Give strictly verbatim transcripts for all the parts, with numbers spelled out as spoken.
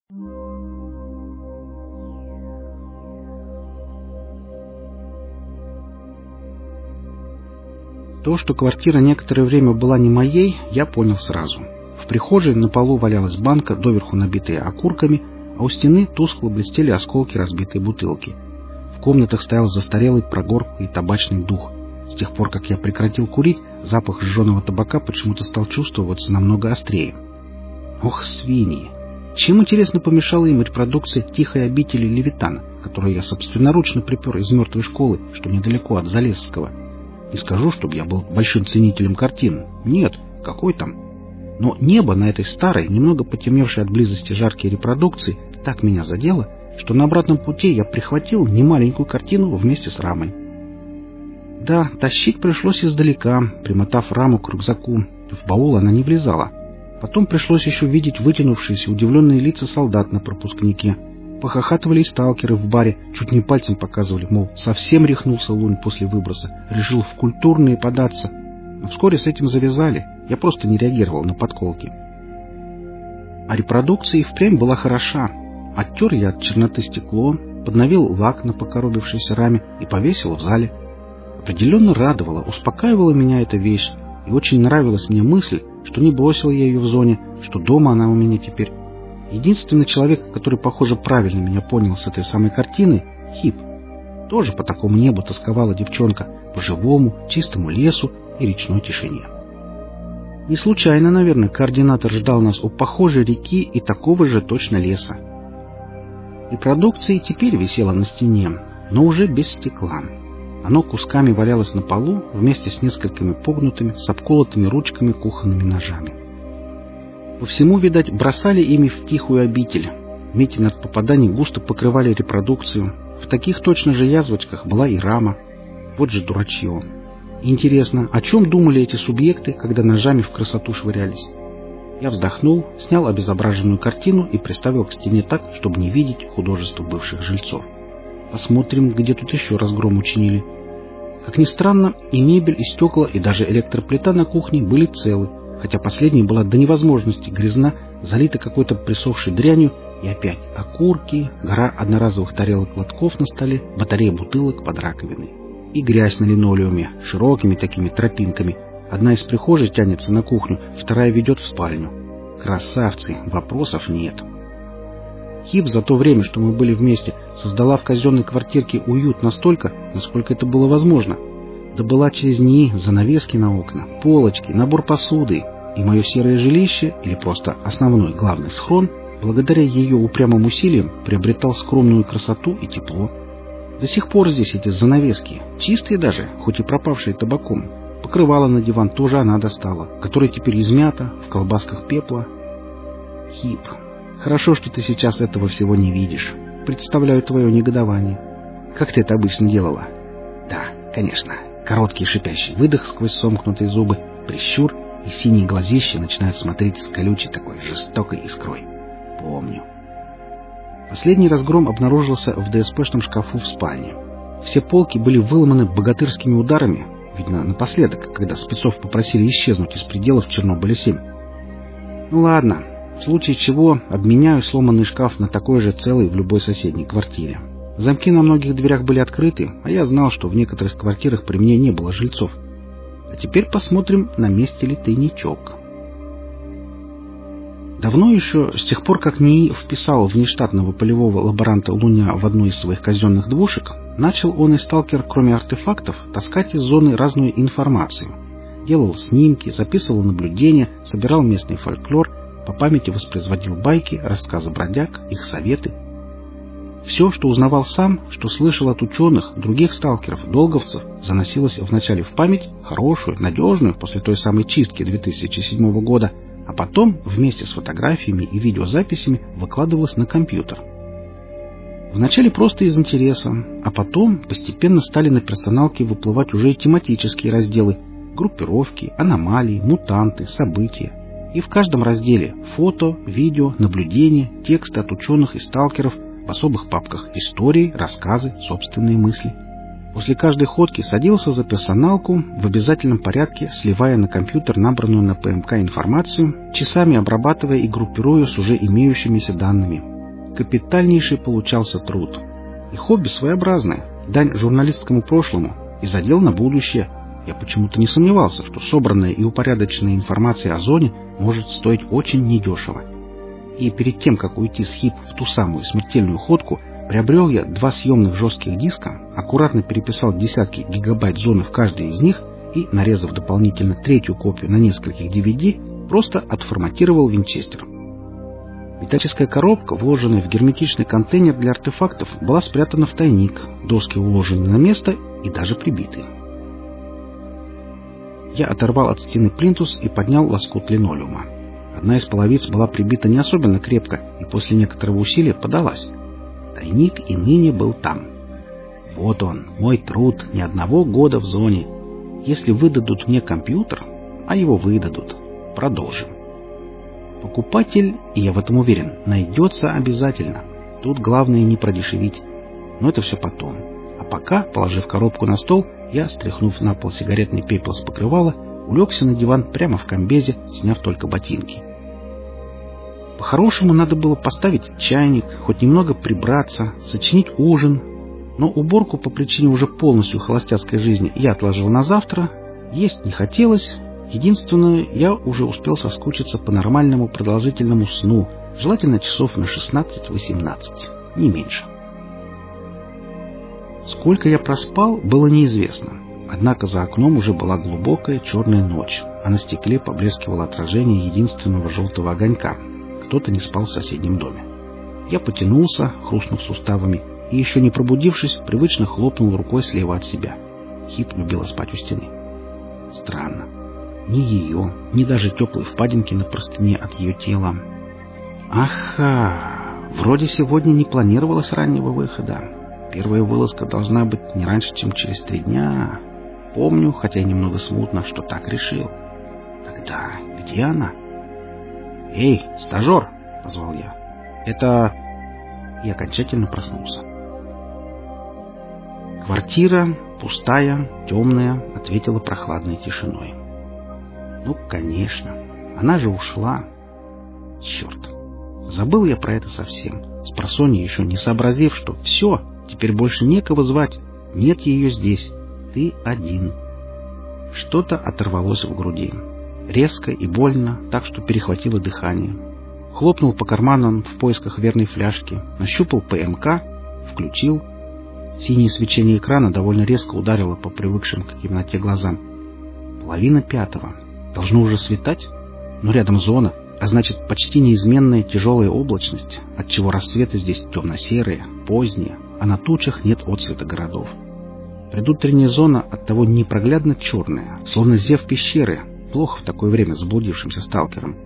То, что квартира некоторое время была не моей, я понял сразу. В прихожей на полу валялась банка, доверху набитая окурками, а у стены тускло блестели осколки разбитой бутылки. В комнатах стоял застарелый, прогорклый табачный дух. С тех пор, как я прекратил курить, запах сжженного табака почему-то стал чувствоваться намного острее. Ох, свиньи! Чем, интересно, помешала им репродукция «Тихой обители Левитана», которую я собственноручно припер из мертвой школы, что недалеко от Залесского? Не скажу, чтобы я был большим ценителем картин. Нет, какой там. Но небо на этой старой, немного потемневшей от близости жаркой репродукции так меня задело, что на обратном пути я прихватил немаленькую картину вместе с рамой. Да, тащить пришлось издалека, примотав раму к рюкзаку. В баул она не влезала. Потом пришлось еще видеть вытянувшиеся удивленные лица солдат на пропускнике. Похохатывали и сталкеры в баре, чуть не пальцем показывали, мол, совсем рехнулся Лунь после выброса, решил в культурные податься. Но вскоре с этим завязали, я просто не реагировал на подколки. А репродукция и впрямь была хороша. Оттер я от черноты стекло, подновил лак на покоробившейся раме и повесил в зале. Определенно радовала, успокаивала меня эта вещь, и очень нравилась мне мысль, что не бросил я ее в зоне, что дома она у меня теперь. Единственный человек, который, похоже, правильно меня понял с этой самой картины — Хип. Тоже по такому небу тосковала девчонка, по живому, чистому лесу и речной тишине. Не случайно, наверное, координатор ждал нас у похожей реки и такого же точно леса. Репродукция теперь висела на стене, но уже без стекла. Оно кусками валялось на полу вместе с несколькими погнутыми, с обколотыми ручками кухонными ножами. По всему, видать, бросали ими в тихую обитель. Метины от попаданий густо покрывали репродукцию. В таких точно же язвочках была и рама. Вот же дурачье. Интересно, о чем думали эти субъекты, когда ножами в красоту швырялись? Я вздохнул, снял обезображенную картину и приставил к стене так, чтобы не видеть художество бывших жильцов. Посмотрим, где тут еще разгром учинили. Как ни странно, и мебель, и стекла, и даже электроплита на кухне были целы, хотя последняя была до невозможности грязна, залита какой-то присохшей дрянью, и опять окурки, гора одноразовых тарелок-лотков на столе, батарея бутылок под раковиной. И грязь на линолеуме, широкими такими тропинками. Одна из прихожей тянется на кухню, вторая ведет в спальню. Красавцы, вопросов нет. Хип за то время, что мы были вместе, создала в казенной квартирке уют настолько, насколько это было возможно. Добыла через НИИ занавески на окна, полочки, набор посуды, и мое серое жилище, или просто основной главный схрон, благодаря ее упрямым усилиям, приобретал скромную красоту и тепло. До сих пор здесь эти занавески, чистые даже, хоть и пропавшие табаком. Покрывало на диван тоже она достала, которое теперь измято, в колбасках пепла. Хип, хорошо, что ты сейчас этого всего не видишь. Представляю твое негодование. Как ты это обычно делала? Да, конечно. Короткий шипящий выдох сквозь сомкнутые зубы, прищур, и синие глазища начинают смотреть с колючей такой жестокой искрой. Помню. Последний разгром обнаружился в ДСПшном шкафу в спальне. Все полки были выломаны богатырскими ударами, видно, напоследок, когда спецов попросили исчезнуть из пределов Чернобыля семь. Ну ладно, в случае чего обменяю сломанный шкаф на такой же целый в любой соседней квартире. Замки на многих дверях были открыты, а я знал, что в некоторых квартирах при мне не было жильцов. А теперь посмотрим, на месте ли тайничок. Давно еще, с тех пор, как НИИ вписал внештатного полевого лаборанта Луня в одну из своих казенных двушек, начал он и сталкер, кроме артефактов, таскать из зоны разную информацию. Делал снимки, записывал наблюдения, собирал местный фольклор, по памяти воспроизводил байки, рассказы бродяг, их советы. Все, что узнавал сам, что слышал от ученых, других сталкеров, долговцев, заносилось вначале в память, хорошую, надежную, после той самой чистки две тысячи седьмого года, а потом вместе с фотографиями и видеозаписями выкладывалось на компьютер. Вначале просто из интереса, а потом постепенно стали на персоналке выплывать уже тематические разделы, группировки, аномалии, мутанты, события. И в каждом разделе фото, видео, наблюдения, тексты от ученых и сталкеров, в особых папках истории, рассказы, собственные мысли. После каждой ходки садился за персоналку, в обязательном порядке сливая на компьютер набранную на ПМК информацию, часами обрабатывая и группируя с уже имеющимися данными. капитальнейший получался труд. И хобби своеобразное, дань журналистскому прошлому и задел на будущее. Я почему-то не сомневался, что собранная и упорядоченная информация о зоне может стоить очень недешево. И перед тем, как уйти с ХИП в ту самую смертельную ходку, приобрел я два съемных жестких диска, аккуратно переписал десятки гигабайт зоны в каждой из них и, нарезав дополнительно третью копию на нескольких ди ви ди, просто отформатировал винчестером. Металлическая коробка, вложенная в герметичный контейнер для артефактов, была спрятана в тайник, доски уложены на место и даже прибиты. Я оторвал от стены плинтус и поднял лоскут линолеума. Одна из половиц была прибита не особенно крепко и после некоторого усилия подалась. Тайник и ныне был там. Вот он, мой труд не одного года в зоне. Если выдадут мне компьютер, а его выдадут, продолжим. Покупатель, и я в этом уверен, найдется обязательно. Тут главное не продешевить. Но это все потом. А пока, положив коробку на стол, я, стряхнув на пол сигаретный пепел с покрывала, улегся на диван прямо в комбезе, сняв только ботинки. По-хорошему надо было поставить чайник, хоть немного прибраться, сочинить ужин. Но уборку по причине уже полностью холостяцкой жизни я отложил на завтра. Есть не хотелось. Единственное, я уже успел соскучиться по нормальному продолжительному сну, желательно часов на шестнадцать-восемнадцать, не меньше. Сколько я проспал, было неизвестно. Однако за окном уже была глубокая черная ночь, а на стекле поблескивало отражение единственного желтого огонька. Кто-то не спал в соседнем доме. Я потянулся, хрустнув суставами, и, еще не пробудившись, привычно хлопнул рукой слева от себя. Хип любила спать у стены. Странно. Ни ее, ни даже теплой впадинки на простыне от ее тела. Аха! Вроде сегодня не планировалось раннего выхода. Первая вылазка должна быть не раньше, чем через три дня. Помню, хотя и немного смутно, что так решил. Тогда где она? «Эй, стажер!» — позвал я. «Это...» И окончательно проснулся. Квартира, пустая, темная, ответила прохладной тишиной. Ну, конечно, она же ушла. Черт, забыл я про это совсем, спросонья еще не сообразив, что все, теперь больше некого звать, нет ее здесь, ты один. Что-то оторвалось в груди. Резко и больно, так что перехватило дыхание. Хлопнул по карманам в поисках верной фляжки, нащупал ПМК, включил. Синее свечение экрана довольно резко ударило по привыкшим к темноте глазам. Половина пятого. Должно уже светать, но рядом зона, а значит почти неизменная тяжелая облачность, отчего рассветы здесь темно-серые, поздние, а на тучах нет отсвета городов. Предутренняя зона оттого непроглядно черная, словно зев пещеры, плохо в такое время заблудившимся сталкером.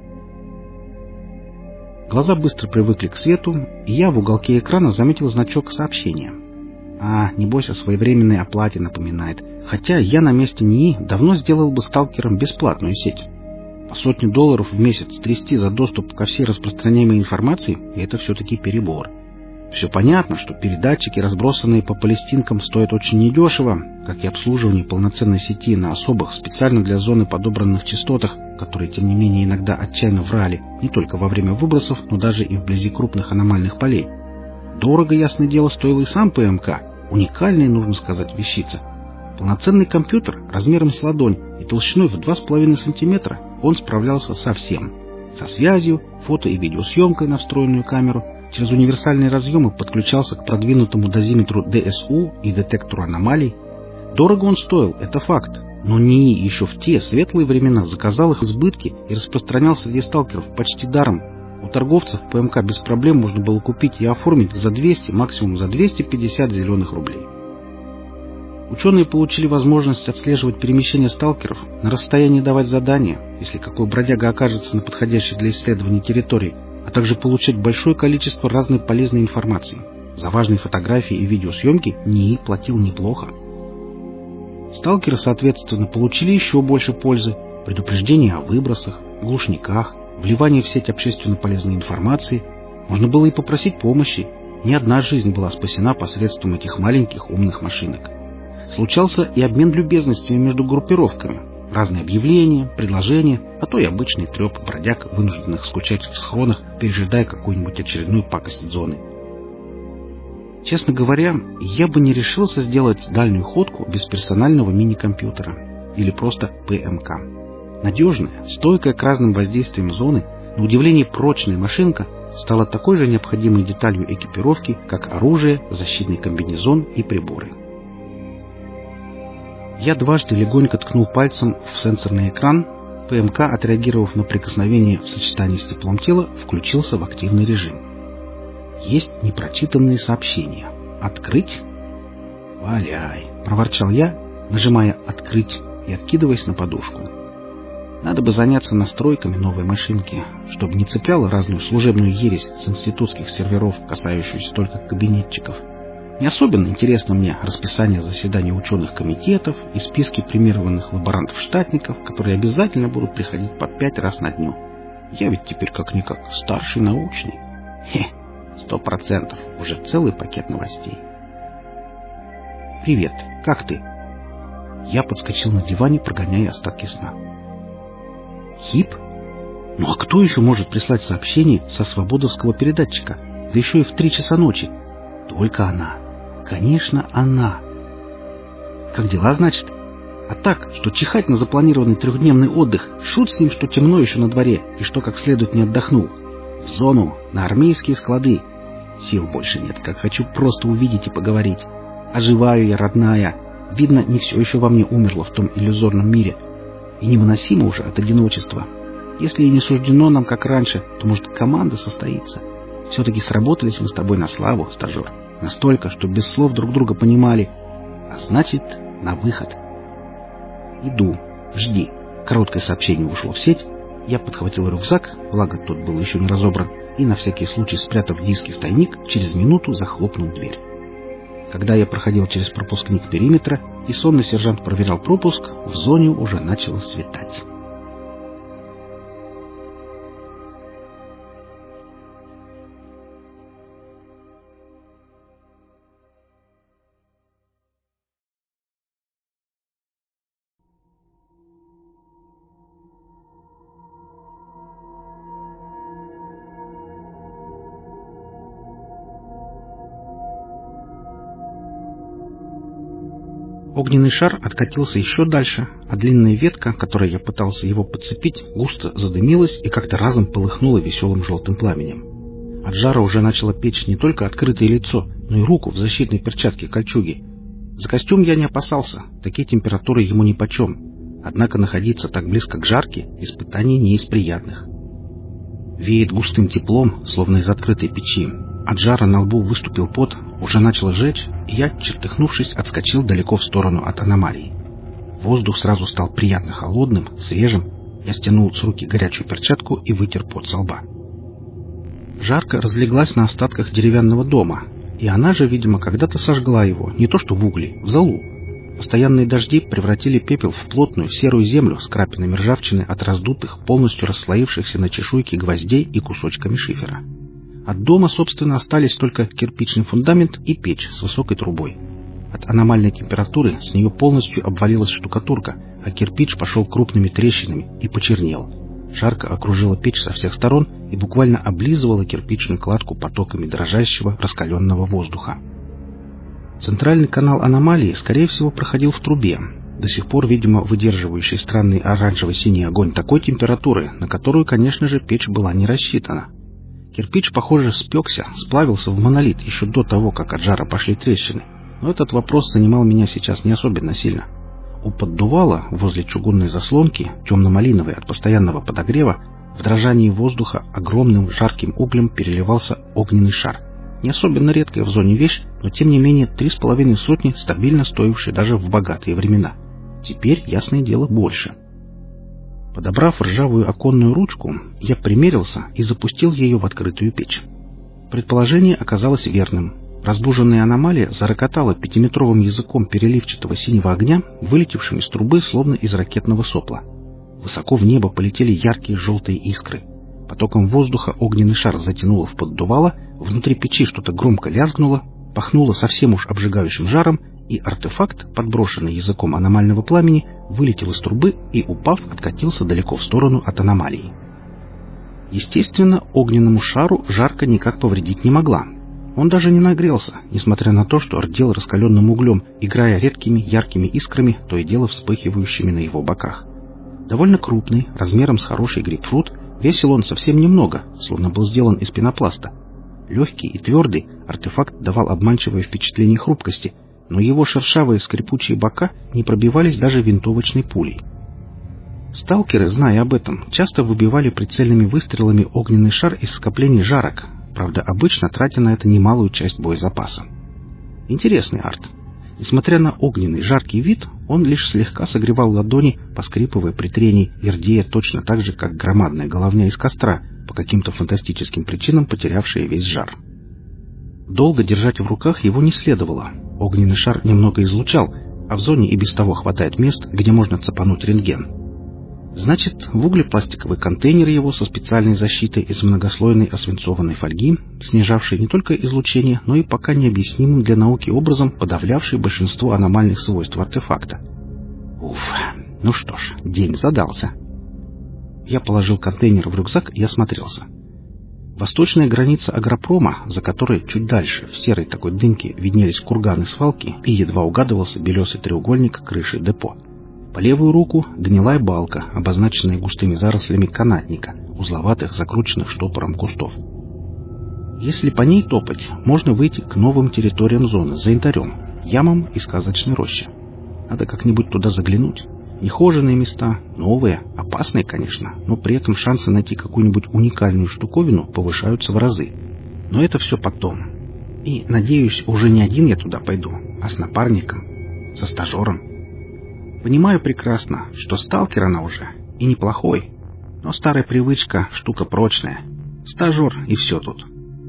Глаза быстро привыкли к свету, и я в уголке экрана заметил значок сообщения. А, небось, о своевременной оплате напоминает. Хотя я на месте НИИ давно сделал бы сталкерам бесплатную сеть. По сотню долларов в месяц трясти за доступ ко всей распространяемой информации — это все-таки перебор. Все понятно, что передатчики, разбросанные по палестинкам, стоят очень недешево, как и обслуживание полноценной сети на особых, специально для зоны подобранных частотах, которые, тем не менее, иногда отчаянно врали, не только во время выбросов, но даже и вблизи крупных аномальных полей. Дорого, ясное дело, стоил и сам ПМК, уникальная, нужно сказать, вещица. Полноценный компьютер размером с ладонь и толщиной в два с половиной сантиметра, он справлялся со всем. Со связью, фото- и видеосъемкой на встроенную камеру, через универсальные разъемы подключался к продвинутому дозиметру ди эс у и детектору аномалий. Дорого он стоил, это факт, но НИИ еще в те светлые времена заказал их избытки и распространял среди сталкеров почти даром. У торговцев ПМК без проблем можно было купить и оформить за двести, максимум за двести пятьдесят зеленых рублей. Ученые получили возможность отслеживать перемещение сталкеров, на расстоянии давать задания, если какой бродяга окажется на подходящей для исследования территории, а также получать большое количество разной полезной информации. За важные фотографии и видеосъемки НИИ платил неплохо. Сталкеры, соответственно, получили еще больше пользы: предупреждения о выбросах, глушниках, вливание в сеть общественно полезной информации. Можно было и попросить помощи. Ни одна жизнь была спасена посредством этих маленьких умных машинок. Случался и обмен любезностями между группировками. Разные объявления, предложения, а то и обычный треп бродяг, вынужденных скучать в схронах, пережидая какую-нибудь очередную пакость зоны. Честно говоря, я бы не решился сделать дальнюю ходку без персонального мини-компьютера или просто ПМК. Надежная, стойкая к разным воздействиям зоны, на удивление прочная машинка стала такой же необходимой деталью экипировки, как оружие, защитный комбинезон и приборы. Я дважды легонько ткнул пальцем в сенсорный экран. ПМК, отреагировав на прикосновение в сочетании с теплом тела, включился в активный режим. Есть непрочитанные сообщения. «Открыть?» «Валяй!» — проворчал я, нажимая «Открыть» и откидываясь на подушку. Надо бы заняться настройками новой машинки, чтобы не цепляла разную служебную ересь с институтских серверов, касающуюся только кабинетчиков. Не особенно интересно мне расписание заседаний ученых комитетов и списки премированных лаборантов-штатников, которые обязательно будут приходить по пять раз на дню. Я ведь теперь как-никак старший научный. Хе, сто процентов уже целый пакет новостей. «Привет, как ты?» Я подскочил на диване, прогоняя остатки сна. «Хип? Ну а кто еще может прислать сообщение со свободовского передатчика? Да еще и в три часа ночи. Только она. Конечно, она. Как дела, значит? А так, что чихать на запланированный трехдневный отдых, шут с ним, что темно еще на дворе, и что как следует не отдохнул. В зону, на армейские склады. Сил больше нет, как хочу просто увидеть и поговорить. Оживаю я, родная. Видно, не все еще во мне умерло в том иллюзорном мире. И невыносимо уже от одиночества. Если и не суждено нам, как раньше, то, может, команда состоится. Все-таки сработались мы с тобой на славу, стажер. Настолько, что без слов друг друга понимали. А значит, на выход. Иду. Жди. Короткое сообщение ушло в сеть. Я подхватил рюкзак, благо тот был еще не разобран, и на всякий случай, спрятав диски в тайник, через минуту захлопнул дверь. Когда я проходил через пропускник периметра, и сонный сержант проверял пропуск, в зоне уже начало светать. Огненный шар откатился еще дальше, а длинная ветка, которой я пытался его подцепить, густо задымилась и как-то разом полыхнула веселым желтым пламенем. От жара уже начало печь не только открытое лицо, но и руку в защитной перчатке кольчуги. За костюм я не опасался, такие температуры ему нипочем. Однако находиться так близко к жарке — испытание не из приятных. Веет густым теплом, словно из открытой печи. От жара на лбу выступил пот, уже начало жечь, и я, чертыхнувшись, отскочил далеко в сторону от аномалии. Воздух сразу стал приятно холодным, свежим. Я стянул с руки горячую перчатку и вытер пот со лба. Жарко разлеглась на остатках деревянного дома, и она же, видимо, когда-то сожгла его, не то что в угли, в золу. Постоянные дожди превратили пепел в плотную серую землю с крапинами ржавчины от раздутых, полностью расслоившихся на чешуйке гвоздей и кусочками шифера. От дома, собственно, остались только кирпичный фундамент и печь с высокой трубой. От аномальной температуры с нее полностью обвалилась штукатурка, а кирпич пошел крупными трещинами и почернел. Жарко окружила печь со всех сторон и буквально облизывала кирпичную кладку потоками дрожащего раскаленного воздуха. Центральный канал аномалии, скорее всего, проходил в трубе, до сих пор, видимо, выдерживающий странный оранжево-синий огонь такой температуры, на которую, конечно же, печь была не рассчитана. Кирпич, похоже, спекся, сплавился в монолит еще до того, как от жара пошли трещины. Но этот вопрос занимал меня сейчас не особенно сильно. У поддувала, возле чугунной заслонки, темно-малиновой от постоянного подогрева, в дрожании воздуха огромным жарким углем переливался огненный шар. Не особенно редкая в зоне вещь, но тем не менее три с половиной сотни, стабильно стоившие даже в богатые времена. Теперь, ясное дело, больше. Подобрав ржавую оконную ручку, я примерился и запустил ее в открытую печь. Предположение оказалось верным. Разбуженная аномалия зарокотала пятиметровым языком переливчатого синего огня, вылетевшим из трубы, словно из ракетного сопла. Высоко в небо полетели яркие желтые искры. Потоком воздуха огненный шар затянуло в поддувало, внутри печи что-то громко лязгнуло, пахнуло совсем уж обжигающим жаром, и артефакт, подброшенный языком аномального пламени, вылетел из трубы и, упав, откатился далеко в сторону от аномалии. Естественно, огненному шару жарко никак повредить не могла. Он даже не нагрелся, несмотря на то, что рдел раскаленным углем, играя редкими яркими искрами, то и дело вспыхивающими на его боках. Довольно крупный, размером с хороший грейпфрут, весил он совсем немного, словно был сделан из пенопласта. Легкий и твердый, артефакт давал обманчивое впечатление хрупкости, но его шершавые скрипучие бока не пробивались даже винтовочной пулей. Сталкеры, зная об этом, часто выбивали прицельными выстрелами огненный шар из скоплений жарок, правда, обычно тратя на это немалую часть боезапаса. Интересный арт. Несмотря на огненный жаркий вид, он лишь слегка согревал ладони, поскрипывая при трении и рдея точно так же, как громадная головня из костра, по каким-то фантастическим причинам потерявшая весь жар. Долго держать в руках его не следовало. Огненный шар немного излучал, а в зоне и без того хватает мест, где можно цепануть рентген. Значит, в углепластиковый контейнер его со специальной защитой из многослойной освинцованной фольги, снижавшей не только излучение, но и пока необъяснимым для науки образом подавлявшей большинство аномальных свойств артефакта. Уф, ну что ж, день задался. Я положил контейнер в рюкзак и осмотрелся. Восточная граница агропрома, за которой чуть дальше, в серой такой дымке, виднелись курганы свалки и едва угадывался белесый треугольник крыши депо. По левую руку гнилая балка, обозначенная густыми зарослями канатника, узловатых, закрученных штопором кустов. Если по ней топать, можно выйти к новым территориям зоны за янтарем, ямам и сказочной роще. Надо как-нибудь туда заглянуть. Нехоженные места, новые, опасные, конечно, но при этом шансы найти какую-нибудь уникальную штуковину повышаются в разы. Но это все потом. И, надеюсь, уже не один я туда пойду, а с напарником, со стажером. Понимаю прекрасно, что сталкер она уже, и неплохой, но старая привычка — штука прочная. Стажер и все тут.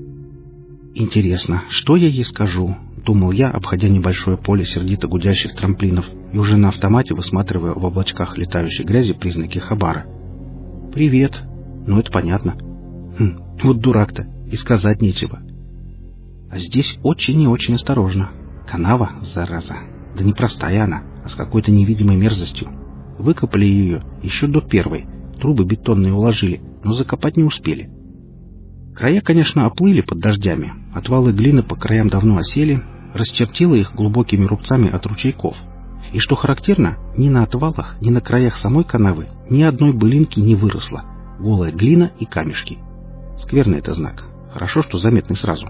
Интересно, что я ей скажу, думал я, обходя небольшое поле сердито гудящих трамплинов и уже на автомате высматривая в облачках летающей грязи признаки хабара. «Привет!» Ну, это понятно. Хм, вот дурак-то, и сказать нечего. А здесь очень и очень осторожно. Канава, зараза. Да не простая она, а с какой-то невидимой мерзостью. Выкопали ее еще до первой, трубы бетонные уложили, но закопать не успели. Края, конечно, оплыли под дождями, отвалы глины по краям давно осели, расчертило их глубокими рубцами от ручейков. И что характерно, ни на отвалах, ни на краях самой канавы ни одной былинки не выросло. Голая глина и камешки. Скверный это знак. Хорошо, что заметный сразу.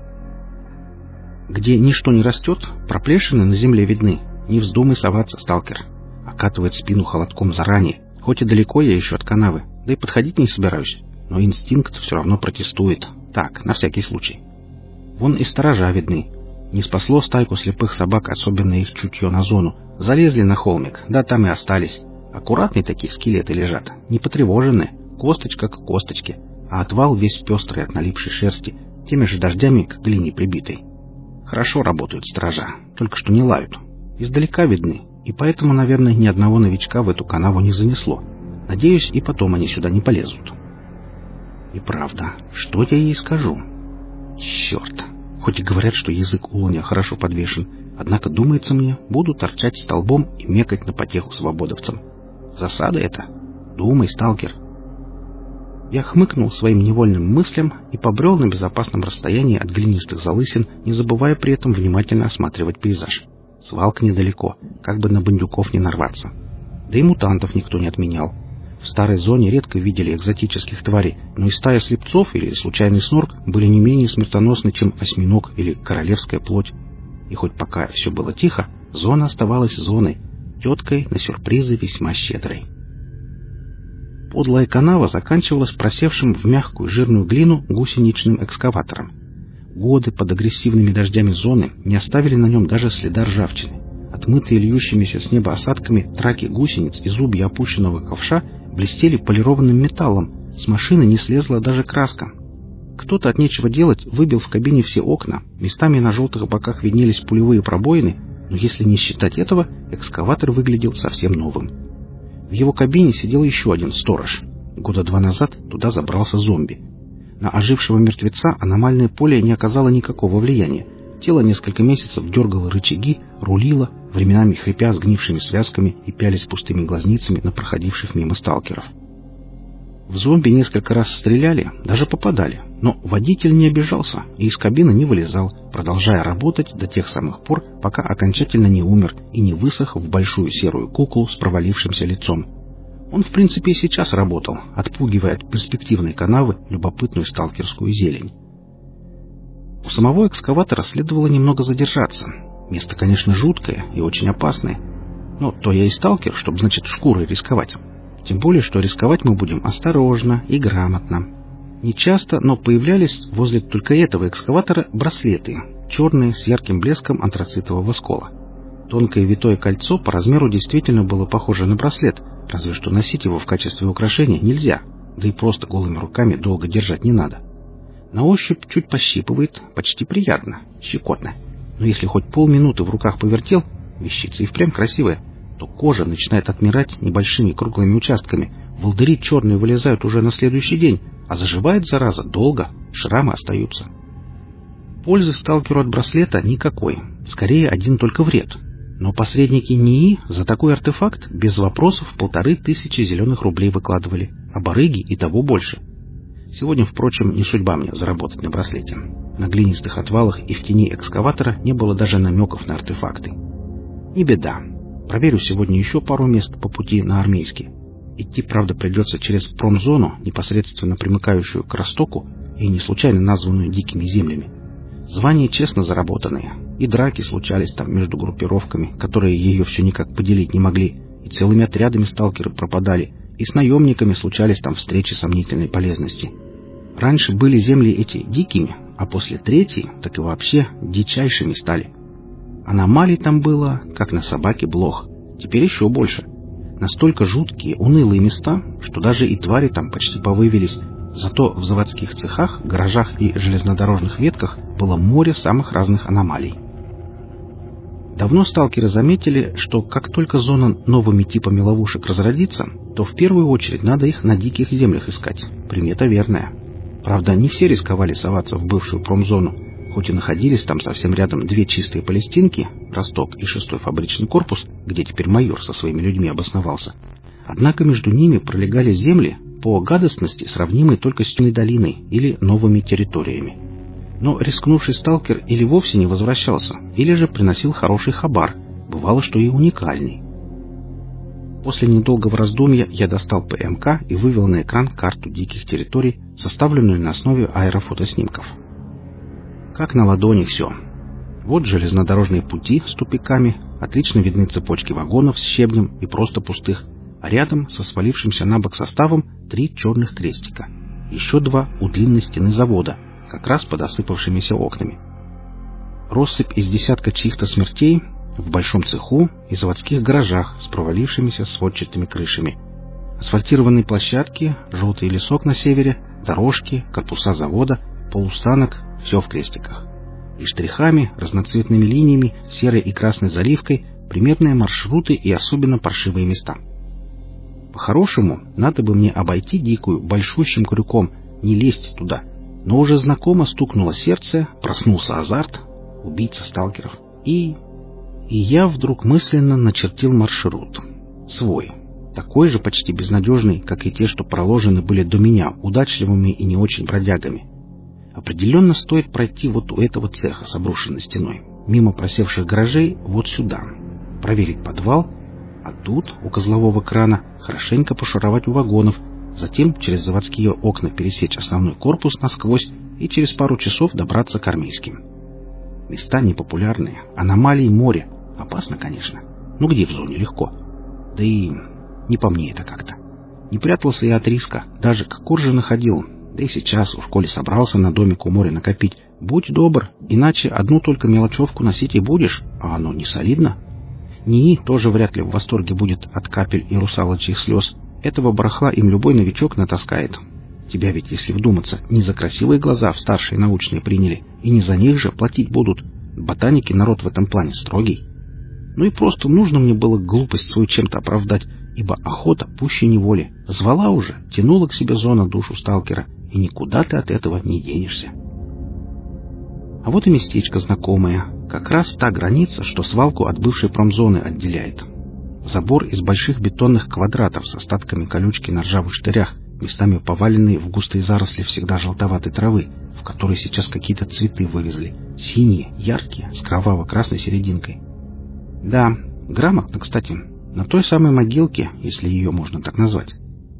Где ничто не растет, проплешины на земле видны. Не вздумай соваться, сталкер. Окатывает спину холодком заранее. Хоть и далеко я еще от канавы, да и подходить не собираюсь. Но инстинкт все равно протестует. Так, на всякий случай. Вон и сторожа видны. Не спасло стайку слепых собак, особенно их чутье на зону. Залезли на холмик, да там и остались. Аккуратные такие скелеты лежат, не потревоженные, косточка к косточке, а отвал весь пестрый от налипшей шерсти, теми же дождями к глине прибитой. Хорошо работают сторожа, только что не лают. Издалека видны, и поэтому, наверное, ни одного новичка в эту канаву не занесло. Надеюсь, и потом они сюда не полезут. И правда, что я ей скажу? Черт! Хоть и говорят, что язык у луня хорошо подвешен, однако, думается мне, буду торчать столбом и мекать на потеху свободовцам. Засада это? Думай, сталкер. Я хмыкнул своим невольным мыслям и побрел на безопасном расстоянии от глинистых залысин, не забывая при этом внимательно осматривать пейзаж. Свалка недалеко, как бы на бандюков не нарваться. Да и мутантов никто не отменял. В старой зоне редко видели экзотических тварей, но и стая слепцов или случайный снорк были не менее смертоносны, чем осьминог или королевская плоть. И хоть пока все было тихо, зона оставалась зоной, теткой на сюрпризы весьма щедрой. Подлая канава заканчивалась просевшим в мягкую жирную глину гусеничным экскаватором. Годы под агрессивными дождями зоны не оставили на нем даже следа ржавчины. Отмытые льющимися с неба осадками траки гусениц и зубья опущенного ковша блестели полированным металлом, с машины не слезла даже краска. Кто-то от нечего делать выбил в кабине все окна, местами на желтых боках виднелись пулевые пробоины, но если не считать этого, экскаватор выглядел совсем новым. В его кабине сидел еще один сторож. Года два назад туда забрался зомби. На ожившего мертвеца аномальное поле не оказало никакого влияния. Тело несколько месяцев дергало рычаги, рулило, временами хрипя сгнившими связками и пялись пустыми глазницами на проходивших мимо сталкеров. В зомби несколько раз стреляли, даже попадали, но водитель не обижался и из кабины не вылезал, продолжая работать до тех самых пор, пока окончательно не умер и не высох в большую серую куклу с провалившимся лицом. Он, в принципе, и сейчас работал, отпугивая от перспективной канавы любопытную сталкерскую зелень. У самого экскаватора следовало немного задержаться. Место, конечно, жуткое и очень опасное, но то я и сталкер, чтобы, значит, шкурой рисковать. Тем более, что рисковать мы будем осторожно и грамотно. Не часто, но появлялись возле только этого экскаватора браслеты, черные с ярким блеском антрацитового скола. Тонкое витое кольцо по размеру действительно было похоже на браслет, разве что носить его в качестве украшения нельзя, да и просто голыми руками долго держать не надо. На ощупь чуть пощипывает, почти приятно, щекотно. Но если хоть полминуты в руках повертел, вещица и впрямь красивая, то кожа начинает отмирать небольшими круглыми участками, волдыри черные вылезают уже на следующий день, а заживает зараза долго, шрамы остаются. Пользы сталкеру от браслета никакой, скорее один только вред. Но посредники НИИ за такой артефакт без вопросов полторы тысячи зеленых рублей выкладывали, а барыги и того больше. Сегодня, впрочем, не судьба мне заработать на браслете. На глинистых отвалах и в тени экскаватора не было даже намеков на артефакты. Не беда. Проверю сегодня еще пару мест по пути на Армейский. Идти, правда, придется через промзону, непосредственно примыкающую к Ростоку и не случайно названную дикими землями. Звания честно заработанные, и драки случались там между группировками, которые ее все никак поделить не могли, и целыми отрядами сталкеры пропадали, и с наемниками случались там встречи сомнительной полезности. Раньше были земли эти дикими, а после третьей так и вообще дичайшими стали. Аномалий там было, как на собаке блох, теперь еще больше. Настолько жуткие, унылые места, что даже и твари там почти повывелись, зато в заводских цехах, гаражах и железнодорожных ветках было море самых разных аномалий. Давно сталкеры заметили, что как только зона новыми типами ловушек разродится, то в первую очередь надо их на диких землях искать. Примета верная. Правда, не все рисковали соваться в бывшую промзону, хоть и находились там совсем рядом две чистые палестинки, Росток и шестой фабричный корпус, где теперь майор со своими людьми обосновался. Однако между ними пролегали земли, по гадостности сравнимые только с Темной долиной или новыми территориями. Но рискнувший сталкер или вовсе не возвращался, или же приносил хороший хабар, бывало, что и уникальный. После недолгого раздумья я достал ПМК и вывел на экран карту диких территорий, составленную на основе аэрофотоснимков. Как на ладони все. Вот железнодорожные пути с тупиками, отлично видны цепочки вагонов с щебнем и просто пустых, а рядом со свалившимся на бок составом три черных крестика. Еще два у длинной стены завода, как раз под осыпавшимися окнами. Россыпь из десятка чьих-то смертей в большом цеху и заводских гаражах с провалившимися сводчатыми крышами. Асфальтированные площадки, желтый лесок на севере, дорожки, корпуса завода, полустанок — все в крестиках. И штрихами, разноцветными линиями, серой и красной заливкой примерные маршруты и особенно паршивые места. По-хорошему, надо бы мне обойти дикую большущим крюком, не лезть туда. Но уже знакомо стукнуло сердце, проснулся азарт, убийца сталкеров. И... И я вдруг мысленно начертил маршрут. Свой. Такой же почти безнадежный, как и те, что проложены были до меня, удачливыми и не очень бродягами. Определенно стоит пройти вот у этого цеха с обрушенной стеной, мимо просевших гаражей вот сюда, проверить подвал, а тут, у козлового крана, хорошенько пошуровать у вагонов, затем через заводские окна пересечь основной корпус насквозь и через пару часов добраться к Армейским. Места непопулярные, аномалии море. Опасно, конечно. Ну где в зоне легко? Да и не по мне это как-то. Не прятался я от риска, даже к курже находил. Да и сейчас в школе собрался на домик у моря накопить. Будь добр, иначе одну только мелочевку носить и будешь, а оно не солидно. НИИ тоже вряд ли в восторге будет от капель и русалочьих слез. Этого барахла им любой новичок натаскает. Тебя ведь, если вдуматься, не за красивые глаза в старшие научные приняли, и не за них же платить будут. Ботаники народ в этом плане строгий. Ну и просто нужно мне было глупость свою чем-то оправдать, ибо охота пуще неволи. Звала уже, тянула к себе зона душу сталкера, и никуда ты от этого не денешься. А вот и местечко знакомое. Как раз та граница, что свалку от бывшей промзоны отделяет. Забор из больших бетонных квадратов с остатками колючки на ржавых штырях, местами поваленные в густые заросли всегда желтоватой травы, в которой сейчас какие-то цветы вывезли. Синие, яркие, с кроваво-красной серединкой. Да, грамотно, кстати, на той самой могилке, если ее можно так назвать.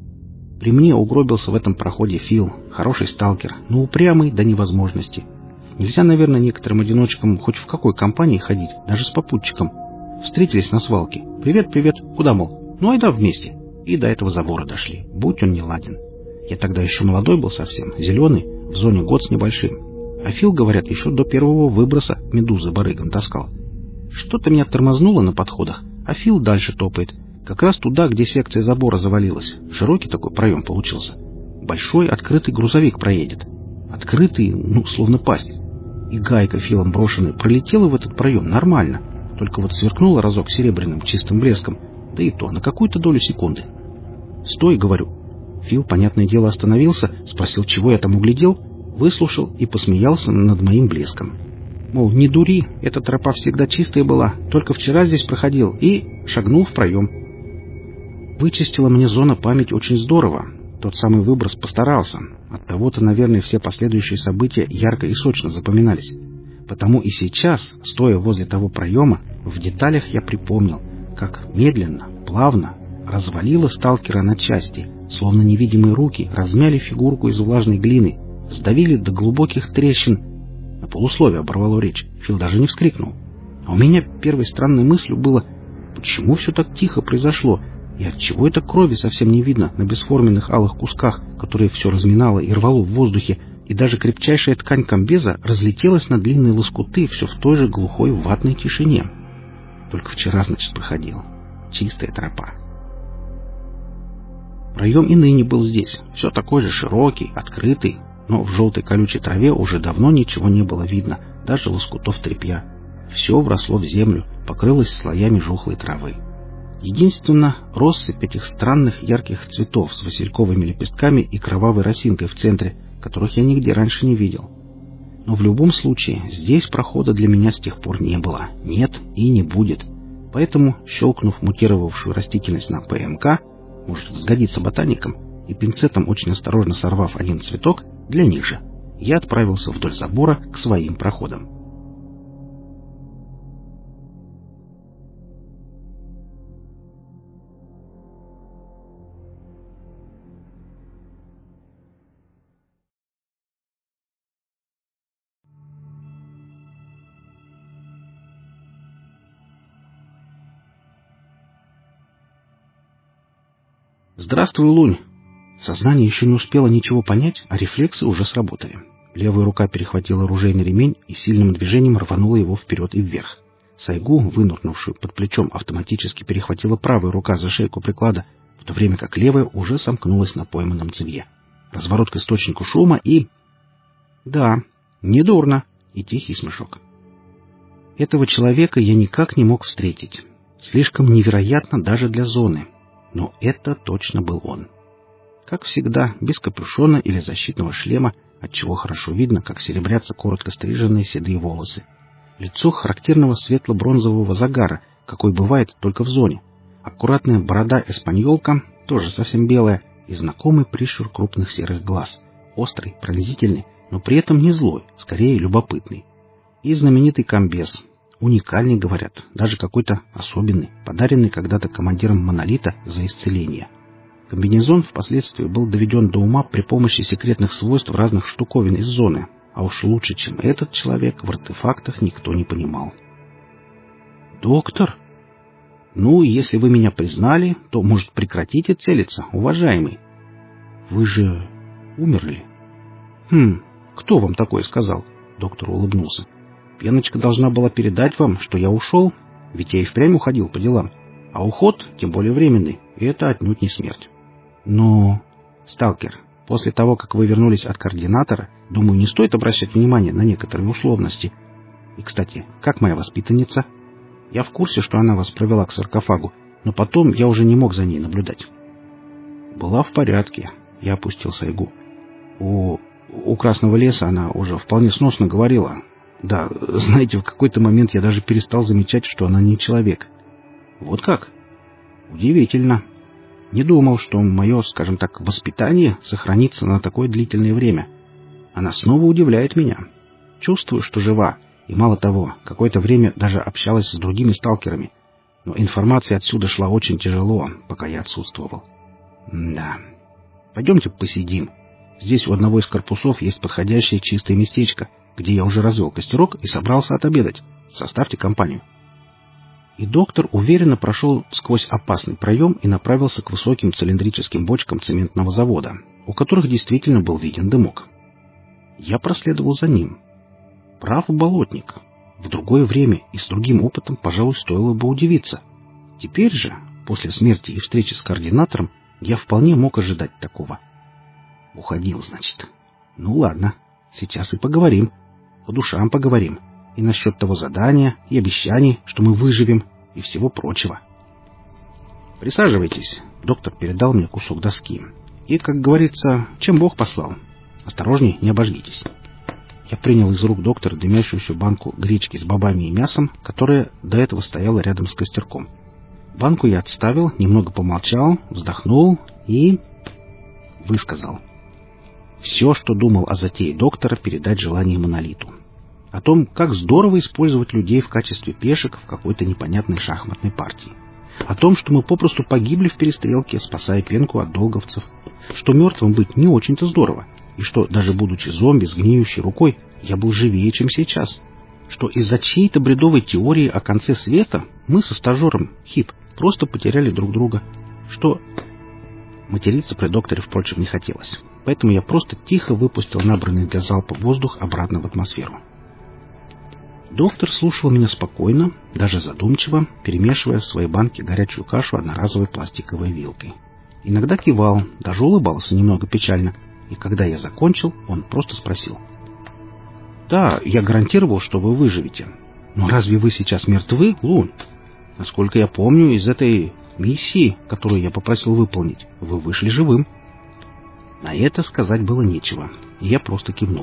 При мне угробился в этом проходе Фил, хороший сталкер, но упрямый до невозможности. Нельзя, наверное, некоторым одиночкам хоть в какой компании ходить, даже с попутчиком. Встретились на свалке. «Привет, привет. Куда, мол?» «Ну, айда вместе». И до этого забора дошли. Будь он не ладен. Я тогда еще молодой был совсем, зеленый, в зоне год с небольшим. А Фил, говорят, еще до первого выброса медузы барыгам таскал. Что-то меня тормознуло на подходах, а Фил дальше топает. Как раз туда, где секция забора завалилась. Широкий такой проем получился. Большой открытый грузовик проедет. Открытый, ну, словно пасть. И гайка Филом брошенная пролетела в этот проем нормально. Только вот сверкнула разок серебряным чистым блеском. Да и то на какую-то долю секунды. «Стой!» — говорю. Фил, понятное дело, остановился, спросил, чего я там углядел, выслушал и посмеялся над моим блеском. Мол, не дури, эта тропа всегда чистая была, только вчера здесь проходил, и шагнул в проем. Вычистила мне зона память очень здорово. Тот самый выброс постарался. Оттого-то, наверное, все последующие события ярко и сочно запоминались. Потому и сейчас, стоя возле того проема, в деталях я припомнил, как медленно, плавно развалило сталкера на части, словно невидимые руки размяли фигурку из влажной глины, сдавили до глубоких трещин. На полусловие оборвало речь. Фил даже не вскрикнул. А у меня первой странной мыслью было, почему все так тихо произошло, и отчего это крови совсем не видно на бесформенных алых кусках, которые все разминало и рвало в воздухе, и даже крепчайшая ткань комбеза разлетелась на длинные лоскуты все в той же глухой ватной тишине. Только вчера, значит, проходил. Чистая тропа. Проем и ныне был здесь, все такой же широкий, открытый, но в желтой колючей траве уже давно ничего не было видно, даже лоскутов тряпья. Все вросло в землю, покрылось слоями жухлой травы. Единственно, россыпь этих странных ярких цветов с васильковыми лепестками и кровавой росинкой в центре, которых я нигде раньше не видел. Но в любом случае, здесь прохода для меня с тех пор не было, нет и не будет. Поэтому, щелкнув мутировавшую растительность на ПМК, может сгодиться ботаникам, и пинцетом очень осторожно сорвав один цветок, для них же, я отправился вдоль забора к своим проходам. «Здравствуй, Лунь!» Сознание еще не успело ничего понять, а рефлексы уже сработали. Левая рука перехватила оружейный ремень и сильным движением рванула его вперед и вверх. Сайгу, вынурнувшую под плечом, автоматически перехватила правая рука за шейку приклада, в то время как левая уже сомкнулась на пойманном цевье. Разворот к источнику шума и... Да, недурно. И тихий смешок. Этого человека я никак не мог встретить. Слишком невероятно даже для зоны. Но это точно был он. Как всегда, без капюшона или защитного шлема, отчего хорошо видно, как серебрятся коротко стриженные седые волосы. Лицо характерного светло-бронзового загара, какой бывает только в зоне. Аккуратная борода-эспаньолка, тоже совсем белая, и знакомый прищур крупных серых глаз. Острый, пронзительный, но при этом не злой, скорее любопытный. И знаменитый комбез. Уникальный, говорят, даже какой-то особенный, подаренный когда-то командиром «Монолита» за исцеление. Комбинезон впоследствии был доведен до ума при помощи секретных свойств разных штуковин из зоны, а уж лучше, чем этот человек, в артефактах никто не понимал. «Доктор? Ну, если вы меня признали, то, может, прекратите целиться, уважаемый? Вы же умерли?» «Хм, кто вам такое сказал?» Доктор улыбнулся. «Пеночка должна была передать вам, что я ушел, ведь я и впрямь уходил по делам. А уход, тем более временный, и это отнюдь не смерть. Но, сталкер, после того, как вы вернулись от координатора, думаю, не стоит обращать внимание на некоторые условности. И, кстати, как моя воспитанница? Я в курсе, что она вас провела к саркофагу, но потом я уже не мог за ней наблюдать». «Была в порядке», — я опустил Сайгу. «У, у Красного леса она уже вполне сносно говорила. Да, знаете, в какой-то момент я даже перестал замечать, что она не человек. Вот как? Удивительно. Не думал, что мое, скажем так, воспитание сохранится на такое длительное время. Она снова удивляет меня. Чувствую, что жива, и мало того, какое-то время даже общалась с другими сталкерами. Но информация отсюда шла очень тяжело, пока я отсутствовал. Да. Пойдемте посидим. Здесь у одного из корпусов есть подходящее чистое местечко, где я уже развел костерок и собрался отобедать. Составьте компанию. И доктор уверенно прошел сквозь опасный проем и направился к высоким цилиндрическим бочкам цементного завода, у которых действительно был виден дымок. Я проследовал за ним. Прав болотник. В другое время и с другим опытом, пожалуй, стоило бы удивиться. Теперь же, после смерти и встречи с координатором, я вполне мог ожидать такого. Уходил, значит. Ну ладно, сейчас и поговорим. По душам поговорим. И насчет того задания, и обещаний, что мы выживем, и всего прочего. Присаживайтесь. Доктор передал мне кусок доски. И, как говорится, чем Бог послал. Осторожней, не обожгитесь. Я принял из рук доктора дымящуюся банку гречки с бобами и мясом, которая до этого стояла рядом с костерком. Банку я отставил, немного помолчал, вздохнул и... высказал. Все, что думал о затее доктора передать желание Монолиту. О том, как здорово использовать людей в качестве пешек в какой-то непонятной шахматной партии. О том, что мы попросту погибли в перестрелке, спасая пенку от долговцев. Что мертвым быть не очень-то здорово. И что, даже будучи зомби с гниющей рукой, я был живее, чем сейчас. Что из-за чьей-то бредовой теории о конце света мы со стажером Хип просто потеряли друг друга. Что... Материться при докторе, впрочем, не хотелось. Поэтому я просто тихо выпустил набранный для залпа воздух обратно в атмосферу. Доктор слушал меня спокойно, даже задумчиво, перемешивая в своей банке горячую кашу одноразовой пластиковой вилкой. Иногда кивал, даже улыбался немного печально, и когда я закончил, он просто спросил. «Да, я гарантировал, что вы выживете. Но разве вы сейчас мертвы, Лун? Насколько я помню, из этой миссии, которую я попросил выполнить, вы вышли живым». На это сказать было нечего, и я просто кивнул.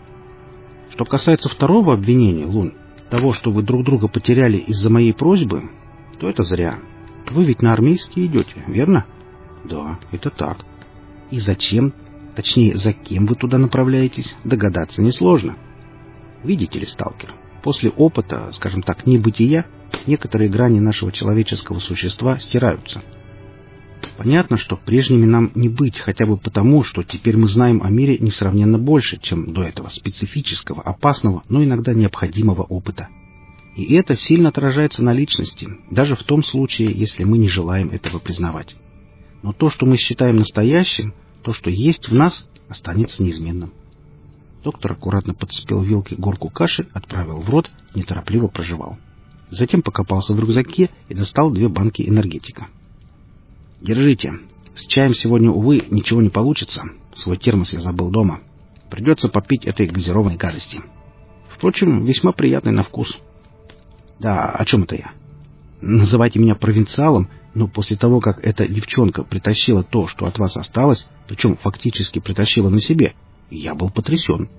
Что касается второго обвинения, Лун, того, что вы друг друга потеряли из-за моей просьбы, то это зря. Вы ведь на армейские идете, верно? Да, это так. И зачем, точнее, за кем вы туда направляетесь, догадаться несложно. Видите ли, сталкер, после опыта, скажем так, небытия, некоторые грани нашего человеческого существа стираются. Понятно, что прежними нам не быть, хотя бы потому, что теперь мы знаем о мире несравненно больше, чем до этого специфического, опасного, но иногда необходимого опыта. И это сильно отражается на личности, даже в том случае, если мы не желаем этого признавать. Но то, что мы считаем настоящим, то, что есть в нас, останется неизменным. Доктор аккуратно подцепил вилкой горку каши, отправил в рот, неторопливо прожевал. Затем покопался в рюкзаке и достал две банки энергетика. «Держите. С чаем сегодня, увы, ничего не получится. Свой термос я забыл дома. Придется попить этой газированной гадости. Впрочем, весьма приятный на вкус». «Да, о чем это я? Называйте меня провинциалом, но после того, как эта девчонка притащила то, что от вас осталось, причем фактически притащила на себе, я был потрясен.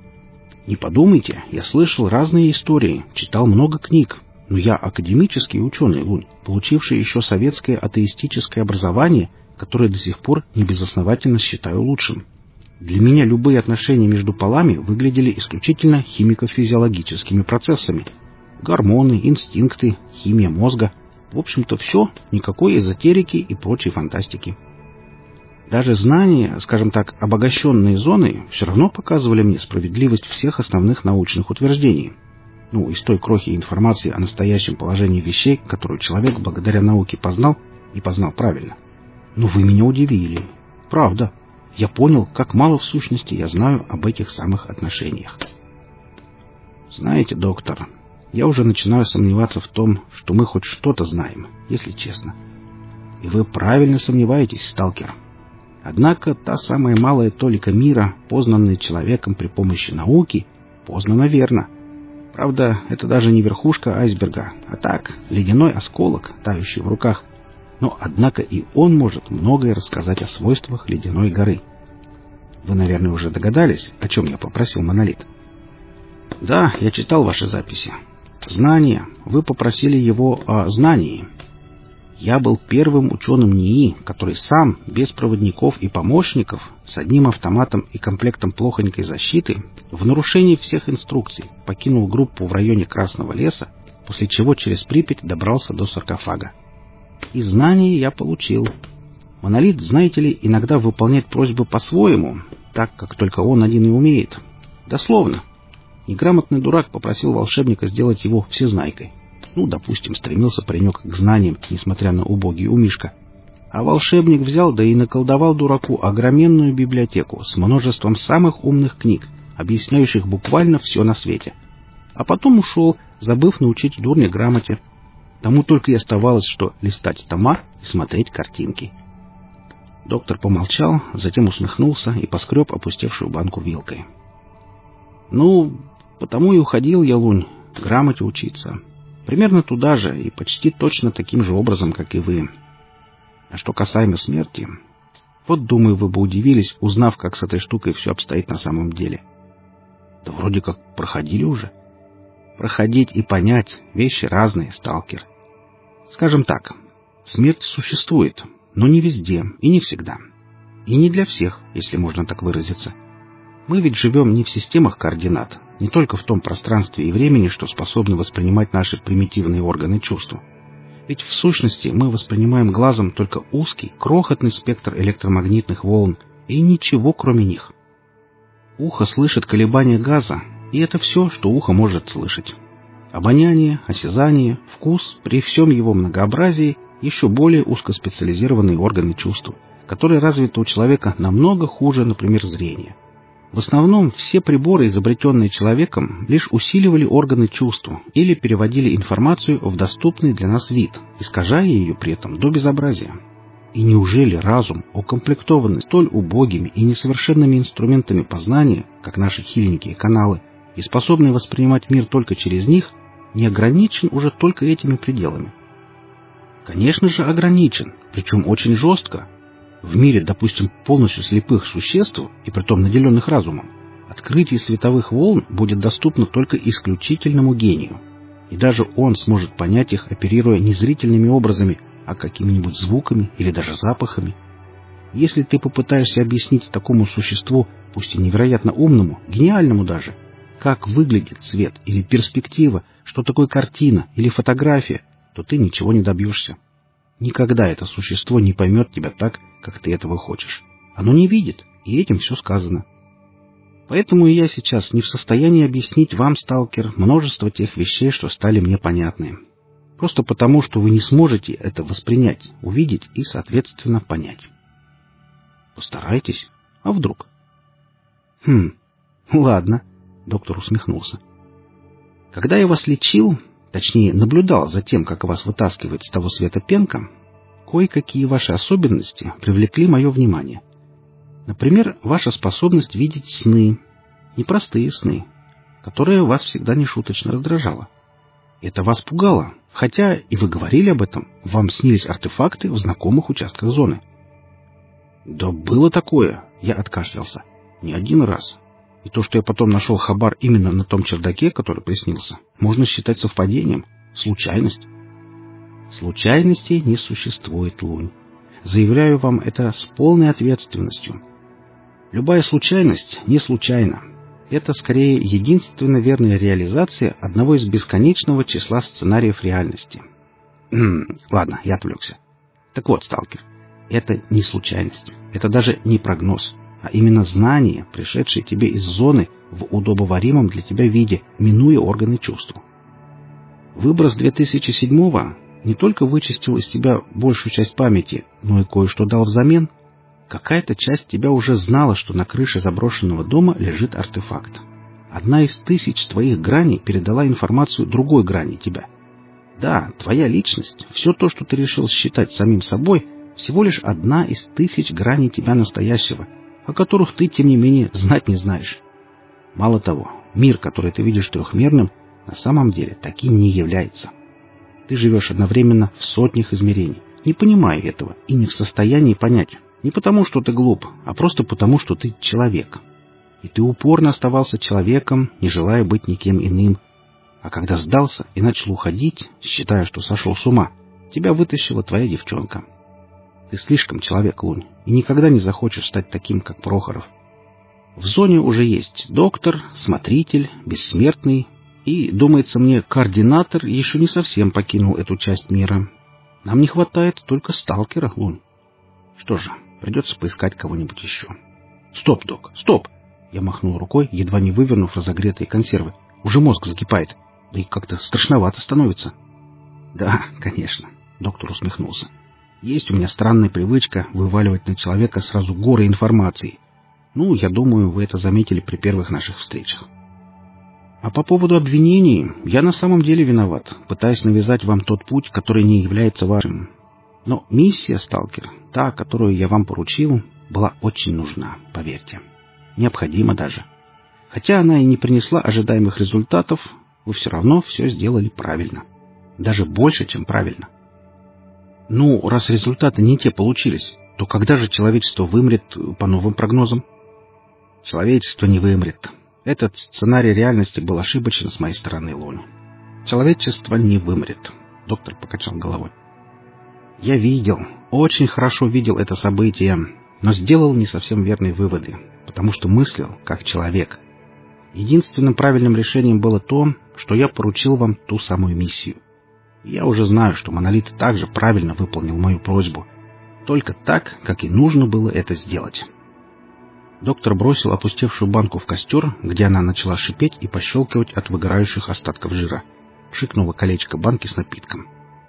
Не подумайте, я слышал разные истории, читал много книг. Но я академический ученый, Лунь, получивший еще советское атеистическое образование, которое до сих пор небезосновательно считаю лучшим. Для меня любые отношения между полами выглядели исключительно химико-физиологическими процессами. Гормоны, инстинкты, химия мозга. В общем-то все, никакой эзотерики и прочей фантастики. Даже знания, скажем так, обогащенные зоны, все равно показывали мне справедливость всех основных научных утверждений. Ну, из той крохи информации о настоящем положении вещей, которую человек благодаря науке познал и познал правильно. Но вы меня удивили. Правда. Я понял, как мало в сущности я знаю об этих самых отношениях. Знаете, доктор, я уже начинаю сомневаться в том, что мы хоть что-то знаем, если честно. И вы правильно сомневаетесь, сталкер. Однако та самая малая толика мира, познанная человеком при помощи науки, познана верно. Правда, это даже не верхушка айсберга, а так, ледяной осколок, тающий в руках. Но, однако, и он может многое рассказать о свойствах ледяной горы. Вы, наверное, уже догадались, о чем я попросил Монолит? Да, я читал ваши записи. Знание. Вы попросили его о знании. Я был первым ученым НИИ, который сам, без проводников и помощников, с одним автоматом и комплектом плохонькой защиты, в нарушении всех инструкций, покинул группу в районе Красного леса, после чего через Припять добрался до саркофага. И знания я получил. Монолит, знаете ли, иногда выполняет просьбы по-своему, так, как только он один и умеет. Дословно. Неграмотный дурак попросил волшебника сделать его всезнайкой. Ну, допустим, стремился паренек к знаниям, несмотря на убогий умишка. А волшебник взял, да и наколдовал дураку огроменную библиотеку с множеством самых умных книг, объясняющих буквально все на свете. А потом ушел, забыв научить дурня грамоте. Тому только и оставалось, что листать тома и смотреть картинки. Доктор помолчал, затем усмехнулся и поскреб опустевшую банку вилкой. Ну, потому и уходил я, Лунь, грамоте учиться. Примерно туда же и почти точно таким же образом, как и вы. А что касаемо смерти, вот, думаю, вы бы удивились, узнав, как с этой штукой все обстоит на самом деле. Да вроде как проходили уже. Проходить и понять — вещи разные, сталкер. Скажем так, смерть существует, но не везде и не всегда. И не для всех, если можно так выразиться. Мы ведь живем не в системах координат, не только в том пространстве и времени, что способны воспринимать наши примитивные органы чувств. Ведь в сущности мы воспринимаем глазом только узкий, крохотный спектр электромагнитных волн и ничего кроме них. Ухо слышит колебания газа, и это все, что ухо может слышать. Обоняние, осязание, вкус, при всем его многообразии, еще более узкоспециализированные органы чувств, которые развиты у человека намного хуже, например, зрения. В основном все приборы, изобретенные человеком, лишь усиливали органы чувств или переводили информацию в доступный для нас вид, искажая ее при этом до безобразия. И неужели разум, укомплектованный столь убогими и несовершенными инструментами познания, как наши хильники и каналы, и способный воспринимать мир только через них, не ограничен уже только этими пределами? Конечно же, ограничен, причем очень жестко. В мире, допустим, полностью слепых существ, и притом наделенных разумом, открытие световых волн будет доступно только исключительному гению. И даже он сможет понять их, оперируя не зрительными образами, а какими-нибудь звуками или даже запахами. Если ты попытаешься объяснить такому существу, пусть и невероятно умному, гениальному даже, как выглядит свет или перспектива, что такое картина или фотография, то ты ничего не добьешься. Никогда это существо не поймет тебя так, как ты этого хочешь. Оно не видит, и этим все сказано. Поэтому и я сейчас не в состоянии объяснить вам, сталкер, множество тех вещей, что стали мне понятны. Просто потому, что вы не сможете это воспринять, увидеть и, соответственно, понять. Постарайтесь. А вдруг? Хм, ладно, доктор усмехнулся. Когда я вас лечил, точнее, наблюдал за тем, как вас вытаскивает с того света пенка, кое-какие ваши особенности привлекли мое внимание. Например, ваша способность видеть сны, непростые сны, которые вас всегда нешуточно раздражало. Это вас пугало, хотя, и вы говорили об этом, вам снились артефакты в знакомых участках зоны. Да было такое, я откашлялся, не один раз. И то, что я потом нашел хабар именно на том чердаке, который приснился, можно считать совпадением, случайность. Случайностей не существует, Лунь. Заявляю вам это с полной ответственностью. Любая случайность не случайна. Это, скорее, единственно верная реализация одного из бесконечного числа сценариев реальности. Ладно, я отвлекся. Так вот, сталкер, это не случайность, это даже не прогноз, а именно знание, пришедшее тебе из зоны в удобоваримом для тебя виде, минуя органы чувств. Выброс две тысячи седьмого не только вычистил из тебя большую часть памяти, но и кое-что дал взамен. Какая-то часть тебя уже знала, что на крыше заброшенного дома лежит артефакт. Одна из тысяч твоих граней передала информацию другой грани тебя. Да, твоя личность, все то, что ты решил считать самим собой, всего лишь одна из тысяч граней тебя настоящего, о которых ты, тем не менее, знать не знаешь. Мало того, мир, который ты видишь трехмерным, на самом деле таким не является. Ты живешь одновременно в сотнях измерений, не понимая этого и не в состоянии понять. Не потому, что ты глуп, а просто потому, что ты человек. И ты упорно оставался человеком, не желая быть никем иным. А когда сдался и начал уходить, считая, что сошел с ума, тебя вытащила твоя девчонка. Ты слишком человек, Лунь, и никогда не захочешь стать таким, как Прохоров. В зоне уже есть доктор, смотритель, бессмертный, и, думается мне, координатор еще не совсем покинул эту часть мира. Нам не хватает только сталкера, Лунь. Что же, придется поискать кого-нибудь еще. Стоп, док, стоп! Я махнул рукой, едва не вывернув разогретые консервы. Уже мозг закипает, да и как-то страшновато становится. Да, конечно, доктор усмехнулся. Есть у меня странная привычка вываливать на человека сразу горы информации. Ну, я думаю, вы это заметили при первых наших встречах. А по поводу обвинений, я на самом деле виноват, пытаясь навязать вам тот путь, который не является вашим. Но миссия, сталкер, та, которую я вам поручил, была очень нужна, поверьте. Необходима даже. Хотя она и не принесла ожидаемых результатов, вы все равно все сделали правильно. Даже больше, чем правильно. Ну, раз результаты не те получились, то когда же человечество вымрет по новым прогнозам? Человечество не вымрет. Этот сценарий реальности был ошибочен с моей стороны, Лунь. Человечество не вымрет. Доктор покачал головой. Я видел, очень хорошо видел это событие, но сделал не совсем верные выводы, потому что мыслил как человек. Единственным правильным решением было то, что я поручил вам ту самую миссию. Я уже знаю, что Монолит также правильно выполнил мою просьбу, только так, как и нужно было это сделать. Доктор бросил опустевшую банку в костер, где она начала шипеть и пощелкивать от выгорающих остатков жира. Пшикнуло колечко банки с напитком.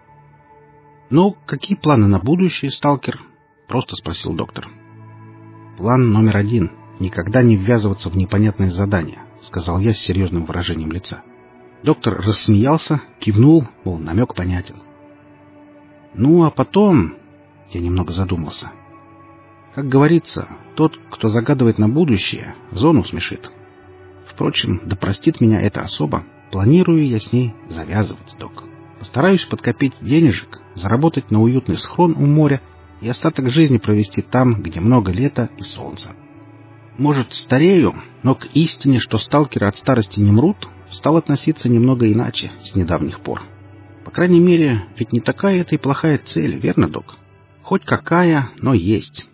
«Ну, какие планы на будущее, сталкер?» — просто спросил доктор. «План номер один — никогда не ввязываться в непонятные задания», — сказал я с серьезным выражением лица. Доктор рассмеялся, кивнул, мол, намек понятен. «Ну, а потом...» — я немного задумался. «Как говорится, тот, кто загадывает на будущее, зону смешит. Впрочем, да простит меня эта особа, планирую я с ней завязывать, док. Постараюсь подкопить денежек, заработать на уютный схрон у моря и остаток жизни провести там, где много лета и солнца. Может, старею, но к истине, что сталкеры от старости не мрут, стал относиться немного иначе с недавних пор. По крайней мере, ведь не такая это и плохая цель, верно, док? Хоть какая, но есть».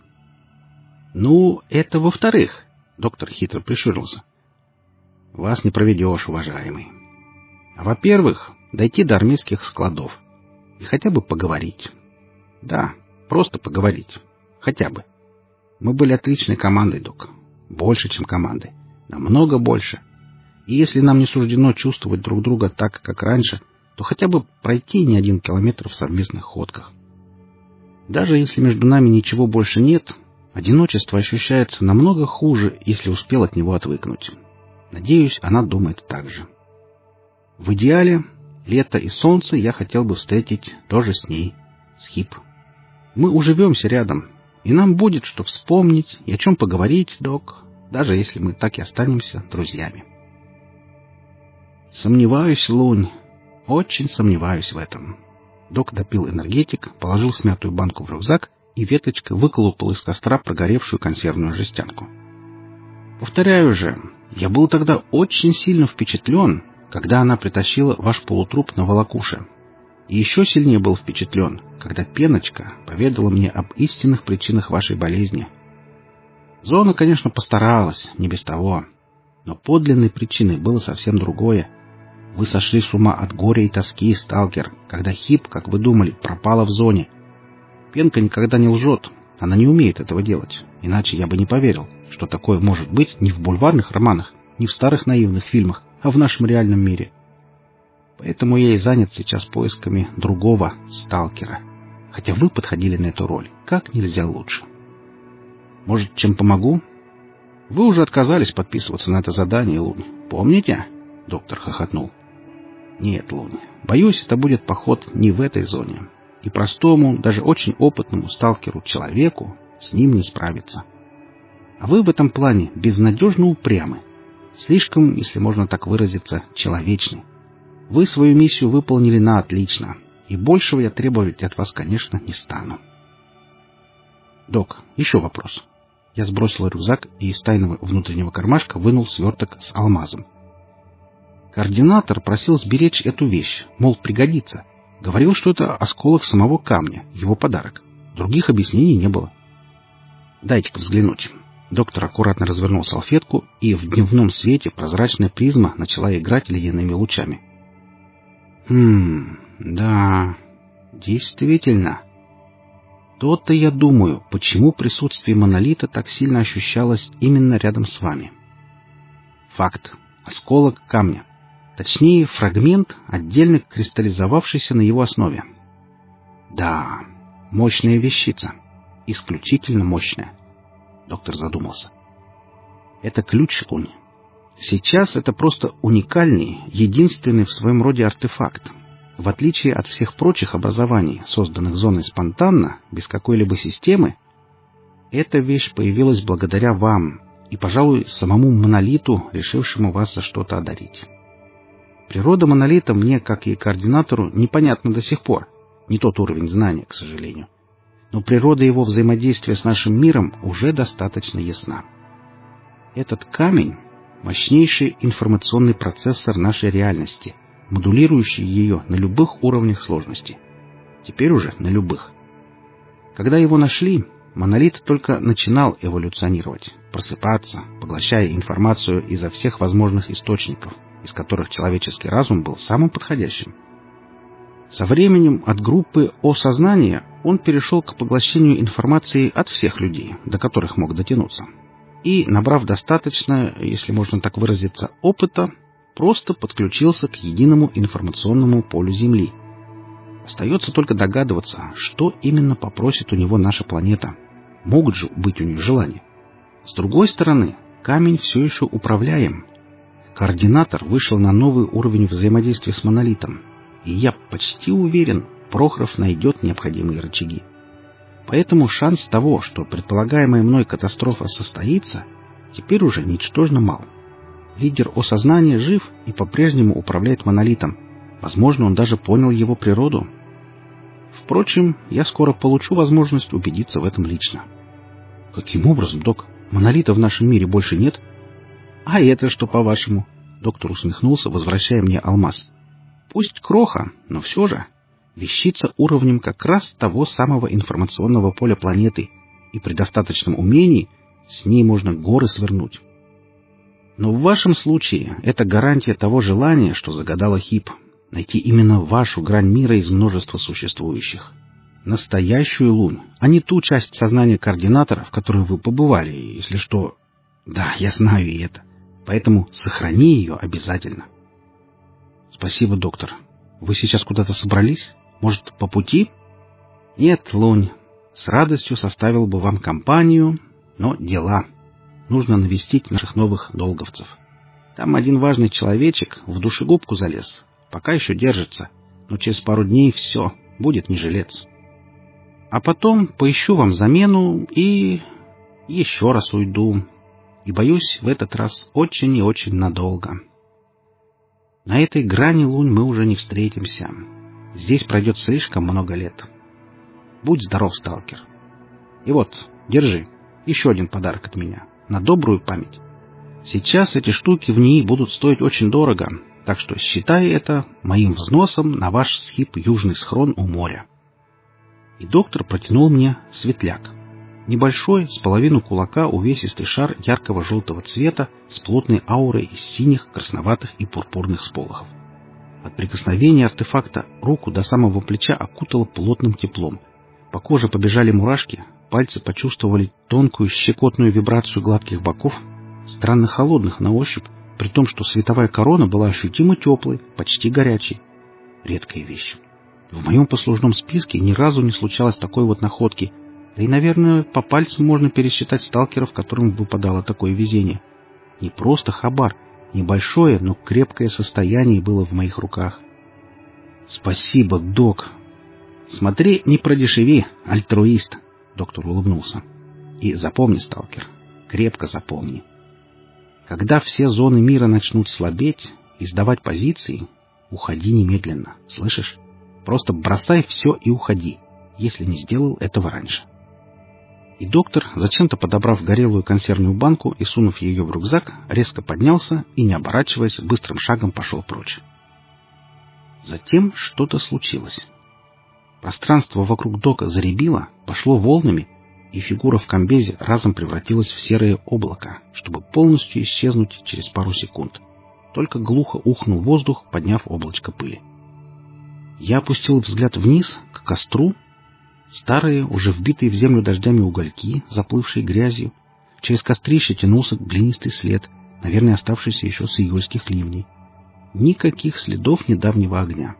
«Ну, это во-вторых», — доктор хитро прищурился. «Вас не проведешь, уважаемый. А во-первых, дойти до армейских складов и хотя бы поговорить. Да, просто поговорить. Хотя бы. Мы были отличной командой, док. Больше, чем командой. Намного больше. И если нам не суждено чувствовать друг друга так, как раньше, то хотя бы пройти не один километр в совместных ходках. Даже если между нами ничего больше нет, одиночество ощущается намного хуже, если успел от него отвыкнуть. Надеюсь, она думает так же. В идеале, лето и солнце я хотел бы встретить тоже с ней, с Хип. Мы уживемся рядом, и нам будет что вспомнить и о чем поговорить, док, даже если мы так и останемся друзьями. Сомневаюсь, Лунь, очень сомневаюсь в этом. Док допил энергетик, положил смятую банку в рюкзак и веточкой выколупал из костра прогоревшую консервную жестянку. Повторяю же, я был тогда очень сильно впечатлен, когда она притащила ваш полутруп на волокуше. И еще сильнее был впечатлен, когда Пеночка поведала мне об истинных причинах вашей болезни. Зона, конечно, постаралась, не без того, но подлинной причиной было совсем другое. Вы сошли с ума от горя и тоски, сталкер, когда Хип, как вы думали, пропала в зоне. Пенка никогда не лжет, она не умеет этого делать, иначе я бы не поверил, что такое может быть не в бульварных романах, не в старых наивных фильмах, а в нашем реальном мире. Поэтому я и занят сейчас поисками другого сталкера, хотя вы подходили на эту роль как нельзя лучше. Может, чем помогу? Вы уже отказались подписываться на это задание, Лунь, помните? Доктор хохотнул. Нет, Лунь, боюсь, это будет поход не в этой зоне. И простому, даже очень опытному сталкеру-человеку с ним не справиться. А вы в этом плане безнадежно упрямы. Слишком, если можно так выразиться, человечны. Вы свою миссию выполнили на отлично, и большего я требовать от вас, конечно, не стану. Док, еще вопрос. Я сбросил рюкзак и из тайного внутреннего кармашка вынул сверток с алмазом. Координатор просил сберечь эту вещь, мол, пригодится. Говорил, что это осколок самого камня, его подарок. Других объяснений не было. «Дайте-ка взглянуть». Доктор аккуратно развернул салфетку, и в дневном свете прозрачная призма начала играть ледяными лучами. «Хм, да, действительно. То-то я думаю, почему присутствие монолита так сильно ощущалось именно рядом с вами. Факт. Осколок камня. Точнее, фрагмент, отдельно кристаллизовавшийся на его основе. Да, мощная вещица. Исключительно мощная». Доктор задумался. «Это ключ, Лунь. Сейчас это просто уникальный, единственный в своем роде артефакт. В отличие от всех прочих образований, созданных зоной спонтанно, без какой-либо системы, эта вещь появилась благодаря вам и, пожалуй, самому монолиту, решившему вас за что-то одарить. Природа монолита мне, как и координатору, непонятна до сих пор. Не тот уровень знания, к сожалению. Но природа его взаимодействия с нашим миром уже достаточно ясна. Этот камень — мощнейший информационный процессор нашей реальности, модулирующий ее на любых уровнях сложности. Теперь уже на любых. Когда его нашли, монолит только начинал эволюционировать, просыпаться, поглощая информацию изо всех возможных источников, из которых человеческий разум был самым подходящим. Со временем от группы О-сознания он перешел к поглощению информации от всех людей, до которых мог дотянуться. И, набрав достаточно, если можно так выразиться, опыта, просто подключился к единому информационному полю Земли. Остается только догадываться, что именно попросит у него наша планета. Могут же быть у них желания. С другой стороны, камень все еще управляем. Координатор вышел на новый уровень взаимодействия с монолитом. И я почти уверен, Прохоров найдет необходимые рычаги. Поэтому шанс того, что предполагаемая мной катастрофа состоится, теперь уже ничтожно мал. Лидер осознания жив и по-прежнему управляет монолитом. Возможно, он даже понял его природу. Впрочем, я скоро получу возможность убедиться в этом лично. Каким образом, док? Монолита в нашем мире больше нет? А это что, по-вашему? Доктор усмехнулся, возвращая мне алмаз. Пусть кроха, но все же вещица уровнем как раз того самого информационного поля планеты, и при достаточном умении с ней можно горы свернуть. Но в вашем случае это гарантия того желания, что загадала Хип, найти именно вашу грань мира из множества существующих. Настоящую Лунь, а не ту часть сознания координатора, в которой вы побывали, если что... Да, я знаю и это. Поэтому сохрани ее обязательно. Спасибо, доктор. Вы сейчас куда-то собрались? Может, по пути? Нет, Лунь. С радостью составил бы вам компанию, но дела. Нужно навестить наших новых долговцев. Там один важный человечек в душегубку залез. Пока еще держится, но через пару дней все, будет не жилец. А потом поищу вам замену и... еще раз уйду. И, боюсь, в этот раз очень и очень надолго. На этой грани, Лунь, мы уже не встретимся. Здесь пройдет слишком много лет. Будь здоров, сталкер. И вот, держи, еще один подарок от меня, на добрую память. Сейчас эти штуки в ней будут стоить очень дорого, так что считай это моим взносом на ваш с Хип южный схрон у моря. И доктор протянул мне светляк. Небольшой, с половину кулака, увесистый шар яркого желтого цвета с плотной аурой из синих, красноватых и пурпурных сполохов. От прикосновения артефакта руку до самого плеча окутало плотным теплом. По коже побежали мурашки, пальцы почувствовали тонкую щекотную вибрацию гладких боков, странно холодных на ощупь, при том, что световая корона была ощутимо теплой, почти горячей. Редкая вещь. В моем послужном списке ни разу не случалось такой вот находки. Да и, наверное, по пальцам можно пересчитать сталкеров, которым выпадало такое везение. Не просто хабар, небольшое, но крепкое состояние было в моих руках. Спасибо, док. Смотри, не продешеви, альтруист, доктор улыбнулся. И запомни, сталкер, крепко запомни. Когда все зоны мира начнут слабеть и сдавать позиции, уходи немедленно, слышишь? Просто бросай все и уходи, если не сделал этого раньше. И доктор, зачем-то подобрав горелую консервную банку и сунув ее в рюкзак, резко поднялся и, не оборачиваясь, быстрым шагом пошел прочь. Затем что-то случилось. Пространство вокруг дока заребило, пошло волнами, и фигура в комбезе разом превратилась в серое облако, чтобы полностью исчезнуть через пару секунд. Только глухо ухнул воздух, подняв облачко пыли. Я опустил взгляд вниз, к костру. Старые, уже вбитые в землю дождями угольки, заплывшие грязью. Через кострище тянулся глинистый след, наверное, оставшийся еще с июльских ливней. Никаких следов недавнего огня.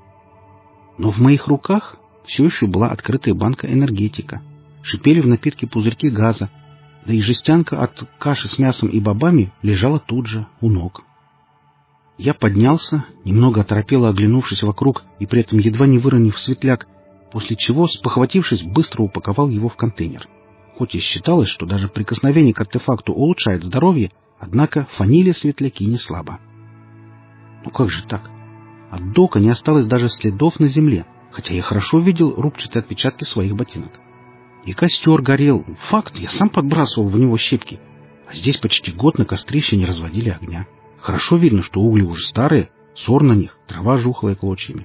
Но в моих руках все еще была открытая банка энергетика. Шипели в напитке пузырьки газа, да и жестянка от каши с мясом и бобами лежала тут же, у ног. Я поднялся, немного оторопело оглянувшись вокруг и при этом едва не выронив светляк, после чего, спохватившись, быстро упаковал его в контейнер. Хоть и считалось, что даже прикосновение к артефакту улучшает здоровье, однако фанили светляки не слабо. Ну как же так? От дока не осталось даже следов на земле, хотя я хорошо видел рубчатые отпечатки своих ботинок. И костер горел. Факт, я сам подбрасывал в него щепки. А здесь почти год на кострище не разводили огня. Хорошо видно, что угли уже старые, сор на них, трава жухлая клочьями.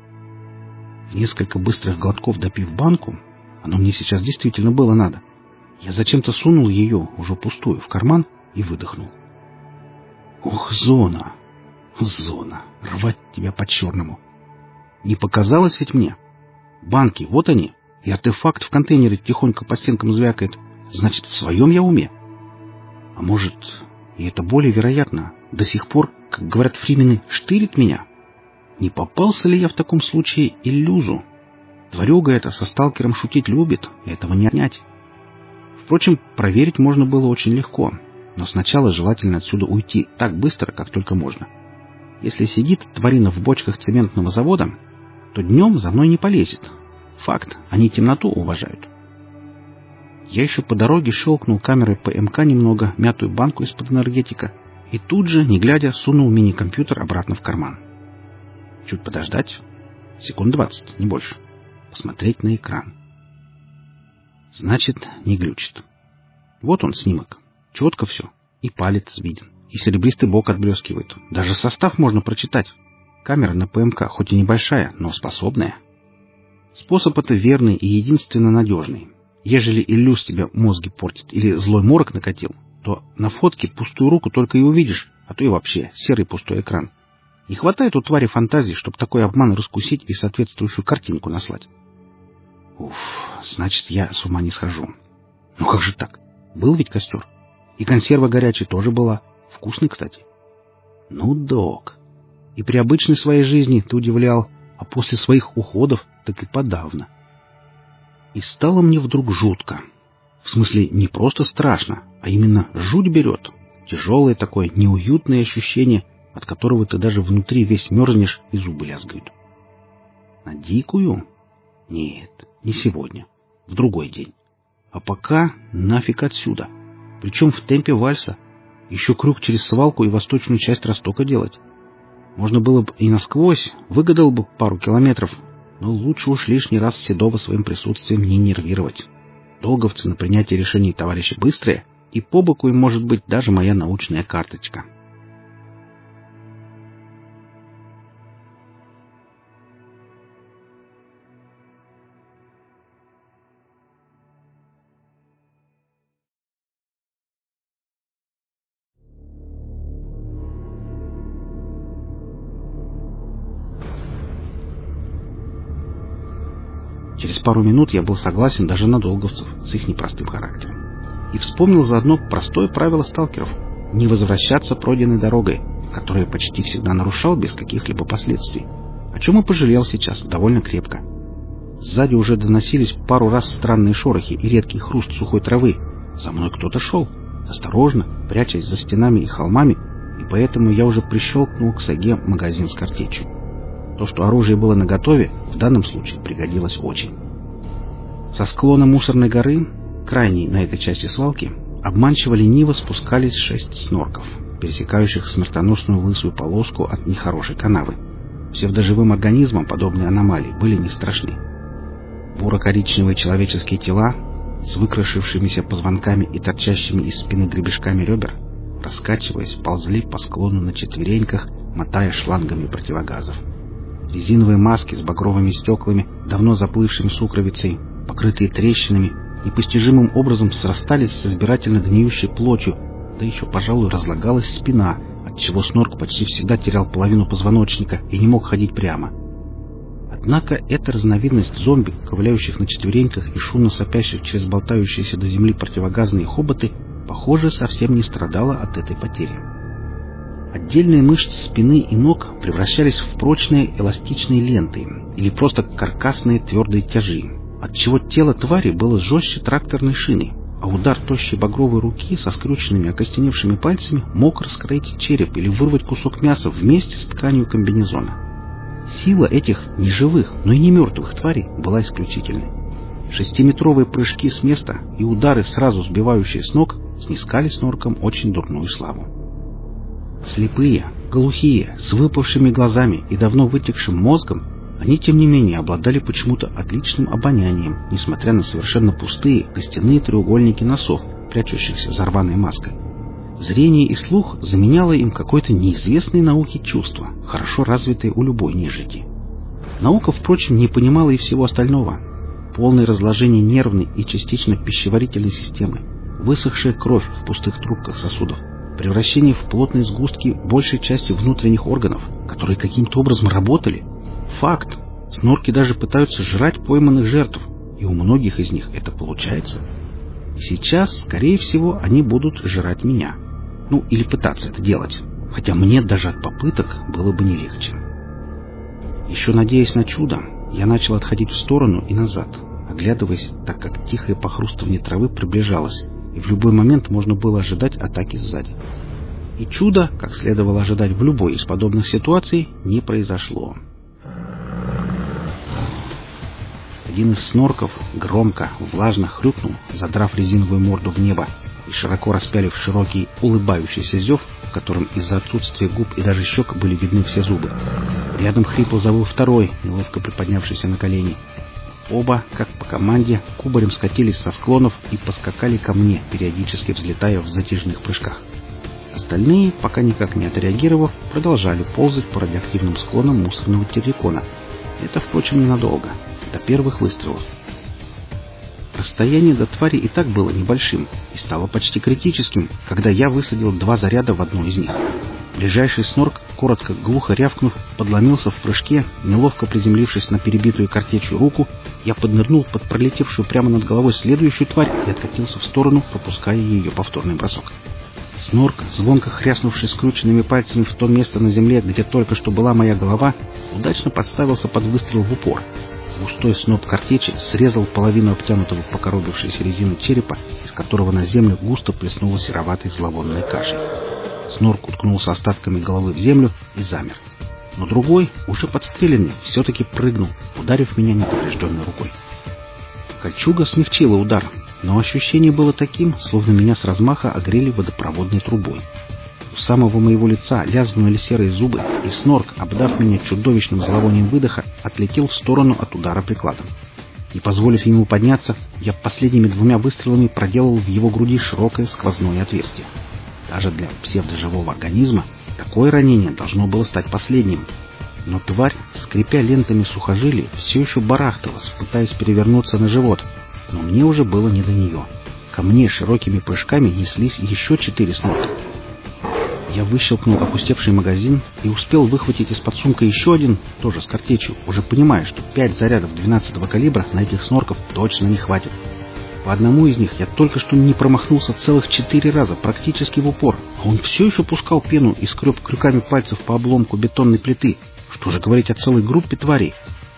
В несколько быстрых глотков допив банку, оно мне сейчас действительно было надо, я зачем-то сунул ее, уже пустую, в карман и выдохнул. Ох, зона! Зона! Рвать тебя по-черному! Не показалось ведь мне? Банки, вот они, и артефакт в контейнере тихонько по стенкам звякает. Значит, в своем я уме? А может, и это более вероятно, до сих пор, как говорят фримены, штырит меня? Не попался ли я в таком случае иллюзу? Тварюга эта со сталкером шутить любит, этого не отнять. Впрочем, проверить можно было очень легко, но сначала желательно отсюда уйти так быстро, как только можно. Если сидит тварина в бочках цементного завода, то днем за мной не полезет. Факт, они темноту уважают. Я еще по дороге щелкнул камерой ПМК немного, мятую банку из-под энергетика, и тут же, не глядя, сунул мини-компьютер обратно в карман. Чуть подождать, секунд двадцать, не больше, посмотреть на экран. Значит, не глючит. Вот он, снимок. Четко все. И палец виден, и серебристый бок отблескивает. Даже состав можно прочитать. Камера на ПМК, хоть и небольшая, но способная. Способ это верный и единственно надежный. Ежели иллюз тебя мозги портит или злой морок накатил, то на фотке пустую руку только и увидишь, а то и вообще серый пустой экран. Не хватает у твари фантазии, чтобы такой обман раскусить и соответствующую картинку наслать. Уф, значит, я с ума не схожу. Ну как же так? Был ведь костер. И консерва горячая тоже была. Вкусный, кстати. Ну, док. И при обычной своей жизни ты удивлял, а после своих уходов так и подавно. И стало мне вдруг жутко. В смысле, не просто страшно, а именно жуть берет. Тяжелое такое, неуютное ощущение, от которого ты даже внутри весь мерзнешь и зубы лязгают. На дикую? Нет, не сегодня. В другой день. А пока нафиг отсюда. Причем в темпе вальса. Еще круг через свалку и восточную часть Ростока делать. Можно было бы и насквозь, выгадал бы пару километров, но лучше уж лишний раз Седова своим присутствием не нервировать. Долговцы на принятие решений товарищи быстрые, и по боку им может быть даже моя научная карточка. Через пару минут я был согласен даже на долговцев с их непростым характером. И вспомнил заодно простое правило сталкеров — не возвращаться пройденной дорогой, которую я почти всегда нарушал без каких-либо последствий, о чем и пожалел сейчас довольно крепко. Сзади уже доносились пару раз странные шорохи и редкий хруст сухой травы. За мной кто-то шел, осторожно, прячась за стенами и холмами, и поэтому я уже прищелкнул к саге магазин с картечью. То, что оружие было наготове, в данном случае пригодилось очень. Со склона мусорной горы, крайней на этой части свалки, обманчиво лениво спускались шесть снорков, пересекающих смертоносную лысую полоску от нехорошей канавы. Псевдоживым организмам подобные аномалии были не страшны. Буро-коричневые человеческие тела, с выкрашившимися позвонками и торчащими из спины гребешками ребер, раскачиваясь, ползли по склону на четвереньках, мотая шлангами противогазов. Резиновые маски с багровыми стеклами, давно заплывшими сукровицей, покрытые трещинами, непостижимым образом срастались с избирательно гниющей плотью, да еще, пожалуй, разлагалась спина, отчего Снорк почти всегда терял половину позвоночника и не мог ходить прямо. Однако эта разновидность зомби, ковыляющих на четвереньках и шумно сопящих через болтающиеся до земли противогазные хоботы, похоже, совсем не страдала от этой потери. Отдельные мышцы спины и ног превращались в прочные эластичные ленты или просто каркасные твердые тяжи, отчего тело твари было жестче тракторной шины, а удар тощей багровой руки со скрюченными окостеневшими пальцами мог раскроить череп или вырвать кусок мяса вместе с тканью комбинезона. Сила этих не живых, но и не мертвых тварей была исключительной. Шестиметровые прыжки с места и удары, сразу сбивающие с ног, снискали Сноркам очень дурную славу. Слепые, глухие, с выпавшими глазами и давно вытекшим мозгом, они, тем не менее, обладали почему-то отличным обонянием, несмотря на совершенно пустые костяные треугольники носов, прячущихся за рваной маской. Зрение и слух заменяло им какое-то неизвестное науке чувство, хорошо развитое у любой нежити. Наука, впрочем, не понимала и всего остального. Полное разложение нервной и частично пищеварительной системы, высохшая кровь в пустых трубках сосудов, превращение в плотные сгустки большей части внутренних органов, которые каким-то образом работали. Факт. Снорки даже пытаются жрать пойманных жертв, и у многих из них это получается. Сейчас, скорее всего, они будут жрать меня. Ну, или пытаться это делать. Хотя мне даже от попыток было бы не легче. Еще надеясь на чудо, я начал отходить в сторону и назад, оглядываясь, так как тихое похрустывание травы приближалось, и в любой момент можно было ожидать атаки сзади. И чудо, как следовало ожидать в любой из подобных ситуаций, не произошло. Один из снорков громко, влажно хрюкнул, задрав резиновую морду в небо и широко распялив широкий, улыбающийся зев, в котором из-за отсутствия губ и даже щек были видны все зубы. Рядом хрипло завыл второй, неловко приподнявшийся на колени. Оба, как по команде, кубарем скатились со склонов и поскакали ко мне, периодически взлетая в затяжных прыжках. Остальные, пока никак не отреагировав, продолжали ползать по радиоактивным склонам мусорного террикона. Это, впрочем, ненадолго. До первых выстрелов. Расстояние до твари и так было небольшим и стало почти критическим, когда я высадил два заряда в одну из них. Ближайший снорк, коротко глухо рявкнув, подломился в прыжке, неловко приземлившись на перебитую картечью руку. Я поднырнул под пролетевшую прямо над головой следующую тварь и откатился в сторону, пропуская ее повторный бросок. Снорк, звонко хряснувший скрученными пальцами в то место на земле, где только что была моя голова, удачно подставился под выстрел в упор. Густой сноп картечи срезал половину обтянутого покоробившейся резины черепа, из которого на землю густо плеснуло сероватой зловонной кашей. Снорк уткнулся остатками головы в землю и замер. Но другой, уже подстреленный, все-таки прыгнул, ударив меня неповрежденной рукой. Кольчуга смягчила удар, но ощущение было таким, словно меня с размаха огрели водопроводной трубой. У самого моего лица лязгнули серые зубы, и снорк, обдав меня чудовищным зловонием выдоха, отлетел в сторону от удара прикладом. Не позволив ему подняться, я последними двумя выстрелами проделал в его груди широкое сквозное отверстие. Даже для псевдоживого организма такое ранение должно было стать последним. Но тварь, скрипя лентами сухожилий, все еще барахталась, пытаясь перевернуться на живот, но мне уже было не до нее. Ко мне широкими прыжками неслись еще четыре снорка. Я выщелкнул опустевший магазин и успел выхватить из-под сумка еще один, тоже с картечью, уже понимая, что пять зарядов двенадцатого калибра на этих снорков точно не хватит. По одному из них я только что не промахнулся целых четыре раза, практически в упор, а он все еще пускал пену и скреб крюками пальцев по обломку бетонной плиты. Что же говорить о целой группе тварей?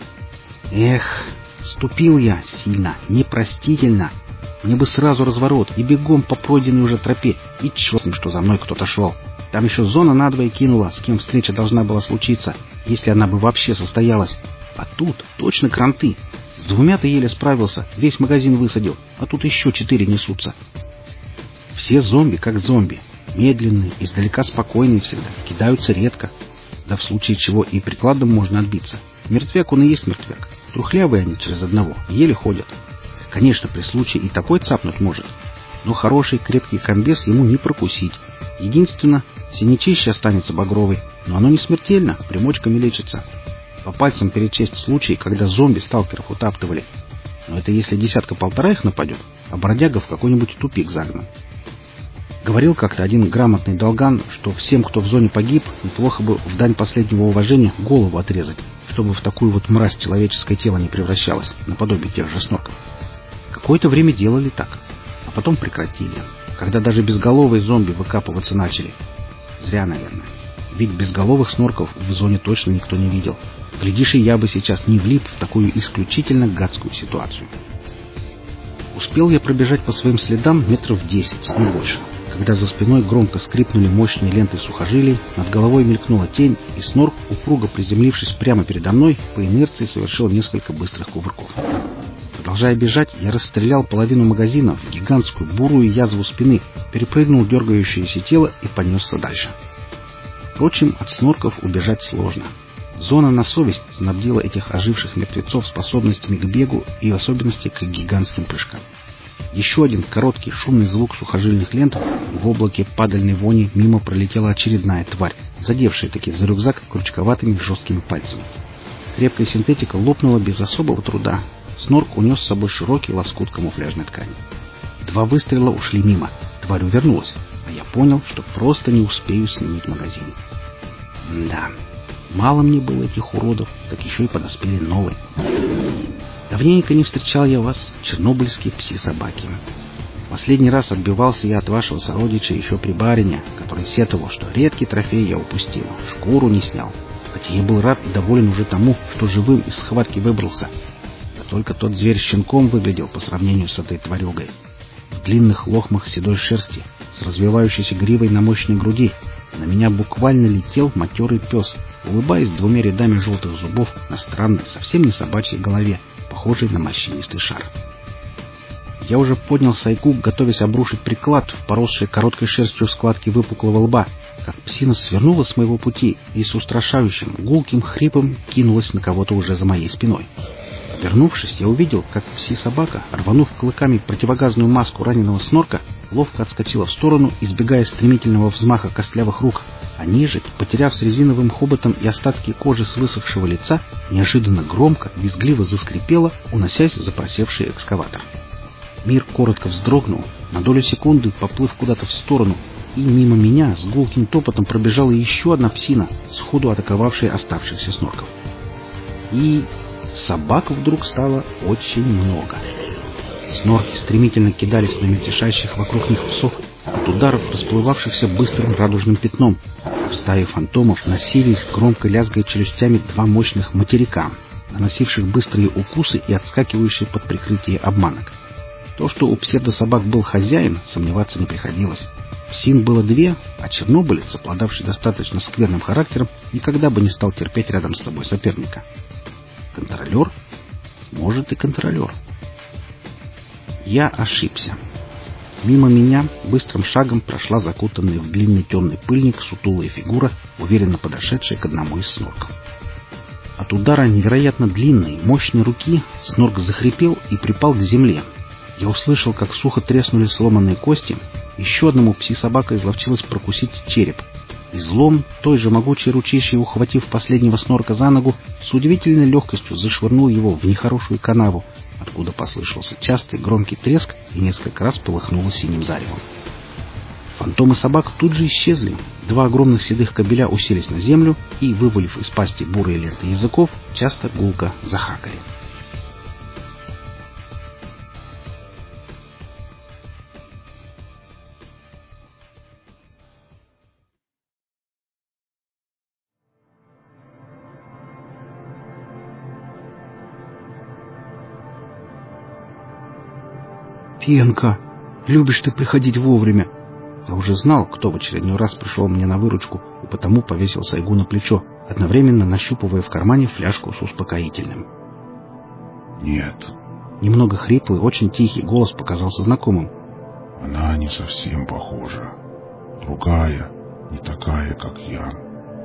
Эх, ступил я сильно, непростительно. Мне бы сразу разворот и бегом по пройденной уже тропе, и черт с ним, что за мной кто-то шел. Там еще зона надвое кинула, с кем встреча должна была случиться, если она бы вообще состоялась. А тут точно кранты. С двумя-то еле справился, весь магазин высадил, а тут еще четыре несутся. Все зомби как зомби. Медленные, издалека спокойные всегда, кидаются редко. Да в случае чего и прикладом можно отбиться. Мертвяк он и есть мертвяк. Трухлявые они через одного, еле ходят. Конечно, при случае и такой цапнуть может, но хороший крепкий комбез ему не прокусить. Единственно, синячище останется багровый, но оно не смертельно, примочками лечится. По пальцам перечесть случаи, когда зомби сталкеров утаптывали. Но это если десятка-полтора их нападет, а бродяга в какой-нибудь тупик загнан. Говорил как-то один грамотный долган, что всем, кто в зоне погиб, неплохо бы в дань последнего уважения голову отрезать, чтобы в такую вот мразь человеческое тело не превращалось, наподобие тех же снорков. Какое-то время делали так, а потом прекратили, когда даже безголовые зомби выкапываться начали. Зря, наверное. Ведь безголовых снорков в зоне точно никто не видел. Глядишь, и я бы сейчас не влип в такую исключительно гадскую ситуацию. Успел я пробежать по своим следам метров десять, не больше, когда за спиной громко скрипнули мощные ленты сухожилий, над головой мелькнула тень, и снорк, упруго приземлившись прямо передо мной, по инерции совершил несколько быстрых кувырков. Продолжая бежать, я расстрелял половину магазина в гигантскую бурую язву спины, перепрыгнул дергающееся тело и понесся дальше. Впрочем, от снорков убежать сложно. Зона на совесть снабдила этих оживших мертвецов способностями к бегу и в особенности к гигантским прыжкам. Еще один короткий шумный звук сухожильных лент, и в облаке падальной вони мимо пролетела очередная тварь, задевшая таки за рюкзак крючковатыми жесткими пальцами. Крепкая синтетика лопнула без особого труда. Снорк унес с собой широкий лоскут камуфляжной ткани. Два выстрела ушли мимо. Тварь увернулась, а я понял, что просто не успею сменить магазин. Да, мало мне было этих уродов, так еще и подоспели новые. Давненько не встречал я вас, чернобыльские пси-собаки. Последний раз отбивался я от вашего сородича еще при барине, который сетовал, что редкий трофей я упустил, шкуру не снял. Хотя я был рад и доволен уже тому, что живым из схватки выбрался. Да только тот зверь щенком выглядел по сравнению с этой тварюгой. В длинных лохмах седой шерсти, с развивающейся гривой на мощной груди, на меня буквально летел матерый пес, улыбаясь двумя рядами желтых зубов на странной, совсем не собачьей голове, похожей на морщинистый шар. Я уже поднял сайгу, готовясь обрушить приклад в поросшие короткой шерстью складки выпуклого лба, как псина свернула с моего пути и с устрашающим, гулким хрипом кинулась на кого-то уже за моей спиной. Вернувшись, я увидел, как пси-собака, рванув клыками противогазную маску раненого снорка, ловко отскочила в сторону, избегая стремительного взмаха костлявых рук, а нежить, потеряв с резиновым хоботом и остатки кожи с высохшего лица, неожиданно громко, визгливо заскрипела, уносясь за просевший экскаватор. Мир коротко вздрогнул, на долю секунды поплыв куда-то в сторону, и мимо меня с гулким топотом пробежала еще одна псина, сходу атаковавшая оставшихся снорков. И собак вдруг стало очень много. Снорки стремительно кидались на мельтешащих вокруг них псов, от ударов, расплывавшихся быстрым радужным пятном. В стае фантомов носились, громко лязгая челюстями, два мощных материка, наносивших быстрые укусы и отскакивающие под прикрытие обманок. То, что у псевдособак был хозяин, сомневаться не приходилось. Псин было две, а чернобылец, обладавший достаточно скверным характером, никогда бы не стал терпеть рядом с собой соперника. Контролер? Может, и контролер. Я ошибся. Мимо меня быстрым шагом прошла закутанная в длинный темный пыльник сутулая фигура, уверенно подошедшая к одному из снорков. От удара невероятно длинной, мощной руки снорк захрипел и припал к земле. Я услышал, как сухо треснули сломанные кости. Еще одному пси-собака изловчилась прокусить череп. Излом, той же могучей ручищей ухватив последнего снорка за ногу, с удивительной легкостью зашвырнул его в нехорошую канаву, откуда послышался частый громкий треск и несколько раз полыхнуло синим заревом. Фантомы собак тут же исчезли. Два огромных седых кобеля уселись на землю и, вывалив из пасти бурые ленты языков, часто гулко захакали. «Пенка, любишь ты приходить вовремя!» Я уже знал, кто в очередной раз пришел мне на выручку, и потому повесил сайгу на плечо, одновременно нащупывая в кармане фляжку с успокоительным. «Нет». Немного хриплый, очень тихий голос показался знакомым. «Она не совсем похожа. Другая, не такая, как я.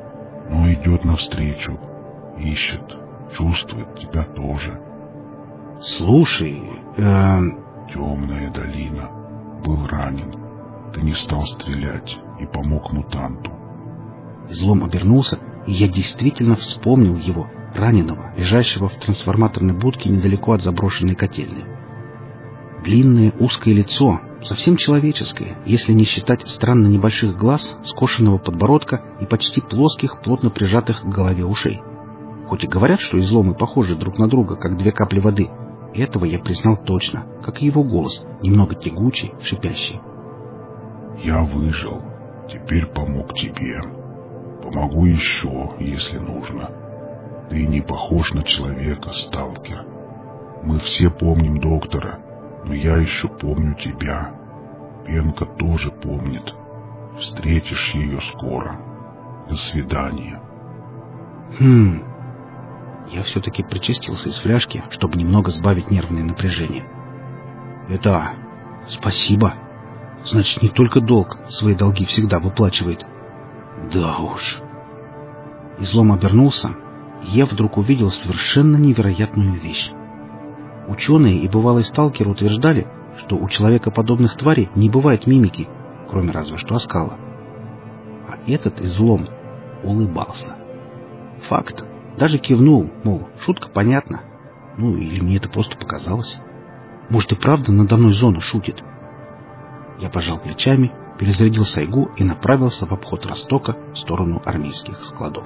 Но идет навстречу, ищет, чувствует тебя тоже. Слушай, э... Темная долина. Был ранен. Ты не стал стрелять и помог мутанту. Излом обернулся, и я действительно вспомнил его, раненого, лежащего в трансформаторной будке недалеко от заброшенной котельной. Длинное узкое лицо, совсем человеческое, если не считать странно небольших глаз, скошенного подбородка и почти плоских, плотно прижатых к голове ушей. Хоть и говорят, что изломы похожи друг на друга, как две капли воды, этого я признал точно, как и его голос, немного тягучий, шипящий. Я выжил, теперь помог тебе. Помогу еще, если нужно. Ты не похож на человека, сталкер. Мы все помним доктора, но я еще помню тебя. Пенка тоже помнит. Встретишь ее скоро. До свидания. Хм... Я все-таки причастился из фляжки, чтобы немного сбавить нервное напряжение. Это... спасибо. Значит, не только долг свои долги всегда выплачивает. Да уж. Излом обернулся, и я вдруг увидел совершенно невероятную вещь. Ученые и бывалые сталкеры утверждали, что у человекоподобных тварей не бывает мимики, кроме разве что оскала. А этот излом улыбался. Факт. Даже кивнул, мол, шутка понятна. Ну, или мне это просто показалось. Может, и правда надо мной зона шутит. Я пожал плечами, перезарядил сайгу и направился в обход Ростока в сторону армейских складов.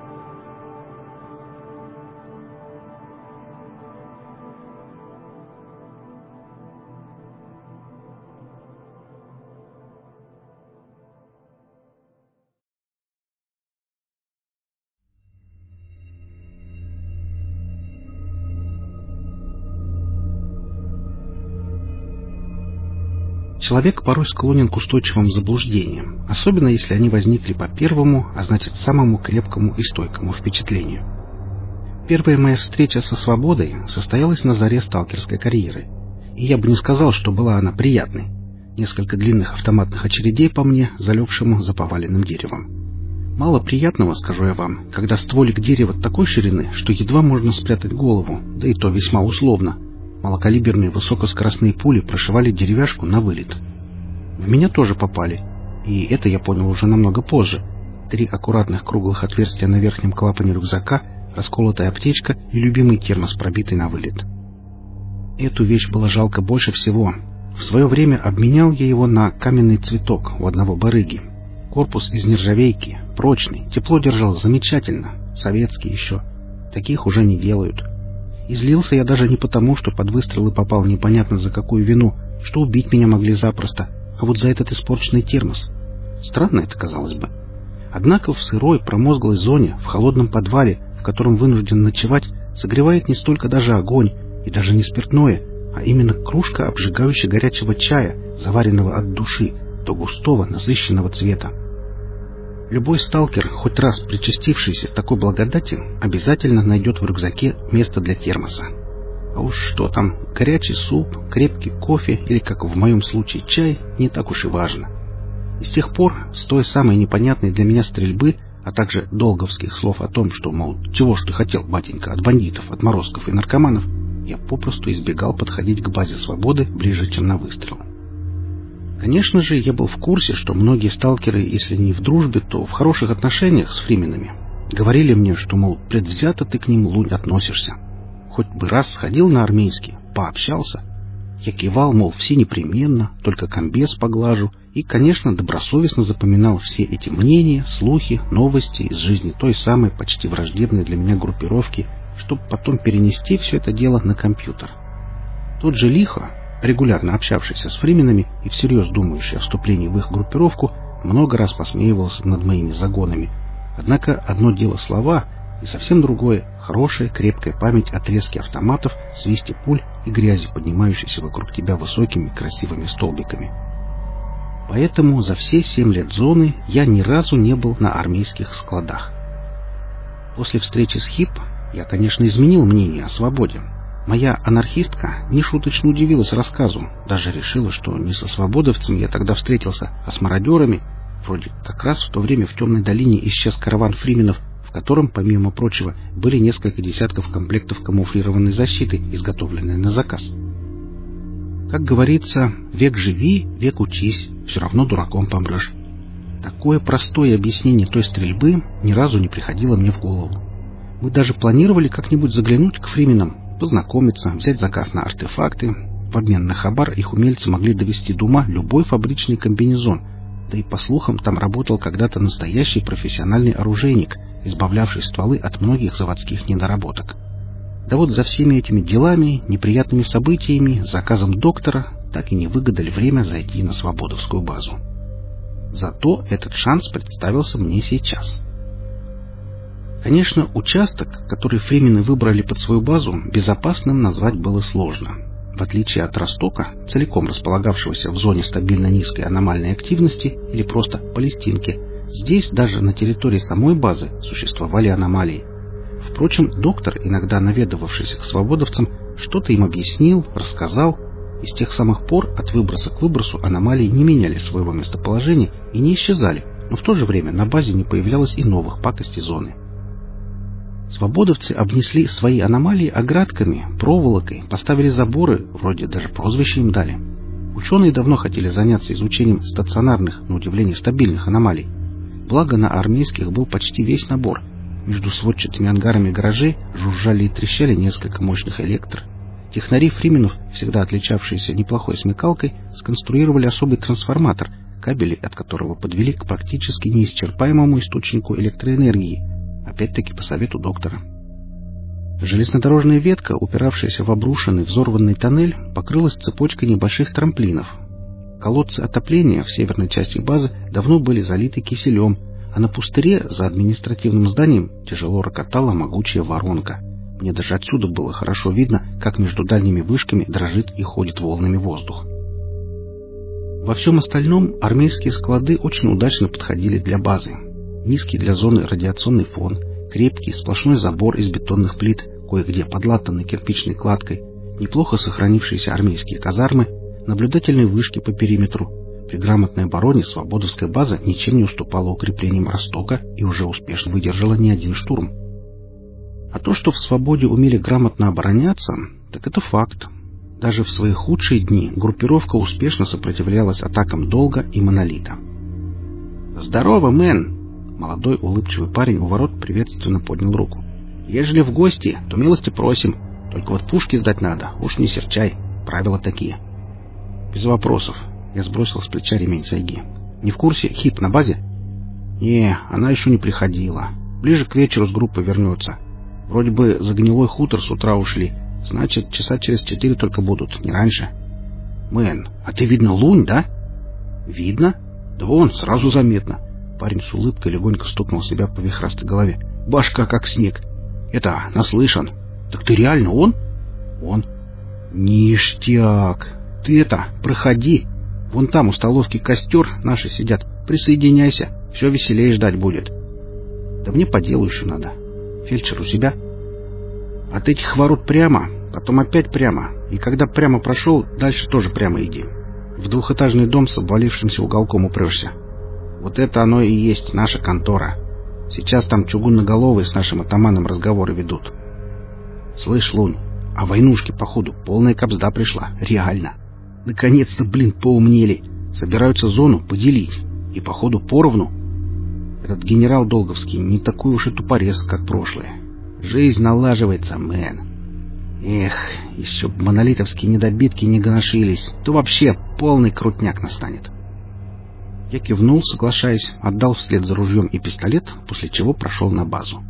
Человек порой склонен к устойчивым заблуждениям, особенно если они возникли по первому, а значит самому крепкому и стойкому впечатлению. Первая моя встреча со свободой состоялась на заре сталкерской карьеры, и я бы не сказал, что была она приятной. Несколько длинных автоматных очередей по мне, залегшему за поваленным деревом. Мало приятного, скажу я вам, когда стволик дерева такой ширины, что едва можно спрятать голову, да и то весьма условно. Малокалиберные высокоскоростные пули прошивали деревяшку на вылет. В меня тоже попали, и это я понял уже намного позже. Три аккуратных круглых отверстия на верхнем клапане рюкзака, расколотая аптечка и любимый термос, пробитый на вылет. Эту вещь было жалко больше всего. В свое время обменял я его на каменный цветок у одного барыги. Корпус из нержавейки, прочный, тепло держал замечательно, советский еще. Таких уже не делают. И злился я даже не потому, что под выстрелы попал непонятно за какую вину, что убить меня могли запросто, а вот за этот испорченный термос. Странно это, казалось бы. Однако в сырой, промозглой зоне, в холодном подвале, в котором вынужден ночевать, согревает не столько даже огонь, и даже не спиртное, а именно кружка обжигающе горячего чая, заваренного от души, до густого, насыщенного цвета. Любой сталкер, хоть раз причастившийся к такой благодати, обязательно найдет в рюкзаке место для термоса. А уж что там, горячий суп, крепкий кофе или, как в моем случае, чай, не так уж и важно. И с тех пор, с той самой непонятной для меня стрельбы, а также долговских слов о том, что, мол, чего ж ты хотел, батенька, от бандитов, отморозков и наркоманов, я попросту избегал подходить к базе свободы ближе, чем на выстрел. Конечно же, я был в курсе, что многие сталкеры, если не в дружбе, то в хороших отношениях с фрименами. Говорили мне, что, мол, предвзято ты к ним, лунь, относишься. Хоть бы раз сходил на армейский, пообщался. Я кивал, мол, все непременно, только комбез поглажу, и, конечно, добросовестно запоминал все эти мнения, слухи, новости из жизни той самой почти враждебной для меня группировки, чтобы потом перенести все это дело на компьютер. Тот же Лихо, регулярно общавшийся с фрименами и всерьез думающий о вступлении в их группировку, много раз посмеивался над моими загонами. Однако одно дело слова, и совсем другое — хорошая, крепкая память о треске автоматов, свисте пуль и грязи, поднимающейся вокруг тебя высокими красивыми столбиками. Поэтому за все семь лет зоны я ни разу не был на армейских складах. После встречи с Хип я, конечно, изменил мнение о свободе. Моя анархистка нешуточно удивилась рассказу, даже решила, что не со свободовцами я тогда встретился, а с мародерами. Вроде как раз в то время в Темной долине исчез караван фрименов, в котором, помимо прочего, были несколько десятков комплектов камуфлированной защиты, изготовленной на заказ. Как говорится, век живи, век учись, все равно дураком помрешь. Такое простое объяснение той стрельбы ни разу не приходило мне в голову. Мы даже планировали как-нибудь заглянуть к фрименам, познакомиться, взять заказ на артефакты. В обмен на хабар их умельцы могли довести до ума любой фабричный комбинезон, да и, по слухам, там работал когда-то настоящий профессиональный оружейник, избавлявший стволы от многих заводских недоработок. Да вот за всеми этими делами, неприятными событиями, заказом доктора так и не выгадали время зайти на Свободовскую базу. Зато этот шанс представился мне сейчас. Конечно, участок, который фримены выбрали под свою базу, безопасным назвать было сложно. В отличие от Ростока, целиком располагавшегося в зоне стабильно низкой аномальной активности или просто Палестинки, здесь даже на территории самой базы существовали аномалии. Впрочем, доктор, иногда наведывавшийся к свободовцам, что-то им объяснил, рассказал, и с тех самых пор от выброса к выбросу аномалии не меняли своего местоположения и не исчезали, но в то же время на базе не появлялось и новых пакостей зоны. Свободовцы обнесли свои аномалии оградками, проволокой, поставили заборы, вроде даже прозвище им дали. Ученые давно хотели заняться изучением стационарных, на удивление стабильных аномалий. Благо на армейских был почти весь набор. Между сводчатыми ангарами гаражей жужжали и трещали несколько мощных электр. Технари фрименов, всегда отличавшиеся неплохой смекалкой, сконструировали особый трансформатор, кабели от которого подвели к практически неисчерпаемому источнику электроэнергии, опять-таки по совету доктора. Железнодорожная ветка, упиравшаяся в обрушенный взорванный тоннель, покрылась цепочкой небольших трамплинов. Колодцы отопления в северной части базы давно были залиты киселем, а на пустыре за административным зданием тяжело рокотала могучая воронка. Мне даже отсюда было хорошо видно, как между дальними вышками дрожит и ходит волнами воздух. Во всем остальном армейские склады очень удачно подходили для базы. Низкий для зоны радиационный фон, крепкий сплошной забор из бетонных плит, кое-где подлатанный кирпичной кладкой, неплохо сохранившиеся армейские казармы, наблюдательные вышки по периметру. При грамотной обороне Свободовская база ничем не уступала укреплениям Ростока и уже успешно выдержала не один штурм. А то, что в Свободе умели грамотно обороняться, так это факт. Даже в свои худшие дни группировка успешно сопротивлялась атакам Долга и Монолита. «Здорово, мэн!» Молодой улыбчивый парень у ворот приветственно поднял руку. «Ежели в гости, то милости просим. Только вот пушки сдать надо, уж не серчай. Правила такие». «Без вопросов». Я сбросил с плеча ремень сайги. «Не в курсе, Хип на базе?» «Не, она еще не приходила. Ближе к вечеру с группой вернется. Вроде бы за гнилой хутор с утра ушли. Значит, часа через четыре только будут, не раньше». «Мэн, а ты, видно, лунь, да?» «Видно? Да вон, сразу заметно». Парень с улыбкой легонько стукнул себя по вихрастой голове. «Башка как снег. Это, наслышан. Так ты реально он?» «Он». «Ништяк. Ты это, проходи. Вон там у столовки костер наши сидят. Присоединяйся. Все веселее ждать будет». «Да мне по делу еще надо. Фельдшер у себя?» «От этих ворот прямо, потом опять прямо. И когда прямо прошел, дальше тоже прямо иди. В двухэтажный дом с обвалившимся уголком упрешься. Вот это оно и есть наша контора. Сейчас там чугунноголовые с нашим атаманом разговоры ведут». «Слышь, Лунь, а войнушки, походу, полная кабзда пришла. Реально. Наконец-то, блин, поумнели. Собираются зону поделить. И, походу, поровну. Этот генерал Долговский не такой уж и тупорез, как прошлое. Жизнь налаживается, мэн. Эх, еще б монолитовские недобитки не гоношились, то вообще полный крутняк настанет». Я кивнул, соглашаясь, отдал вслед за ружьем и пистолет, после чего прошел на базу.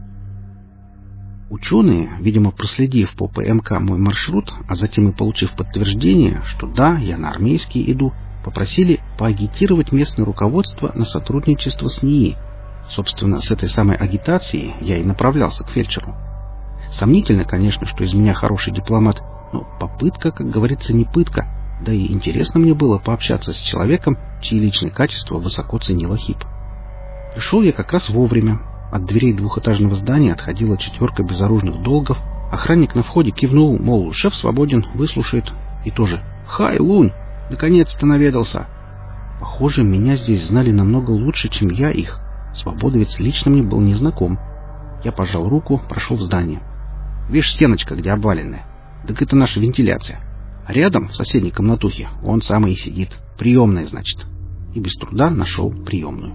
Ученые, видимо, проследив по ПМК мой маршрут, а затем и получив подтверждение, что да, я на армейский иду, попросили поагитировать местное руководство на сотрудничество с НИИ. Собственно, с этой самой агитацией я и направлялся к фельдшеру. Сомнительно, конечно, что из меня хороший дипломат, но попытка, как говорится, не пытка. Да и интересно мне было пообщаться с человеком, чьи личные качества высоко ценила Хип. Пришел я как раз вовремя. От дверей двухэтажного здания отходила четверка безоружных долгов. Охранник на входе кивнул, мол, шеф свободен, выслушает. И тоже: «Хай, Лунь, наконец-то наведался». Похоже, меня здесь знали намного лучше, чем я их. Свободовец лично мне был незнаком. Я пожал руку, прошел в здание. Видишь, стеночка, где обваленная? Так это наша вентиляция. А рядом, в соседней комнатухе, он самый и сидит. Приемная, значит. И без труда нашел приемную.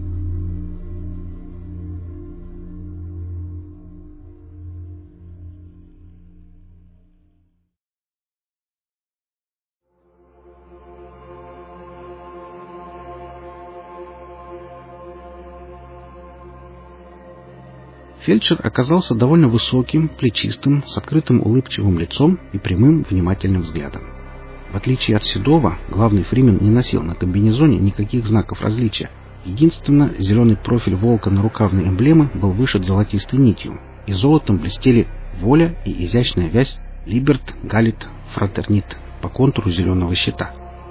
Фельдшер оказался довольно высоким, плечистым, с открытым улыбчивым лицом и прямым, внимательным взглядом. В отличие от Седова, главный фримен не носил на комбинезоне никаких знаков различия. Единственно, зеленый профиль волка на рукавной эмблемы был вышит золотистой нитью, и золотом блестели воля и изящная вязь «Либерт, Галит, Фратернит» по контуру зеленого щита.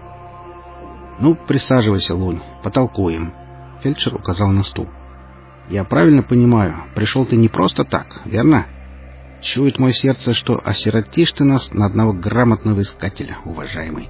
«Ну, присаживайся, Лунь, потолкуем», — фельдшер указал на стул. «Я правильно понимаю, пришел ты не просто так, верно? Чует мое сердце, что осиротишь ты нас на одного грамотного искателя, уважаемый».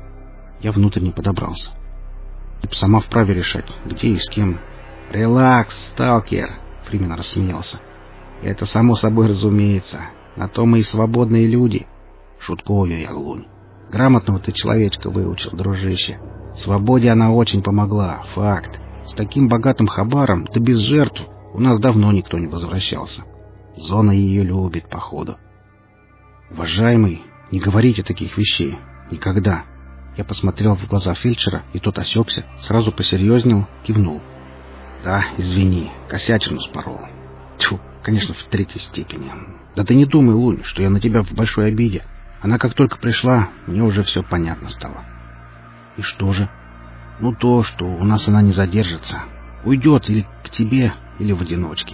Я внутренне подобрался. Ты сама вправе решать, где и с кем. «Релакс, сталкер!» — Фримен рассмеялся. «Это само собой разумеется. На то мы и свободные люди. Шуткую я, Лунь. Грамотного ты человечка выучил, дружище. Свободе она очень помогла, факт. С таким богатым хабаром, да без жертв, у нас давно никто не возвращался. Зона ее любит, походу». «Уважаемый, не говорите таких вещей. Никогда». Я посмотрел в глаза фельдшера, и тот осекся, сразу посерьезнел, кивнул. «Да, извини, косячину спорол. Тьфу, конечно, в третьей степени. Да ты не думай, Лунь, что я на тебя в большой обиде. Она как только пришла, мне уже все понятно стало». «И что же?» «Ну то, что у нас она не задержится. Уйдет или к тебе, или в одиночке.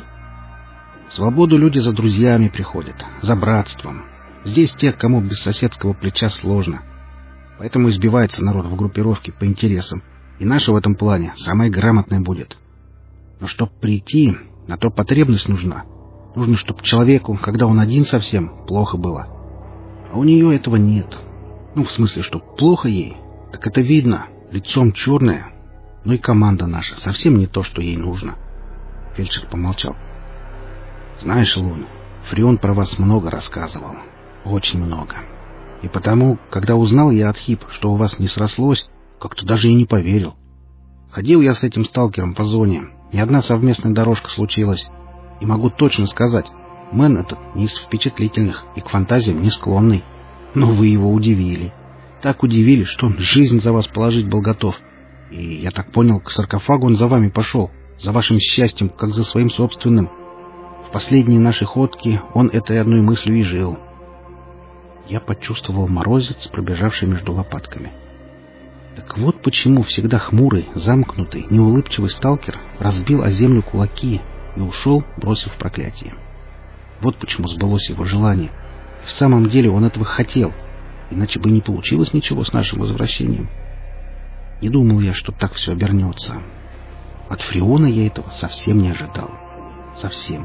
В свободу люди за друзьями приходят, за братством. Здесь тех, кому без соседского плеча сложно. Поэтому избивается народ в группировке по интересам. И наша в этом плане самая грамотная будет. Но чтоб прийти, на то потребность нужна. Нужно, чтоб человеку, когда он один совсем, плохо было. А у нее этого нет. Ну, в смысле, что плохо ей, так это видно». Лицом черное, но и команда наша совсем не то, что ей нужно. Фельдшер помолчал. «Знаешь, Лунь, Фреон про вас много рассказывал. Очень много. И потому, когда узнал я от Хип, что у вас не срослось, как-то даже и не поверил. Ходил я с этим сталкером по зоне, ни одна совместная дорожка случилась. И могу точно сказать, мэн этот не из впечатлительных и к фантазиям не склонный. Но вы его удивили. Так удивили, что он жизнь за вас положить был готов. И, я так понял, к саркофагу он за вами пошел, за вашим счастьем, как за своим собственным. В последние наши ходки он этой одной мыслью и жил». Я почувствовал морозец, пробежавший между лопатками. Так вот почему всегда хмурый, замкнутый, неулыбчивый сталкер разбил о землю кулаки и ушел, бросив проклятие. Вот почему сбылось его желание. В самом деле он этого хотел. Иначе бы не получилось ничего с нашим возвращением. Не думал я, что так все обернется. От Фреона я этого совсем не ожидал. Совсем.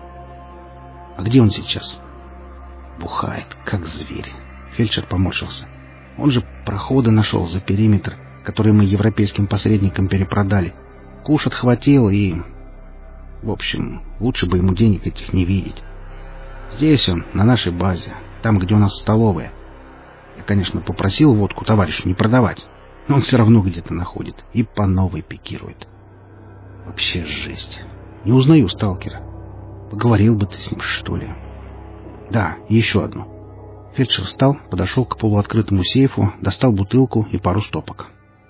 А где он сейчас? Бухает, как зверь. Фельдшер поморщился. Он же проходы нашел за периметр, который мы европейским посредникам перепродали. Куш отхватил и... В общем, лучше бы ему денег этих не видеть. Здесь он, на нашей базе, там, где у нас столовая. Я, конечно, попросил водку товарищу не продавать, но он все равно где-то находит и по новой пикирует. Вообще жесть. Не узнаю сталкера. Поговорил бы ты с ним, что ли. Да, и еще одно. Фельдшер встал, подошел к полуоткрытому сейфу, достал бутылку и пару стопок.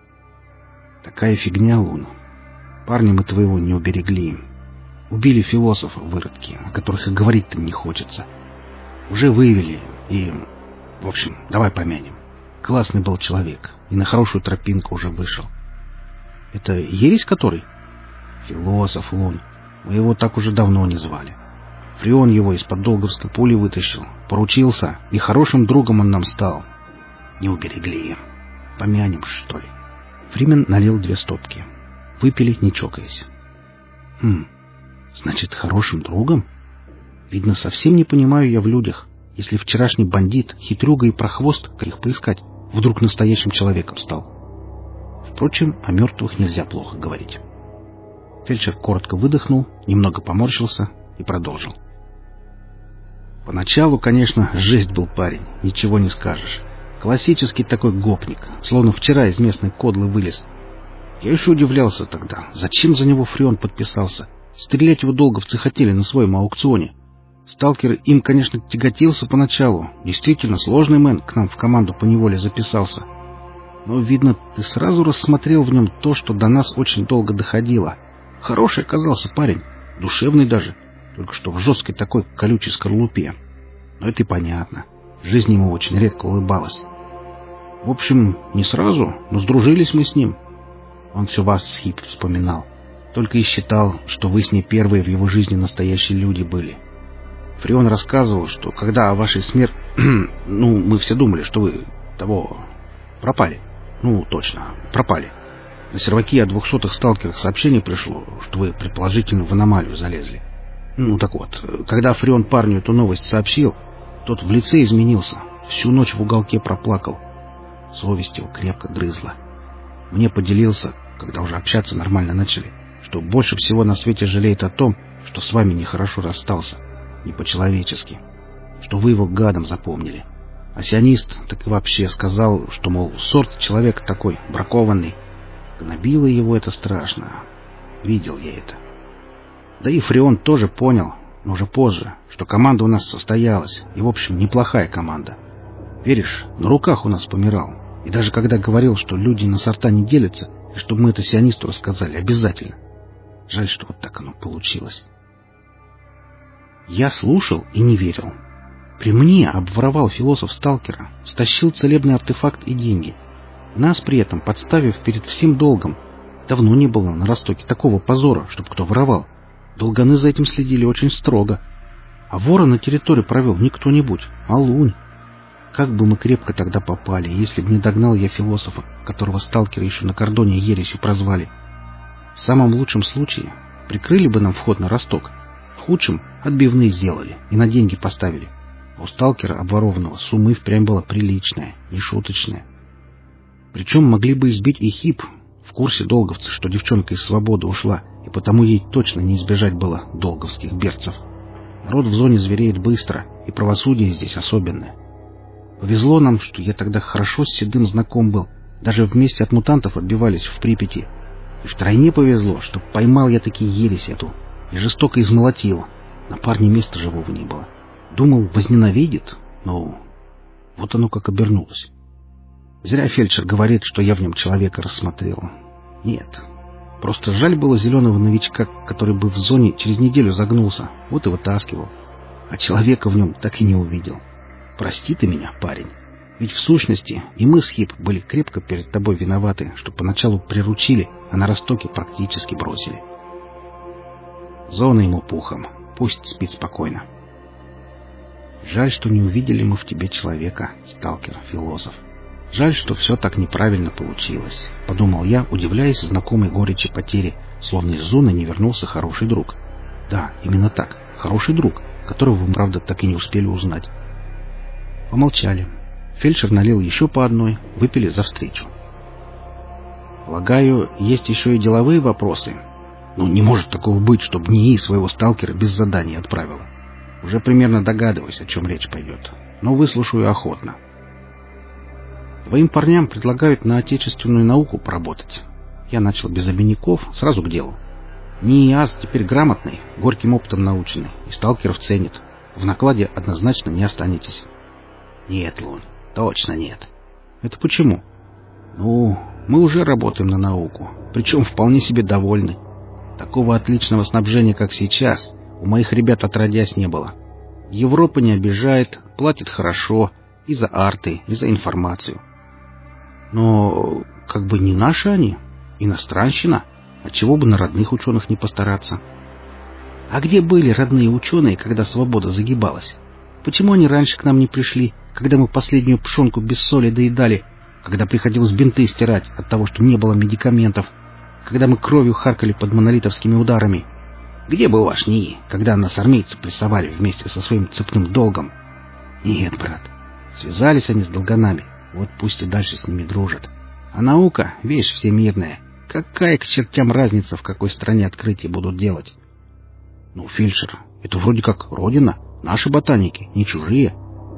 Такая фигня, Луна. Парня мы твоего не уберегли. Убили философа, выродки, о которых и говорить-то не хочется. Уже вывели и... В общем, давай помянем. Классный был человек, и на хорошую тропинку уже вышел. Это ересь который? Философ, Лунь. Мы его так уже давно не звали. Фреон его из-под долговской пули вытащил, поручился, и хорошим другом он нам стал. Не уберегли. Помянем, что ли. Фримен налил две стопки. Выпили, не чокаясь. Хм, значит, хорошим другом? Видно, совсем не понимаю я в людях. Если вчерашний бандит, хитрюга и прохвост, как их поискать, вдруг настоящим человеком стал. Впрочем, о мертвых нельзя плохо говорить. Фельдшер коротко выдохнул, немного поморщился и продолжил. Поначалу, конечно, жесть был парень, ничего не скажешь. Классический такой гопник, словно вчера из местной кодлы вылез. Я еще удивлялся тогда, зачем за него Фреон подписался. Стрелять его долговцы хотели на своем аукционе. Сталкер им, конечно, тяготился поначалу. Действительно, сложный мэн к нам в команду поневоле записался. Но, видно, ты сразу рассмотрел в нем то, что до нас очень долго доходило. Хороший оказался парень, душевный даже, только что в жесткой такой колючей скорлупе. Но это и понятно. Жизнь ему очень редко улыбалась. В общем, не сразу, но сдружились мы с ним. Он все вас с Хип вспоминал. Только и считал, что вы с ней первые в его жизни настоящие люди были. Фреон рассказывал, что когда о вашей смерти... ну, мы все думали, что вы того... пропали. Ну, точно, пропали. На серваки о двухсотых сталкерах сообщение пришло, что вы, предположительно, в аномалию залезли. Ну, так вот, когда Фреон парню эту новость сообщил, тот в лице изменился, всю ночь в уголке проплакал. Совесть его крепко грызла. Мне поделился, когда уже общаться нормально начали, что больше всего на свете жалеет о том, что с вами нехорошо расстался, не по-человечески, что вы его гадом запомнили. А сионист так и вообще сказал, что, мол, сорт человека такой, бракованный. Гнобило его это страшно. Видел я это. Да и Фреон тоже понял, но уже позже, что команда у нас состоялась, и, в общем, неплохая команда. Веришь, на руках у нас помирал. И даже когда говорил, что люди на сорта не делятся, и чтобы мы это сионисту рассказали обязательно. Жаль, что вот так оно получилось. Я слушал и не верил. При мне обворовал философ сталкера, стащил целебный артефакт и деньги. Нас при этом подставив перед всем долгом. Давно не было на Ростоке такого позора, чтобы кто воровал. Долганы за этим следили очень строго. А вора на территории провел не кто-нибудь, а Лунь. Как бы мы крепко тогда попали, если бы не догнал я философа, которого сталкеры еще на кордоне ересью прозвали. В самом лучшем случае прикрыли бы нам вход на Росток. В худшем отбивные сделали и на деньги поставили. А у сталкера обворованного суммы впрямь была приличная, не шуточная. Причем могли бы избить и Хип. В курсе долговцы, что девчонка из свободы ушла, и потому ей точно не избежать было долговских берцев. Народ в зоне звереет быстро, и правосудие здесь особенное. Повезло нам, что я тогда хорошо с Седым знаком был. Даже вместе от мутантов отбивались в Припяти. И втройне повезло, что поймал я таки ересь эту и жестоко измолотил. На парне места живого не было. Думал, возненавидит, но вот оно как обернулось. Зря фельдшер говорит, что я в нем человека рассмотрел. Нет, просто жаль было зеленого новичка, который бы в зоне через неделю загнулся, вот и вытаскивал. А человека в нем так и не увидел. Прости ты меня, парень. Ведь в сущности и мы с Хип были крепко перед тобой виноваты, что поначалу приручили, а на Ростоке практически бросили. Зона ему пухом, пусть спит спокойно. Жаль, что не увидели мы в тебе человека, сталкер, философ. Жаль, что все так неправильно получилось, подумал я, удивляясь знакомой горечи потери, словно из зоны не вернулся хороший друг. Да, именно так, хороший друг, которого вы, правда, так и не успели узнать. Помолчали. Фельдшер налил еще по одной, выпили за встречу. Полагаю, есть еще и деловые вопросы. Ну, не может такого быть, чтобы НИИ своего сталкера без задания отправила. Уже примерно догадываюсь, о чем речь пойдет, но выслушаю охотно. Твоим парням предлагают на отечественную науку поработать. Я начал без обиняков, сразу к делу. НИИ АЗ теперь грамотный, горьким опытом наученный, и сталкеров ценит. В накладе однозначно не останетесь. Нет, Лунь, точно нет. Это почему? Ну, мы уже работаем на науку, причем вполне себе довольны. Такого отличного снабжения, как сейчас, у моих ребят отродясь не было. Европа не обижает, платит хорошо и за арты, и за информацию. Но как бы не наши они, иностранщина, отчего бы на родных ученых не постараться. А где были родные ученые, когда свобода загибалась? Почему они раньше к нам не пришли, когда мы последнюю пшенку без соли доедали, когда приходилось бинты стирать от того, что не было медикаментов, когда мы кровью харкали под монолитовскими ударами? Где был ваш НИИ, когда нас армейцы прессовали вместе со своим цепным долгом? Нет, брат, связались они с долганами, вот пусть и дальше с ними дружат. А наука — вещь всемирная. Какая к чертям разница, в какой стране открытия будут делать? Ну, фельдшер, Это вроде как родина, наши ботаники, не чужие.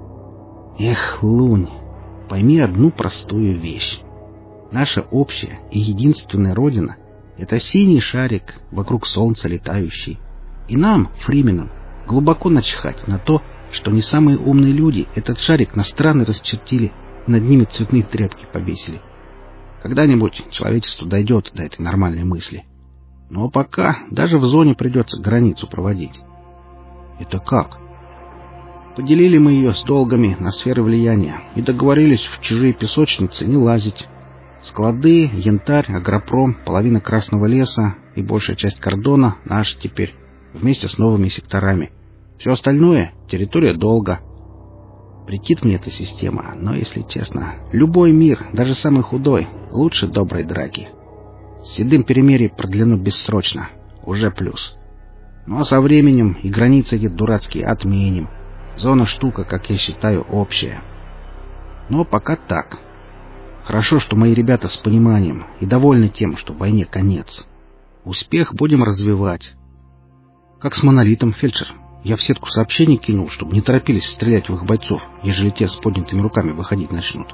Эх, Лунь, пойми одну простую вещь. Наша общая и единственная родина — это синий шарик вокруг солнца летающий. И нам, фрименам, глубоко начхать на то, что не самые умные люди этот шарик на страны расчертили, над ними цветные тряпки повесили. Когда-нибудь человечество дойдет до этой нормальной мысли. Но пока даже в зоне придется границу проводить. Это как? Поделили мы ее с долгами на сферы влияния и договорились в чужие песочницы не лазить. Склады, янтарь, агропром, половина Красного леса и большая часть кордона наши теперь, вместе с новыми секторами. Все остальное — территория долга. Претит мне эта система, но, если честно, любой мир, даже самый худой, лучше доброй драки. С седым перемирие продлено бессрочно. Уже плюс. Ну а со временем и границы эти дурацкие отменим. Зона штука, как я считаю, общая. Но пока так. Хорошо, что мои ребята с пониманием и довольны тем, что войне конец. Успех будем развивать. Как с монолитом, фельдшер. Я в сетку сообщений кинул, чтобы не торопились стрелять в их бойцов, ежели те с поднятыми руками выходить начнут.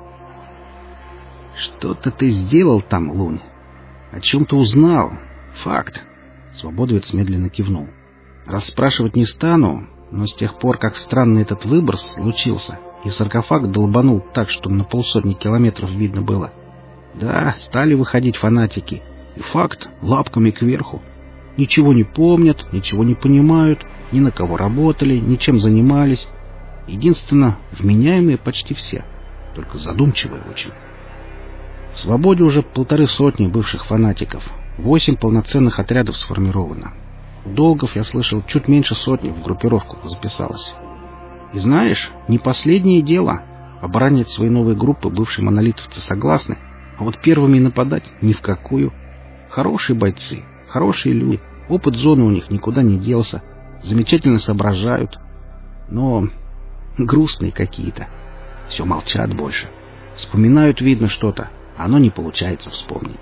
Что-то ты сделал там, Лунь. О чем-то узнал. Факт. Свободовец медленно кивнул. Расспрашивать не стану, но с тех пор, как странный этот выброс случился, и саркофаг долбанул так, что на полсотни километров видно было. Да, стали выходить фанатики. И факт, лапками кверху. Ничего не помнят, ничего не понимают, ни на кого работали, ничем занимались. Единственно, вменяемые почти все, только задумчивые очень. В свободе уже полторы сотни бывших фанатиков, восемь полноценных отрядов сформировано. У долгов, я слышал, чуть меньше сотни в группировку записалось. И знаешь, не последнее дело. Оборонять свои новые группы бывшие монолитовцы согласны, а вот первыми нападать ни в какую. Хорошие бойцы, хорошие люди, опыт зоны у них никуда не делся, замечательно соображают, но грустные какие-то. Все молчат больше. Вспоминают, видно, что-то, а оно не получается вспомнить.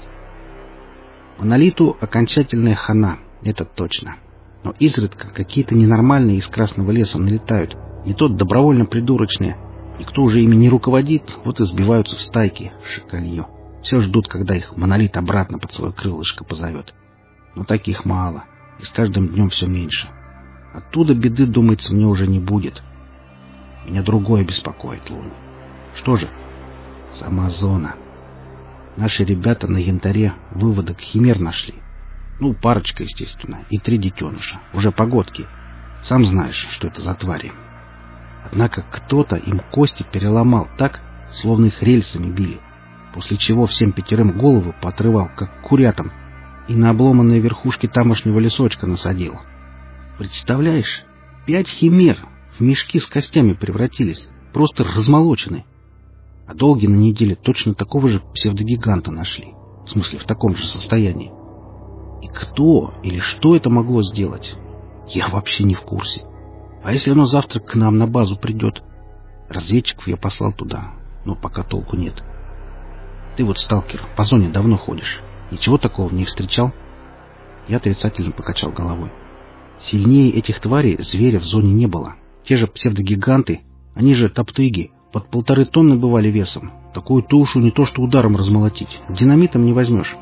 Монолиту окончательная хана, это точно. Но изредка какие-то ненормальные из Красного леса налетают, не то добровольно придурочные. Никто уже ими не руководит, вот и сбиваются в стайки, шакалье. Все ждут, когда их монолит обратно под свое крылышко позовет. Но таких мало, и с каждым днем все меньше. Оттуда беды, думается, мне уже не будет. Меня другое беспокоит, Лунь. Что же? Сама зона. Наши ребята на янтаре выводок химер нашли. Ну, парочка, естественно, и три детеныша. Уже погодки. Сам знаешь, что это за твари. Однако кто-то им кости переломал так, словно их рельсами били, после чего всем пятерым головы поотрывал, как курятам, и на обломанные верхушки тамошнего лесочка насадил. Представляешь, пять химер в мешки с костями превратились, просто размолочены. А долги на неделе точно такого же псевдогиганта нашли, в смысле в таком же состоянии. И кто или что это могло сделать, я вообще не в курсе. А если оно завтра к нам на базу придет? Разведчиков я послал туда, но пока толку нет. Ты вот, сталкер, по зоне давно ходишь. Ничего такого не встречал? Я отрицательно покачал головой. Сильнее этих тварей зверя в зоне не было. Те же псевдогиганты, они же топтыги, под полторы тонны бывали весом. Такую тушу не то что ударом размолотить, динамитом не возьмешь.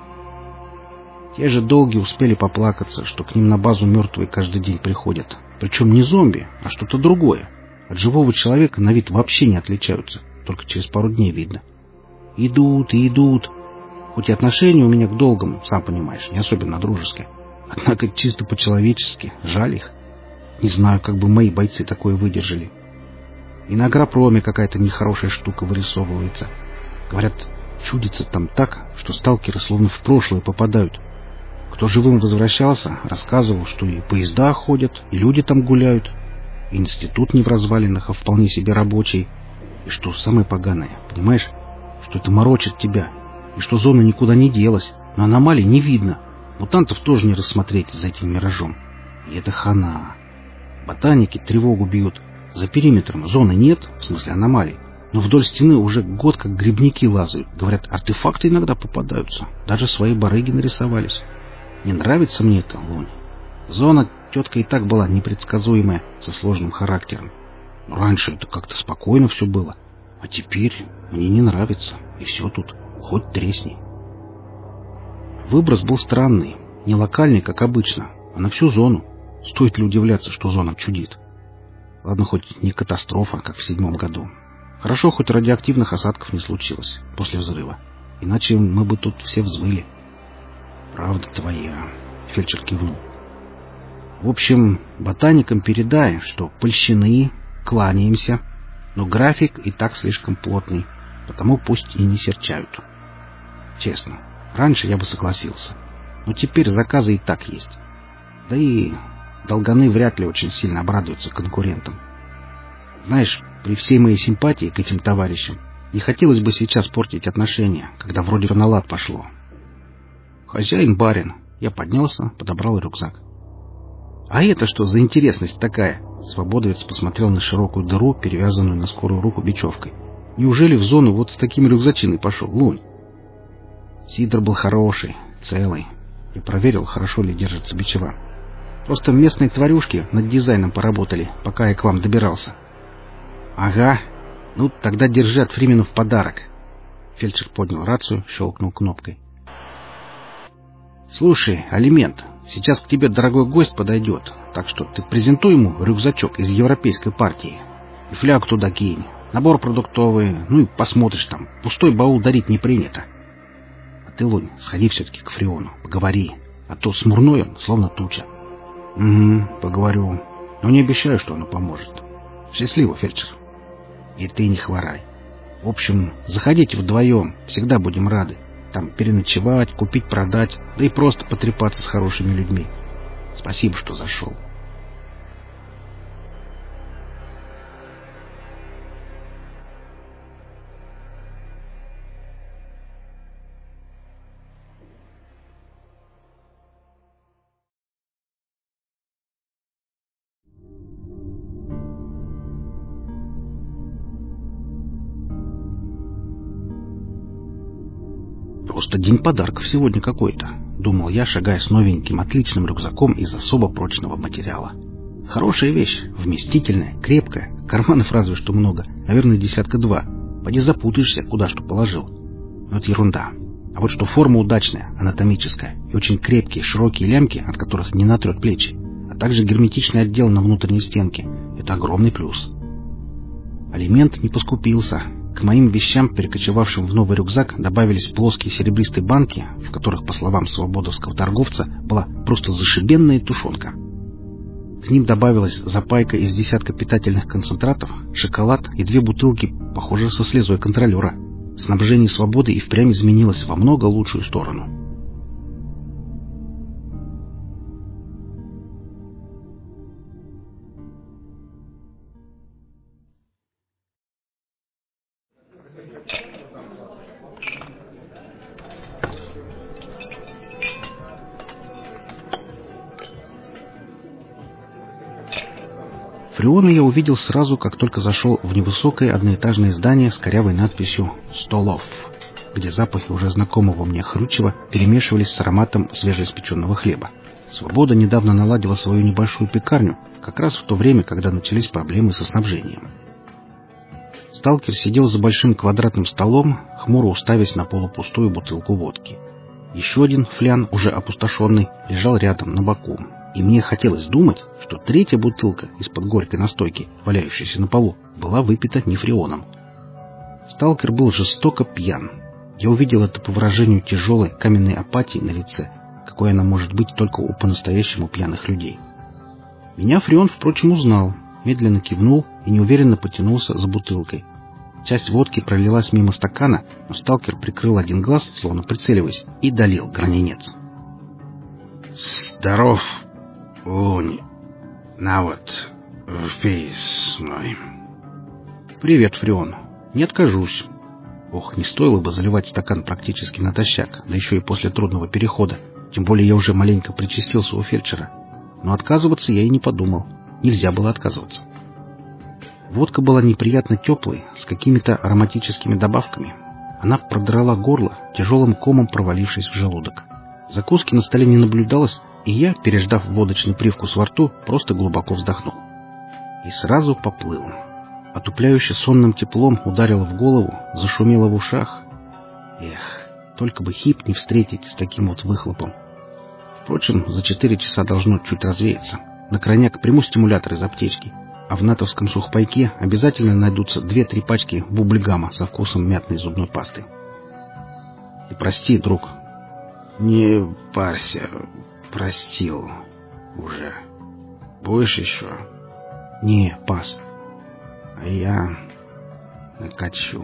Те же долги успели поплакаться, что к ним на базу мертвые каждый день приходят. Причем не зомби, а что-то другое. От живого человека на вид вообще не отличаются, только через пару дней видно. Идут и идут. Хоть и отношение у меня к долгам, сам понимаешь, не особенно дружеское. Однако чисто по-человечески, жаль их. Не знаю, как бы мои бойцы такое выдержали. И на агропроме какая-то нехорошая штука вырисовывается. Говорят, чудится там так, что сталкеры словно в прошлое попадают. Кто живым возвращался, рассказывал, что и поезда ходят, и люди там гуляют, и институт не в развалинах, а вполне себе рабочий. И что самое поганое, понимаешь, что это морочит тебя, и что зона никуда не делась, но аномалий не видно. Мутантов тоже не рассмотреть за этим миражом. И это хана. Ботаники тревогу бьют. За периметром зоны нет, в смысле аномалий, но вдоль стены уже год как грибники лазают. Говорят, артефакты иногда попадаются. Даже свои барыги нарисовались. Не нравится мне это, Лунь. Зона тетка и так была непредсказуемая, со сложным характером. Но раньше это как-то спокойно все было. А теперь мне не нравится. И все тут. Хоть тресни. Выброс был странный. Не локальный, как обычно, а на всю зону. Стоит ли удивляться, что зона чудит? Ладно, хоть не катастрофа, как в седьмом году. Хорошо, хоть радиоактивных осадков не случилось после взрыва. Иначе мы бы тут все взвыли. Правда твоя, фельдшер кивнул. В общем, ботаникам передай, что польщены, кланяемся, но график и так слишком плотный, потому пусть и не серчают. Честно, раньше я бы согласился, но теперь заказы и так есть. Да и долганы вряд ли очень сильно обрадуются конкурентам. Знаешь, при всей моей симпатии к этим товарищам не хотелось бы сейчас портить отношения, когда вроде на лад пошло. Хозяин барин. Я поднялся, подобрал рюкзак. «А это что за интересность такая?» Свободовец посмотрел на широкую дыру, перевязанную на скорую руку бечевкой. «Неужели в зону вот с таким рюкзачиной пошел, Лунь?» Сидор был хороший, целый. Я проверил, хорошо ли держится бичева. Просто местные тварюшки над дизайном поработали, пока я к вам добирался. «Ага. Ну, тогда держи от Фрименов подарок». Фельдшер поднял рацию, щелкнул кнопкой. «Слушай, Алимент, сейчас к тебе дорогой гость подойдет, так что ты презентуй ему рюкзачок из европейской партии. И фляг туда кинь, набор продуктовый, ну и посмотришь там. Пустой баул дарить не принято. А ты, Лунь, сходи все-таки к Фреону, поговори, а то смурной он, словно туча». «Угу, поговорю, но не обещаю, что оно поможет. Счастливо, фельдшер. И ты не хворай. В общем, заходите вдвоем, всегда будем рады. Там переночевать, купить, продать, да и просто потрепаться с хорошими людьми. Спасибо, что зашел». «Просто день подарков сегодня какой-то», — думал я, шагая с новеньким отличным рюкзаком из особо прочного материала. Хорошая вещь, вместительная, крепкая, карманов разве что много, наверное, десятка два. Поди запутаешься, куда что положил. Но это ерунда. А вот что форма удачная, анатомическая, и очень крепкие, широкие лямки, от которых не натрет плечи, а также герметичный отдел на внутренней стенке — это огромный плюс. Алимент не поскупился. К моим вещам, перекочевавшим в новый рюкзак, добавились плоские серебристые банки, в которых, по словам свободовского торговца, была просто зашибенная тушенка. К ним добавилась запайка из десятка питательных концентратов, шоколад и две бутылки, похоже, со слезой контролера. Снабжение свободы и впрямь изменилось во много лучшую сторону. Фреона я увидел сразу, как только зашел в невысокое одноэтажное здание с корявой надписью «Столов», где запахи уже знакомого мне хрючева перемешивались с ароматом свежеиспеченного хлеба. Свобода недавно наладила свою небольшую пекарню, как раз в то время, когда начались проблемы со снабжением. Сталкер сидел за большим квадратным столом, хмуро уставясь на полупустую бутылку водки. Еще один флян, уже опустошенный, лежал рядом на боку. И мне хотелось думать, что третья бутылка из-под горькой настойки, валяющаяся на полу, была выпита не Фреоном. Сталкер был жестоко пьян. Я увидел это по выражению тяжелой каменной апатии на лице, какой она может быть только у по-настоящему пьяных людей. Меня Фреон, впрочем, узнал, медленно кивнул и неуверенно потянулся за бутылкой. Часть водки пролилась мимо стакана, но сталкер прикрыл один глаз, словно прицеливаясь, и долил граненец. «Здоров, Лунь. На вот, пей с мной». «Привет, Фреон. Не откажусь». Ох, не стоило бы заливать стакан практически натощак, да еще и после трудного перехода. Тем более я уже маленько причастился у фельдшера. Но отказываться я и не подумал. Нельзя было отказываться. Водка была неприятно теплой, с какими-то ароматическими добавками. Она продрала горло, тяжелым комом провалившись в желудок. Закуски на столе не наблюдалось, И я, переждав водочный привкус во рту, просто глубоко вздохнул. И сразу поплыл. Отупляюще сонным теплом ударило в голову, зашумело в ушах. Эх, только бы хип не встретить с таким вот выхлопом. Впрочем, за четыре часа должно чуть развеяться. На крайняк приму стимулятор из аптечки, а в натовском сухпайке обязательно найдутся две-три пачки бубльгама со вкусом мятной зубной пасты. И прости, друг. Не парься, простил уже. Будешь еще? Не, пас. А я накачу.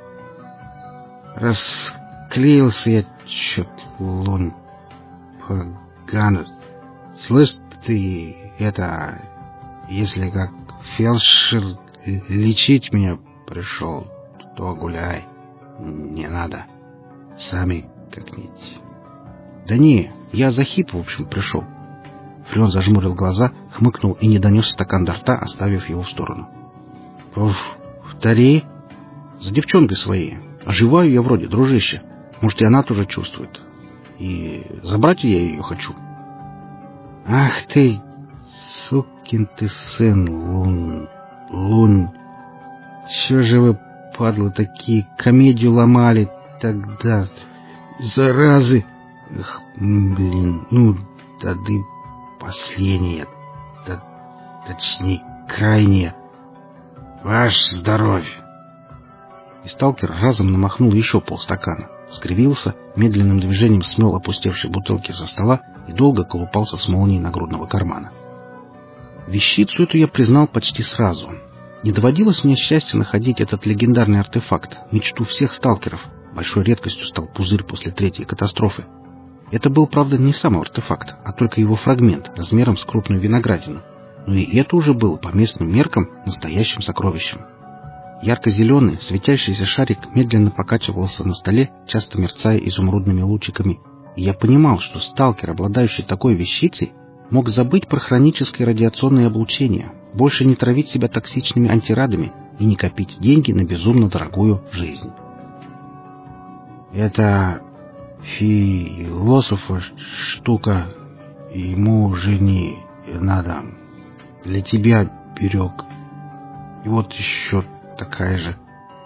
Расклеился я чё-то, лунь, погано. Слышь, ты это, если как фельдшер лечить меня пришел, то гуляй. Не надо. Сами как-нибудь. Да не, я за хип, в общем, пришел. Фреон зажмурил глаза, хмыкнул и не донес стакан до рта, оставив его в сторону. Повтори. За девчонкой своей. Оживаю я вроде, дружище. Может, и она тоже чувствует. И забрать я ее хочу. Ах ты, сукин ты сын, Лун, Лун. Че же вы, падлы, такие комедию ломали тогда? Заразы. Эх, блин, ну, тады последнее, да, точнее, крайнее. Ваше здоровье. И сталкер разом намахнул еще полстакана, скривился, медленным движением смел опустевшие бутылки со стола и долго колупался с молнией нагрудного кармана. Вещицу эту я признал почти сразу. Не доводилось мне счастья находить этот легендарный артефакт, мечту всех сталкеров. Большой редкостью стал пузырь после третьей катастрофы. Это был, правда, не сам артефакт, а только его фрагмент размером с крупную виноградину. Но и это уже было по местным меркам настоящим сокровищем. Ярко-зеленый, светящийся шарик медленно покачивался на столе, часто мерцая изумрудными лучиками. И я понимал, что сталкер, обладающий такой вещицей, мог забыть про хроническое радиационное облучение, больше не травить себя токсичными антирадами и не копить деньги на безумно дорогую жизнь. Это философа штука, ему уже не надо. Для тебя берег. И вот еще такая же.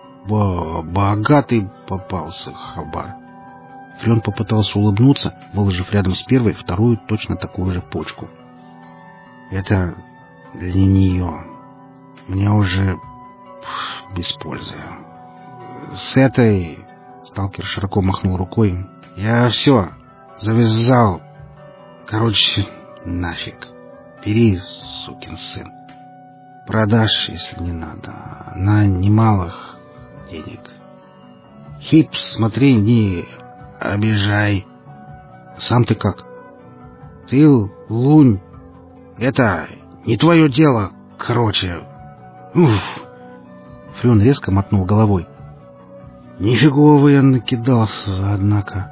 Богатый попался хабар. Фреон попытался улыбнуться, выложив рядом с первой вторую точно такую же почку. Это для нее. Мне уже без пользы. С этой... Сталкер широко махнул рукой. Я все завязал. Короче, нафиг. Бери, сукин сын. Продашь, если не надо. На немалых денег. Хип, смотри, не обижай. Сам ты как? Ты, Лунь, это не твое дело, короче. Уф. Фреон резко мотнул головой. Нифигово я накидался, однако.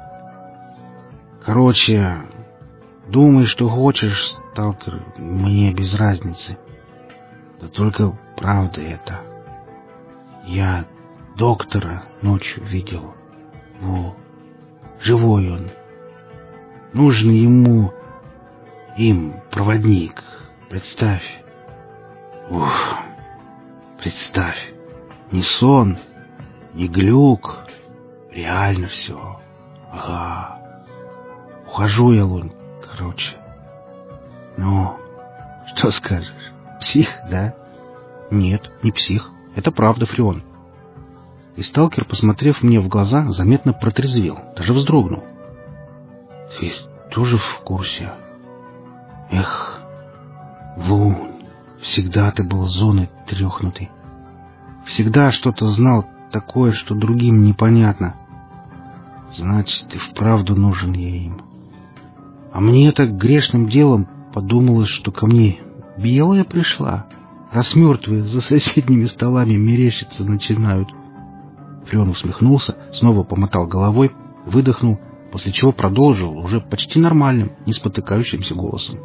Короче, думай, что хочешь, сталкер, мне без разницы. Да только правда это. Я доктора ночью видел. Во, живой он. Нужен ему, им, проводник. Представь. Ух, представь. Не сон, не глюк. Реально все. Ага. Ухожу я, Лунь, короче. Ну, что скажешь? Псих, да? Нет, не псих. Это правда, Фреон. И сталкер, посмотрев мне в глаза, заметно протрезвел, даже вздрогнул. Ты тоже в курсе? Эх, Лунь, всегда ты был зоной трехнутый. Всегда что-то знал такое, что другим непонятно. Значит, ты вправду нужен я им. А мне так грешным делом подумалось, что ко мне белая пришла, раз мертвые за соседними столами мерещиться начинают. Фреон усмехнулся, снова помотал головой, выдохнул, после чего продолжил уже почти нормальным, не спотыкающимся голосом.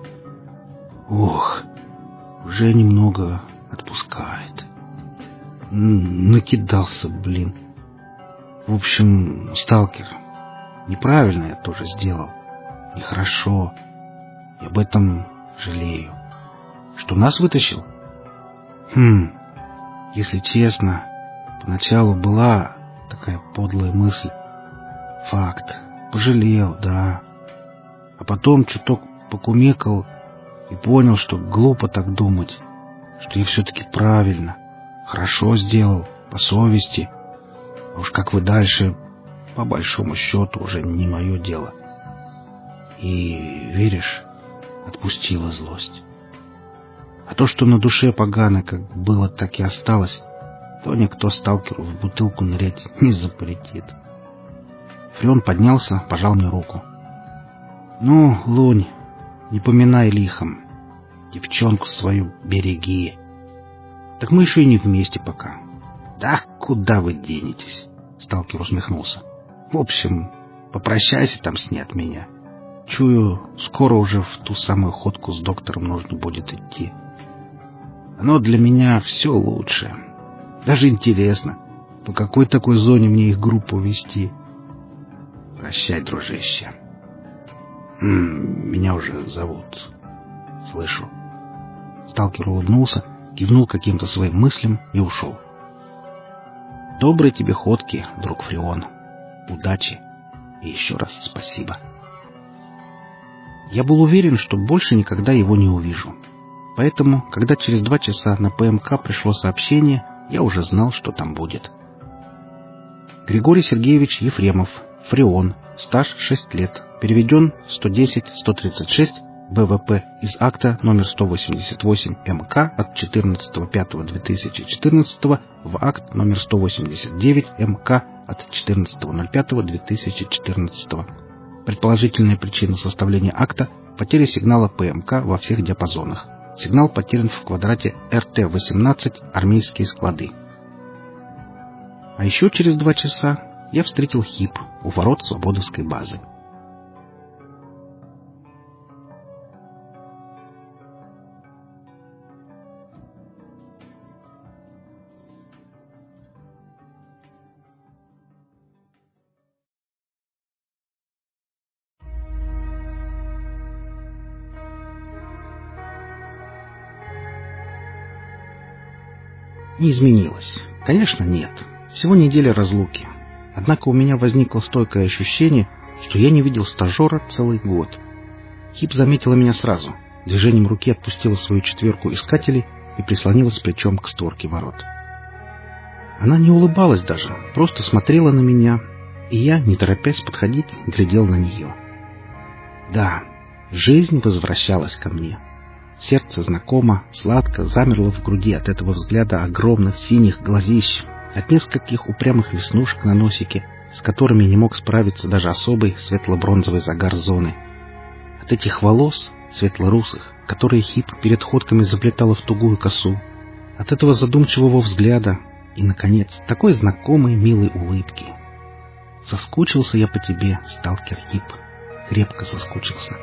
Ох, уже немного отпускает. Накидался, блин. В общем, сталкер, неправильно я тоже сделал. Нехорошо. И об этом жалею. Что нас вытащил? Хм, если честно, поначалу была такая подлая мысль. Факт. Пожалел, да. А потом чуток покумекал и понял, что глупо так думать, что я все-таки правильно, хорошо сделал, по совести. А уж как вы дальше, по большому счету, уже не мое дело. И, веришь, отпустила злость. А то, что на душе погано, как было, так и осталось, то никто сталкеру в бутылку нырять не запретит. Фреон поднялся, пожал мне руку. Ну, Лунь, не поминай лихом. Девчонку свою береги. Так мы еще и не вместе пока. Да куда вы денетесь? Сталкер усмехнулся. В общем, попрощайся там с ней от меня. Чую, скоро уже в ту самую ходку с доктором нужно будет идти. Оно для меня все лучше. Даже интересно, по какой такой зоне мне их группу вести. Прощай, дружище. М-м, меня уже зовут. Слышу. Сталкер улыбнулся, кивнул каким-то своим мыслям и ушел. Доброй тебе ходки, друг Фреон. Удачи и еще раз спасибо. Я был уверен, что больше никогда его не увижу. Поэтому, когда через два часа на ПМК пришло сообщение, я уже знал, что там будет. Григорий Сергеевич Ефремов, Фреон, стаж шесть лет, переведен сто десять сто тридцать шесть БВП из акта номер сто восемьдесят восемь МК от четырнадцатого пятого две тысячи четырнадцатого в акт номер сто восемьдесят девять МК от четырнадцатого ноль пятого две тысячи четырнадцатого. Предположительная причина составления акта – потеря сигнала ПМК во всех диапазонах. Сигнал потерян в квадрате эр тэ восемнадцать армейские склады. А еще через два часа я встретил ХИП у ворот Свободовской базы. Не изменилось. Конечно, нет. Всего неделя разлуки. Однако у меня возникло стойкое ощущение, что я не видел стажера целый год. ХИП заметила меня сразу. Движением руки отпустила свою четверку искателей и прислонилась плечом к створке ворот. Она не улыбалась даже, просто смотрела на меня, и я, не торопясь подходить, глядел на нее. Да, жизнь возвращалась ко мне. Сердце знакомо, сладко замерло в груди от этого взгляда огромных синих глазищ, от нескольких упрямых веснушек на носике, с которыми не мог справиться даже особый светло-бронзовый загар зоны. От этих волос, светло-русых, которые ХИП перед ходками заплетала в тугую косу. От этого задумчивого взгляда и, наконец, такой знакомой милой улыбки. Соскучился я по тебе, сталкер ХИП. Крепко соскучился.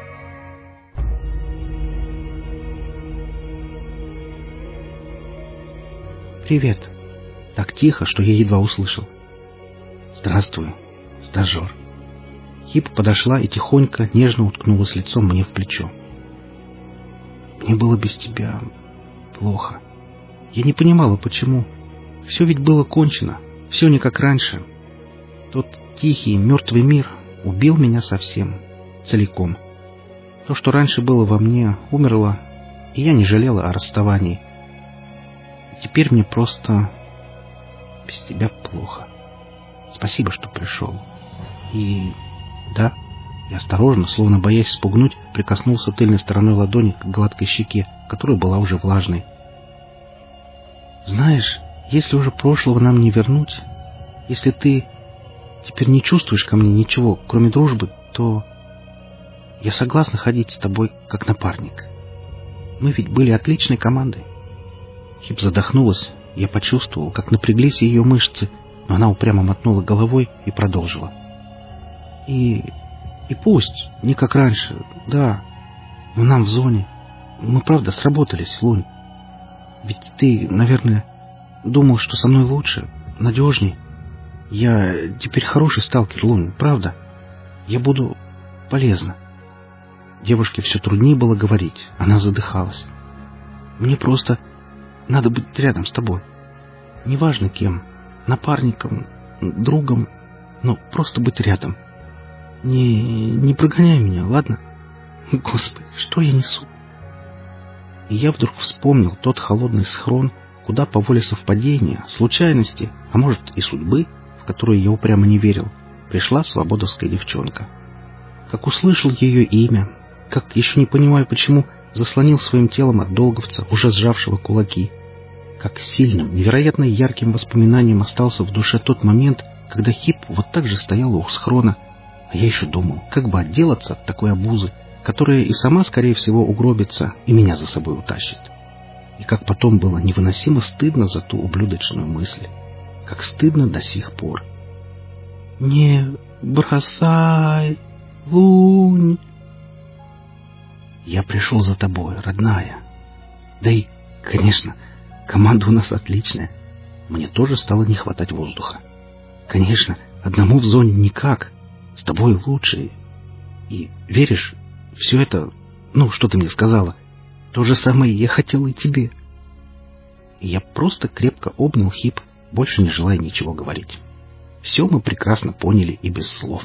«Привет!» Так тихо, что я едва услышал. «Здравствуй, стажер!» ХИП подошла и тихонько, нежно уткнулась лицом мне в плечо. «Мне было без тебя плохо. Я не понимала, почему. Все ведь было кончено, все не как раньше. Тот тихий, мертвый мир убил меня совсем, целиком. То, что раньше было во мне, умерло, и я не жалела о расставании. Теперь мне просто без тебя плохо. Спасибо, что пришел. И да, я осторожно, словно боясь спугнуть, прикоснулся тыльной стороной ладони к гладкой щеке, которая была уже влажной. Знаешь, если уже прошлого нам не вернуть, если ты теперь не чувствуешь ко мне ничего, кроме дружбы, то я согласна ходить с тобой как напарник. Мы ведь были отличной командой. ХИП задохнулась, я почувствовал, как напряглись ее мышцы, но она упрямо мотнула головой и продолжила. И... и пусть, не как раньше, да, но нам в зоне. Мы правда сработались, Лунь. Ведь ты, наверное, думал, что со мной лучше, надежней. Я теперь хороший сталкер, Лунь, правда. Я буду полезна. Девушке все труднее было говорить, она задыхалась. «Мне просто надо быть рядом с тобой. Неважно кем, напарником, другом, но просто быть рядом. Не, не прогоняй меня, ладно? Господи, что я несу?» И я вдруг вспомнил тот холодный схрон, куда по воле совпадения, случайности, а может и судьбы, в которую я упрямо не верил, пришла свободовская девчонка. Как услышал ее имя, как, еще не понимаю почему, заслонил своим телом от долговца, уже сжавшего кулаки. Как сильным, невероятно ярким воспоминанием остался в душе тот момент, когда Хип вот так же стояла у схрона, а я еще думал, как бы отделаться от такой обузы, которая и сама, скорее всего, угробится и меня за собой утащит. И как потом было невыносимо стыдно за ту ублюдочную мысль. Как стыдно до сих пор. «Не бросай, Лунь!» «Я пришел за тобой, родная. Да и, конечно, команда у нас отличная. Мне тоже стало не хватать воздуха. Конечно, одному в зоне никак. С тобой лучше. И, веришь, все это, ну, что ты мне сказала, то же самое я хотел и тебе». И я просто крепко обнял Хип, больше не желая ничего говорить. Все мы прекрасно поняли и без слов.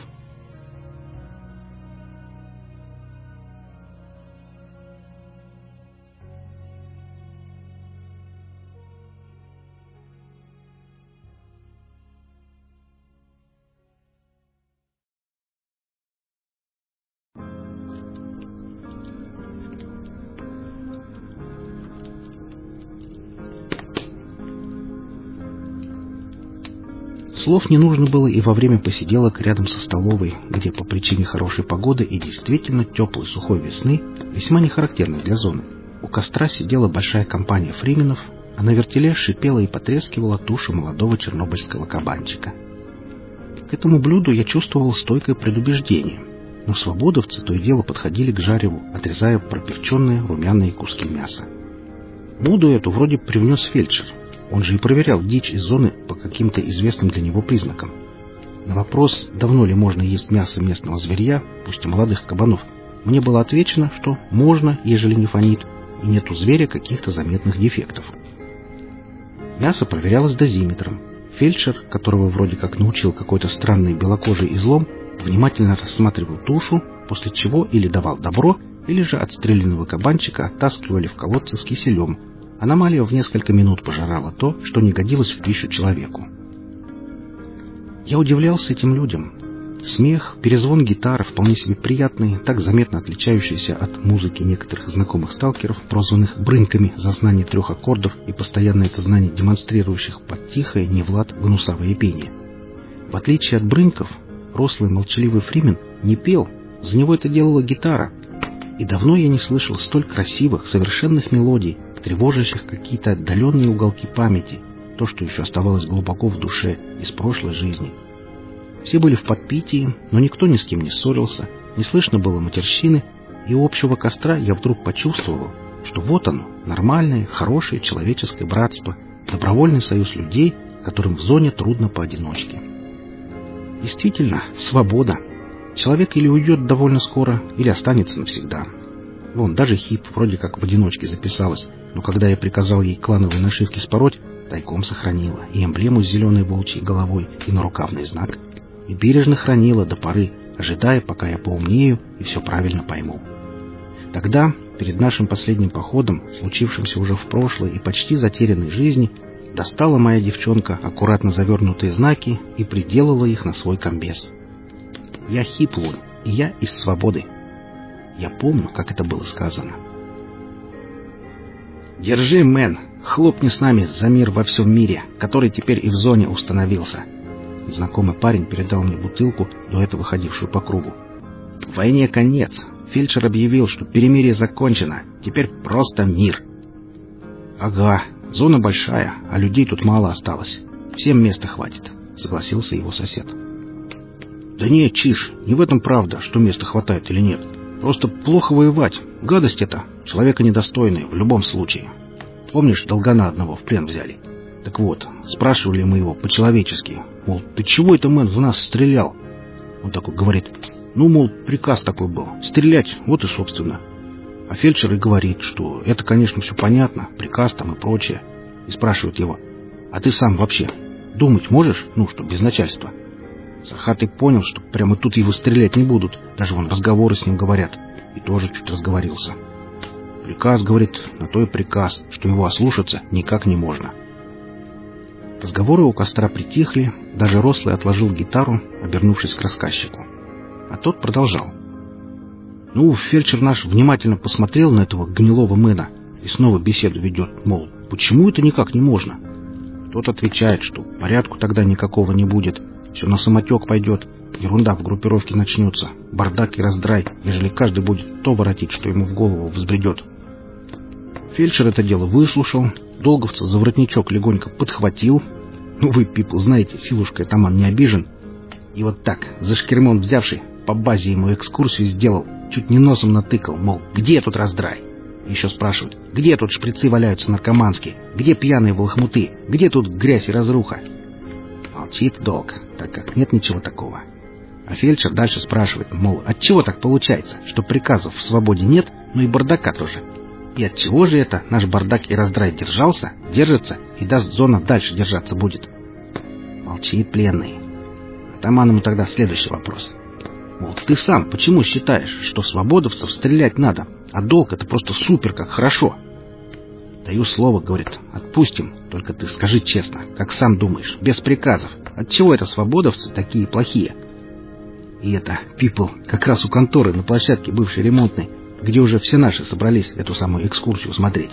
Слов не нужно было и во время посиделок рядом со столовой, где по причине хорошей погоды и действительно теплой сухой весны, весьма нехарактерной для зоны, у костра сидела большая компания фрименов, а на вертеле шипела и потрескивала туша молодого чернобыльского кабанчика. К этому блюду я чувствовал стойкое предубеждение, но свободовцы то и дело подходили к жареву, отрезая проперченные румяные куски мяса. Муду эту вроде привнес фельдшер. Он же и проверял дичь из зоны по каким-то известным для него признакам. На вопрос, давно ли можно есть мясо местного зверья, пусть и молодых кабанов, мне было отвечено, что можно, ежели не фонит, и нет у зверя каких-то заметных дефектов. Мясо проверялось дозиметром. Фельдшер, которого вроде как научил какой-то странный белокожий излом, внимательно рассматривал тушу, после чего или давал добро, или же отстрелянного кабанчика оттаскивали в колодцы с киселем. Аномалия в несколько минут пожирала то, что не годилось в пищу человеку. Я удивлялся этим людям. Смех, перезвон гитары, вполне себе приятный, так заметно отличающийся от музыки некоторых знакомых сталкеров, прозванных брынками за знание трех аккордов и постоянно это знание демонстрирующих под тихое, не Влад, гнусавое пение. В отличие от брынков, рослый молчаливый фримен не пел, за него это делала гитара. И давно я не слышал столь красивых, совершенных мелодий, тревожащих какие-то отдаленные уголки памяти, то, что еще оставалось глубоко в душе из прошлой жизни. Все были в подпитии, но никто ни с кем не ссорился, не слышно было матерщины, и у общего костра я вдруг почувствовал, что вот оно, нормальное, хорошее человеческое братство, добровольный союз людей, которым в зоне трудно поодиночке. Действительно, свобода. Человек или уйдет довольно скоро, или останется навсегда. Вон, даже Хип вроде как в одиночке записалась, но когда я приказал ей клановые нашивки спороть, тайком сохранила и эмблему с зеленой волчьей головой, и нарукавный знак, и бережно хранила до поры, ожидая, пока я поумнею и все правильно пойму. Тогда, перед нашим последним походом, случившимся уже в прошлой и почти затерянной жизни, достала моя девчонка аккуратно завернутые знаки и приделала их на свой комбез. Я Хип, Лунь, и я из свободы. Я помню, как это было сказано. «Держи, мэн, хлопни с нами за мир во всем мире, который теперь и в зоне установился». Знакомый парень передал мне бутылку, до этого ходившую по кругу. «Войне конец. Фельдшер объявил, что перемирие закончено. Теперь просто мир». «Ага, зона большая, а людей тут мало осталось. Всем места хватит», — согласился его сосед. «Да нет, чиж, не в этом правда, что места хватает или нет. Просто плохо воевать. Гадость это, человека недостойная, в любом случае. Помнишь, долгана одного в плен взяли? Так вот, спрашивали мы его по-человечески, мол, ты чего это, мэн, в нас стрелял? Он такой говорит, Ну, мол, приказ такой был. Стрелять, вот и собственно. А фельдшер и говорит, что это, конечно, все понятно, приказ там и прочее. И спрашивает его: а ты сам вообще думать можешь, ну, что без начальства? Сахатый понял, что прямо тут его стрелять не будут. Даже вон разговоры с ним говорят. И тоже чуть разговорился. Приказ, говорит, на то и приказ, что его ослушаться никак не можно. Разговоры у костра притихли, даже Рослый отложил гитару, обернувшись к рассказчику. А тот продолжал. Ну, фельдшер наш внимательно посмотрел на этого гнилого мэна и снова беседу ведет, мол, почему это никак не можно? Тот отвечает, что порядку тогда никакого не будет, все на самотек пойдет, ерунда в группировке начнется, бардак и раздрай, ежели каждый будет то воротить, что ему в голову взбредет. Фельдшер это дело выслушал, долговца за воротничок легонько подхватил. Ну вы, пипл, знаете, силушкой атаман не обижен. И вот так, за шкирмон взявший, по базе ему экскурсию сделал, чуть не носом натыкал, мол, где тут раздрай? Еще спрашивают, где тут шприцы валяются наркоманские, где пьяные волхмуты, где тут грязь и разруха? Молчит долг, так как нет ничего такого. А фельдшер дальше спрашивает, мол, отчего так получается, что приказов в свободе нет, но и бардака тоже? И отчего же это наш бардак и раздрай держался, держится и даст зона дальше держаться будет? Молчит пленный. Атаман ему тогда следующий вопрос. Мол, ты сам почему считаешь, что свободовцев стрелять надо, а долг это просто супер, как хорошо? Даю слово, говорит, отпустим, только ты скажи честно, как сам думаешь, без приказов, отчего это свободовцы такие плохие? И это, пипл, как раз у конторы на площадке бывшей ремонтной, где уже все наши собрались эту самую экскурсию смотреть.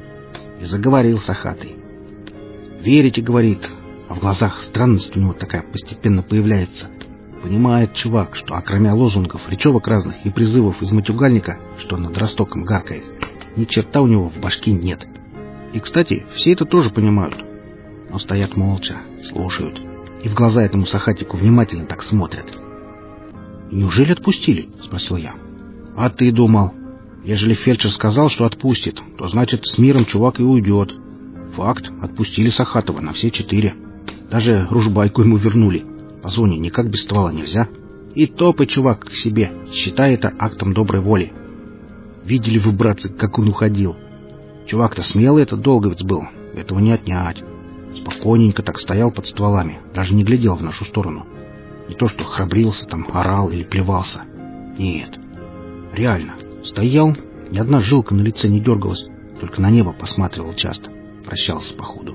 И заговорил Сахатый. Верите, говорит, а в глазах странность у него такая постепенно появляется. Понимает чувак, что окромя лозунгов, речевок разных и призывов из матюгальника, что над Ростоком гаркает, ни черта у него в башке нет. И, кстати, все это тоже понимают. Но стоят молча, слушают. И в глаза этому Сахатику внимательно так смотрят. «Неужели отпустили?» — спросил я. «А ты думал? Ежели фельдшер сказал, что отпустит, то значит с миром чувак и уйдет. Факт, отпустили Сахатова на все четыре. Даже ружбайку ему вернули. По зоне никак без ствола нельзя. И топай, чувак, к себе, считай это актом доброй воли. Видели вы, братцы, как он уходил? Чувак-то смелый этот долговец был, этого не отнять. Спокойненько так стоял под стволами, даже не глядел в нашу сторону. Не то что храбрился там, орал или плевался. Нет, реально, стоял, ни одна жилка на лице не дергалась, только на небо посматривал часто, прощался походу.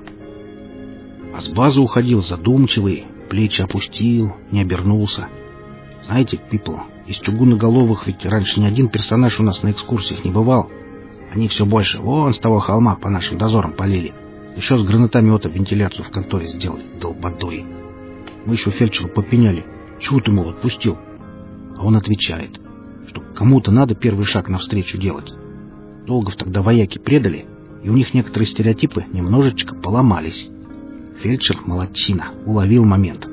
А с базы уходил задумчивый, плечи опустил, не обернулся. Знаете, пипл, из чугуноголовых ведь раньше ни один персонаж у нас на экскурсиях не бывал. Они все больше вон с того холма по нашим дозорам полили. Еще с гранатомета вентиляцию в конторе сделали, долбодуи. Мы еще фельдшеру попеняли. Чего ты, мол, отпустил? А он отвечает, что кому-то надо первый шаг навстречу делать. Долгов тогда вояки предали, и у них некоторые стереотипы немножечко поломались. Фельдшер молодчина, уловил момент.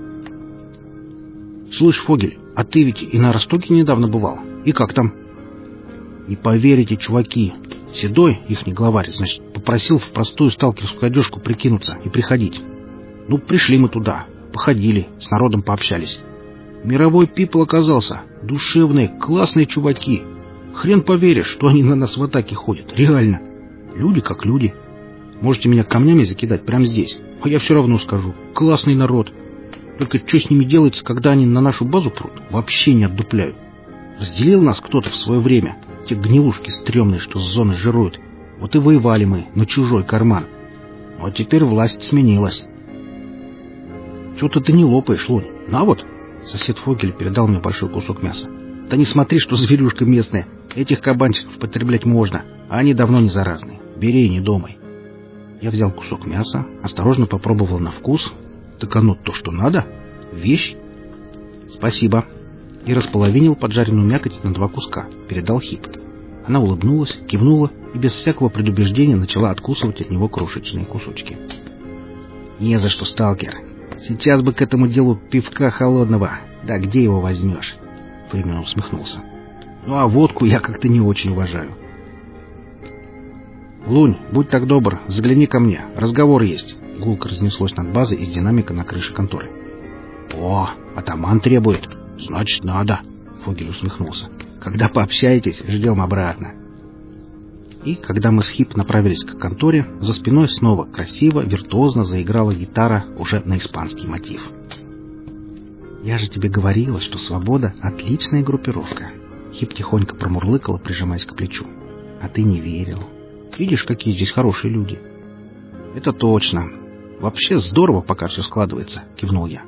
Слышь, Фогель, а ты ведь и на Ростоке недавно бывал. И как там? Не поверите, чуваки. Седой, ихний главарь, значит, попросил в простую сталкерскую одежку прикинуться и приходить. Ну, пришли мы туда, походили, с народом пообщались. Мировой пипл оказался. Душевные, классные чуваки. Хрен поверишь, что они на нас в атаке ходят. Реально. Люди как люди. Можете меня камнями закидать прямо здесь, а я все равно скажу. Классный народ. Только что с ними делать, когда они на нашу базу прут, вообще не отдупляю. Разделил нас кто-то в свое время. Те гнилушки стрёмные, что с зоны жируют. Вот и воевали мы на чужой карман. А теперь власть сменилась. Чего-то ты не лопаешь, Лунь. На вот. Сосед Фогель передал мне большой кусок мяса. Да не смотри, что зверюшка местная. Этих кабанчиков потреблять можно, а они давно не заразные. Бери и не думай. Я взял кусок мяса, осторожно попробовал на вкус. Так оно то, что надо. Вещь. Спасибо. И располовинил поджаренную мякоть на два куска. Передал Хип. Она улыбнулась, кивнула и без всякого предубеждения начала откусывать от него крошечные кусочки. Не за что, сталкер. Сейчас бы к этому делу пивка холодного. Да где его возьмешь? Фримен усмехнулся. Ну а водку я как-то не очень уважаю. Лунь, будь так добр, загляни ко мне. Разговор есть. Гулко разнеслось над базой из динамика на крыше конторы. О, атаман требует. Значит, надо. Фогель усмехнулся. «Когда пообщаетесь, ждем обратно». И когда мы с Хип направились к конторе, за спиной снова красиво, виртуозно заиграла гитара уже на испанский мотив. «Я же тебе говорила, что «Свобода» — отличная группировка». Хип тихонько промурлыкала, прижимаясь к плечу. «А ты не верил. Видишь, какие здесь хорошие люди». «Это точно. Вообще здорово пока все складывается», — кивнул я.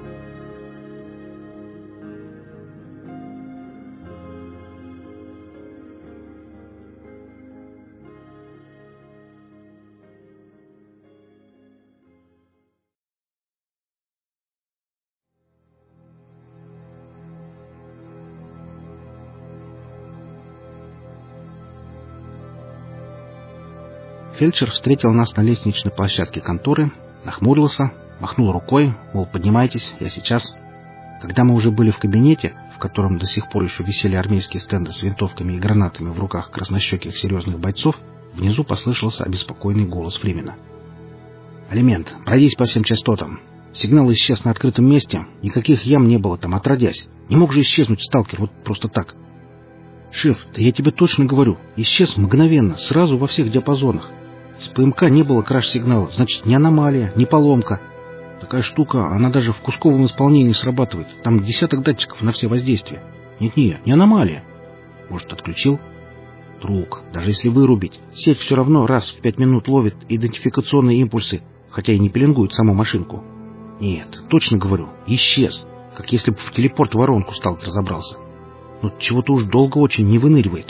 Фельдшер встретил нас на лестничной площадке конторы, нахмурился, махнул рукой, мол, поднимайтесь, я сейчас. Когда мы уже были в кабинете, в котором до сих пор еще висели армейские стенды с винтовками и гранатами в руках краснощеких серьезных бойцов, внизу послышался обеспокоенный голос Фримена. «Алимент, пройдись по всем частотам. Сигнал исчез на открытом месте, никаких ям не было там, отродясь. Не мог же исчезнуть сталкер вот просто так». «Шеф, да я тебе точно говорю, исчез мгновенно, сразу во всех диапазонах. С ПМК не было краш-сигнала, значит, не аномалия, не поломка. Такая штука, она даже в кусковом исполнении срабатывает. Там десяток датчиков на все воздействия. Нет-нет, не аномалия. Может, отключил? Друг, даже если вырубить, сеть все равно раз в пять минут ловит идентификационные импульсы, хотя и не пеленгует саму машинку. Нет, точно говорю, исчез, как если бы в телепорт-воронку сталкер разобрался. Но чего-то уж долго очень не выныривает.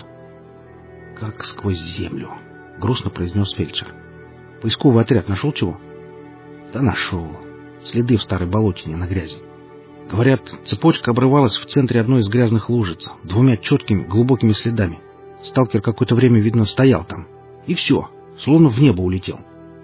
Как сквозь землю. — грустно произнес фельдшер. «Поисковый отряд нашел чего?» «Да нашел. Следы в старой болотине на грязи. Говорят, цепочка обрывалась в центре одной из грязных лужиц, двумя четкими, глубокими следами. Сталкер какое-то время, видно, стоял там. И все, словно в небо улетел».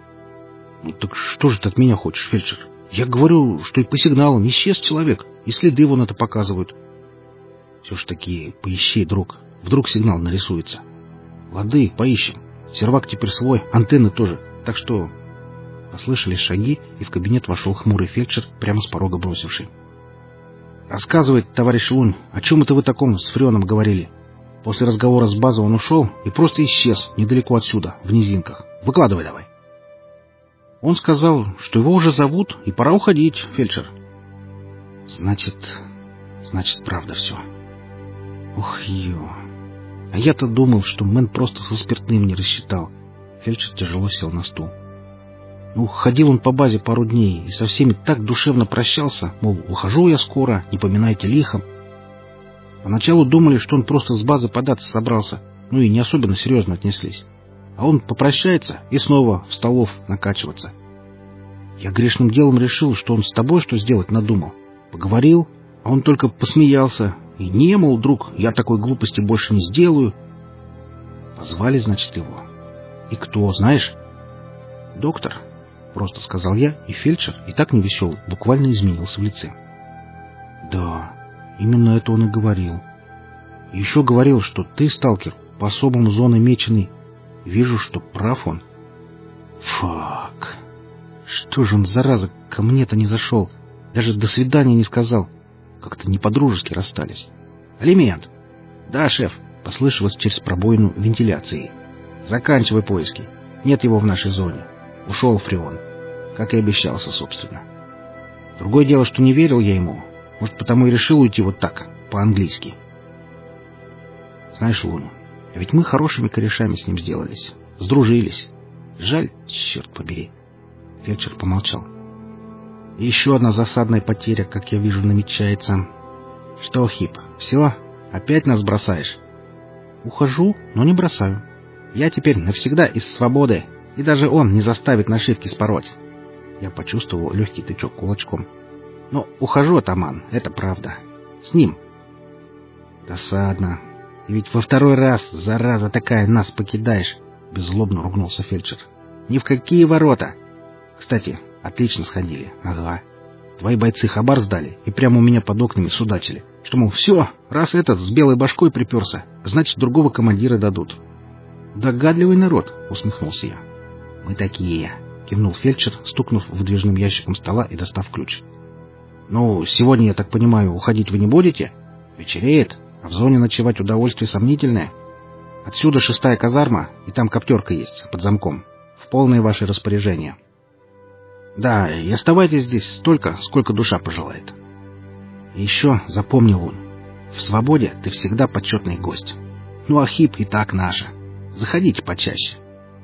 «Ну так что же ты от меня хочешь, фельдшер? Я говорю, что и по сигналам исчез человек, и следы вон это показывают». «Все ж таки поищи, друг. Вдруг сигнал нарисуется». «Лады, поищем. Сервак теперь свой, антенны тоже. Так что...» Послышались шаги, и в кабинет вошел хмурый фельдшер, прямо с порога бросивший. «Рассказывает, товарищ Лунь, о чем это вы таком с Фреоном говорили? После разговора с базы он ушел и просто исчез недалеко отсюда, в низинках. Выкладывай давай». Он сказал, что его уже зовут, и пора уходить, фельдшер. Значит, значит, правда все. Ух, ё... А я-то думал, что Мэн просто со спиртным не рассчитал. Фельдшер тяжело сел на стул. Ну, ходил он по базе пару дней и со всеми так душевно прощался, мол, ухожу я скоро, не поминайте лихом. Поначалу думали, что он просто с базы податься собрался, ну и не особенно серьезно отнеслись. А он попрощается и снова в столов накачиваться. Я грешным делом решил, что он с тобой что сделать надумал. Поговорил, а он только посмеялся. И не, мол, друг, я такой глупости больше не сделаю. Позвали, значит, его. И кто, знаешь? Доктор, просто сказал я, и фельдшер, и так невеселый, буквально изменился в лице. Да, именно это он и говорил. И еще говорил, что ты, сталкер, по особым зонам меченый. Вижу, что прав он. Фак. Что же он, зараза, ко мне-то не зашел? Даже до свидания не сказал. Как-то не по-дружески расстались. «Алимент!» «Да, шеф», — послышалось через пробоину вентиляции. «Заканчивай поиски. Нет его в нашей зоне. Ушел Фреон. Как и обещался, собственно. Другое дело, что не верил я ему. Может, потому и решил уйти вот так, по-английски. Знаешь, Луну, а ведь мы хорошими корешами с ним сделались. Сдружились. Жаль, черт побери». Фельдшер помолчал. «Еще одна засадная потеря, как я вижу, намечается. Что, Хип, все? Опять нас бросаешь?» «Ухожу, но не бросаю. Я теперь навсегда из свободы, и даже он не заставит нашивки спороть». Я почувствовал легкий тычок кулачком. «Но ухожу, атаман, это правда. С ним». «Досадно. И ведь во второй раз, зараза такая, нас покидаешь», — беззлобно ругнулся фельдшер. «Ни в какие ворота. Кстати, отлично сходили. Ага. Твои бойцы хабар сдали и прямо у меня под окнами судачили. Что, мол, все, раз этот с белой башкой приперся, значит, другого командира дадут». «Догадливый народ», — усмехнулся я. «Мы такие», — кивнул фельдшер, стукнув выдвижным ящиком стола и достав ключ. «Ну, сегодня, я так понимаю, уходить вы не будете? Вечереет. А в зоне ночевать удовольствие сомнительное. Отсюда шестая казарма, и там коптерка есть, под замком. В полное ваше распоряжение. Да, и оставайтесь здесь столько, сколько душа пожелает. И еще запомни, Лунь, в свободе ты всегда почетный гость. Ну, а Хип и так наша. Заходите почаще.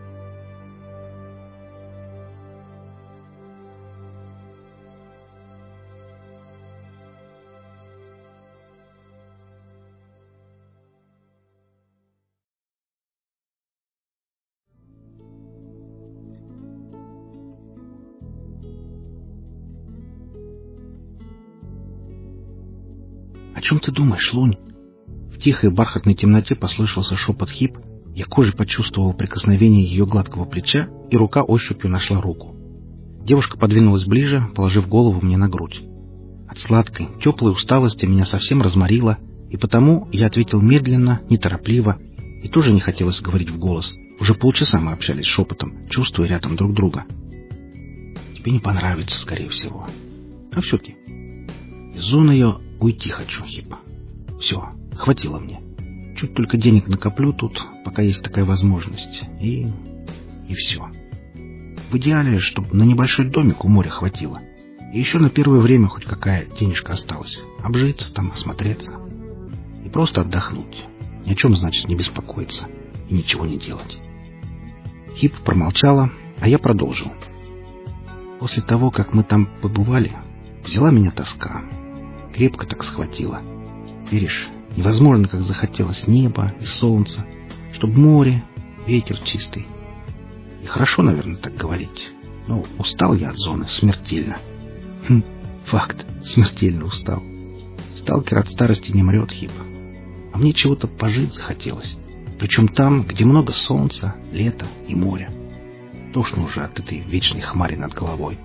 «О чем ты думаешь, Лунь?» В тихой бархатной темноте послышался шепот Хип. Я кожей почувствовал прикосновение ее гладкого плеча, и рука ощупью нашла руку. Девушка подвинулась ближе, положив голову мне на грудь. От сладкой, теплой усталости меня совсем разморило, и потому я ответил медленно, неторопливо, и тоже не хотелось говорить в голос. Уже полчаса мы общались шепотом, чувствуя рядом друг друга. «Тебе не понравится, скорее всего. А все-таки из зоны я уйти хочу, Хип. Все, хватило мне. Чуть только денег накоплю тут, пока есть такая возможность. И... и все. В идеале, чтобы на небольшой домик у моря хватило. И еще на первое время хоть какая денежка осталась. Обжиться там, осмотреться. И просто отдохнуть. Ни о чем, значит, не беспокоиться. И ничего не делать». Хип промолчала, а я продолжил. После того, как мы там побывали, взяла меня тоска. Крепко так схватила. Веришь, невозможно, как захотелось неба и солнца, чтоб море, ветер чистый. И хорошо, наверное, так говорить. Но устал я от зоны смертельно. Хм, факт, смертельно устал. Сталкер от старости не мрет, Хип. А мне чего-то пожить захотелось. Причем там, где много солнца, лета и моря. Тошно уже от этой вечной хмари над головой.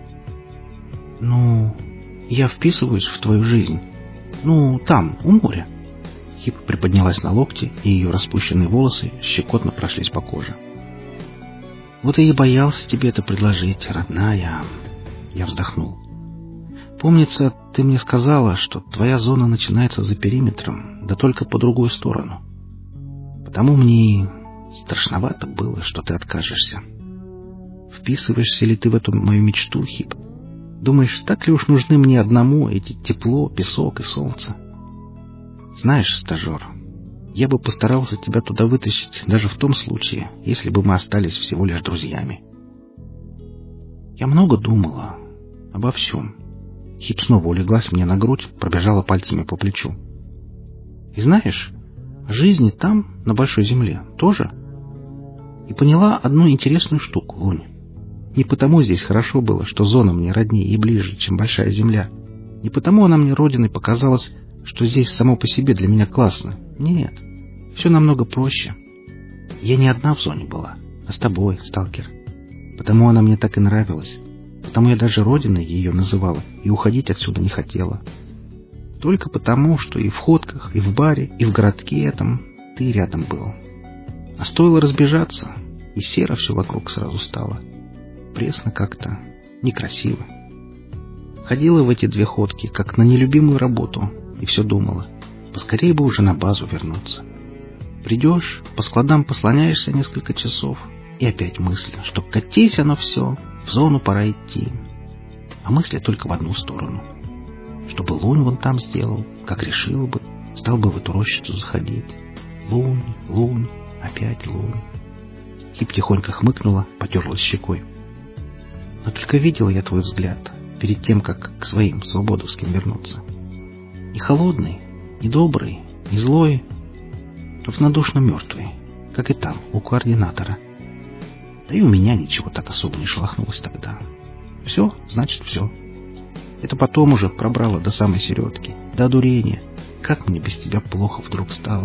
Ну, я вписываюсь в твою жизнь. Ну, там, у моря. Хип приподнялась на локти, и ее распущенные волосы щекотно прошлись по коже. Вот и я боялся тебе это предложить, родная. Я вздохнул. Помнится, ты мне сказала, что твоя зона начинается за периметром, да только по другую сторону. Потому мне страшновато было, что ты откажешься. Вписываешься ли ты в эту мою мечту, Хип? Думаешь, так ли уж нужны мне одному эти тепло, песок и солнце? Знаешь, стажер, я бы постарался тебя туда вытащить, даже в том случае, если бы мы остались всего лишь друзьями. Я много думала обо всем. Хип снова улеглась мне на грудь, пробежала пальцами по плечу. И знаешь, жизни там, на большой земле, тоже. И поняла одну интересную штуку, Лунь. Не потому здесь хорошо было, что зона мне роднее и ближе, чем большая земля. Не потому она мне родиной показалась, что здесь само по себе для меня классно. Нет, все намного проще. Я не одна в зоне была, а с тобой, сталкер. Потому она мне так и нравилась. Потому я даже родиной ее называла и уходить отсюда не хотела. Только потому, что и в ходках, и в баре, и в городке этом ты рядом был. А стоило разбежаться, и серо все вокруг сразу стало. Пресно как-то, некрасиво. Ходила в эти две ходки, как на нелюбимую работу, и все думала, поскорее бы уже на базу вернуться. Придешь, по складам послоняешься несколько часов, и опять мысли, что катись оно все, в зону пора идти. А мысли только в одну сторону. Чтобы Лунь вон там сделал, как решил бы, стал бы в эту рощицу заходить. Лунь, Лунь, опять Лунь. Хип тихонько хмыкнула, потерлась щекой. Но только видел я твой взгляд перед тем, как к своим свободовским вернуться. Не холодный, не добрый, не злой, равнодушно мертвый, как и там, у координатора. Да и у меня ничего так особо не шелохнулось тогда. Все, значит, все. Это потом уже пробрало до самой середки, до одурения. Как мне без тебя плохо вдруг стало.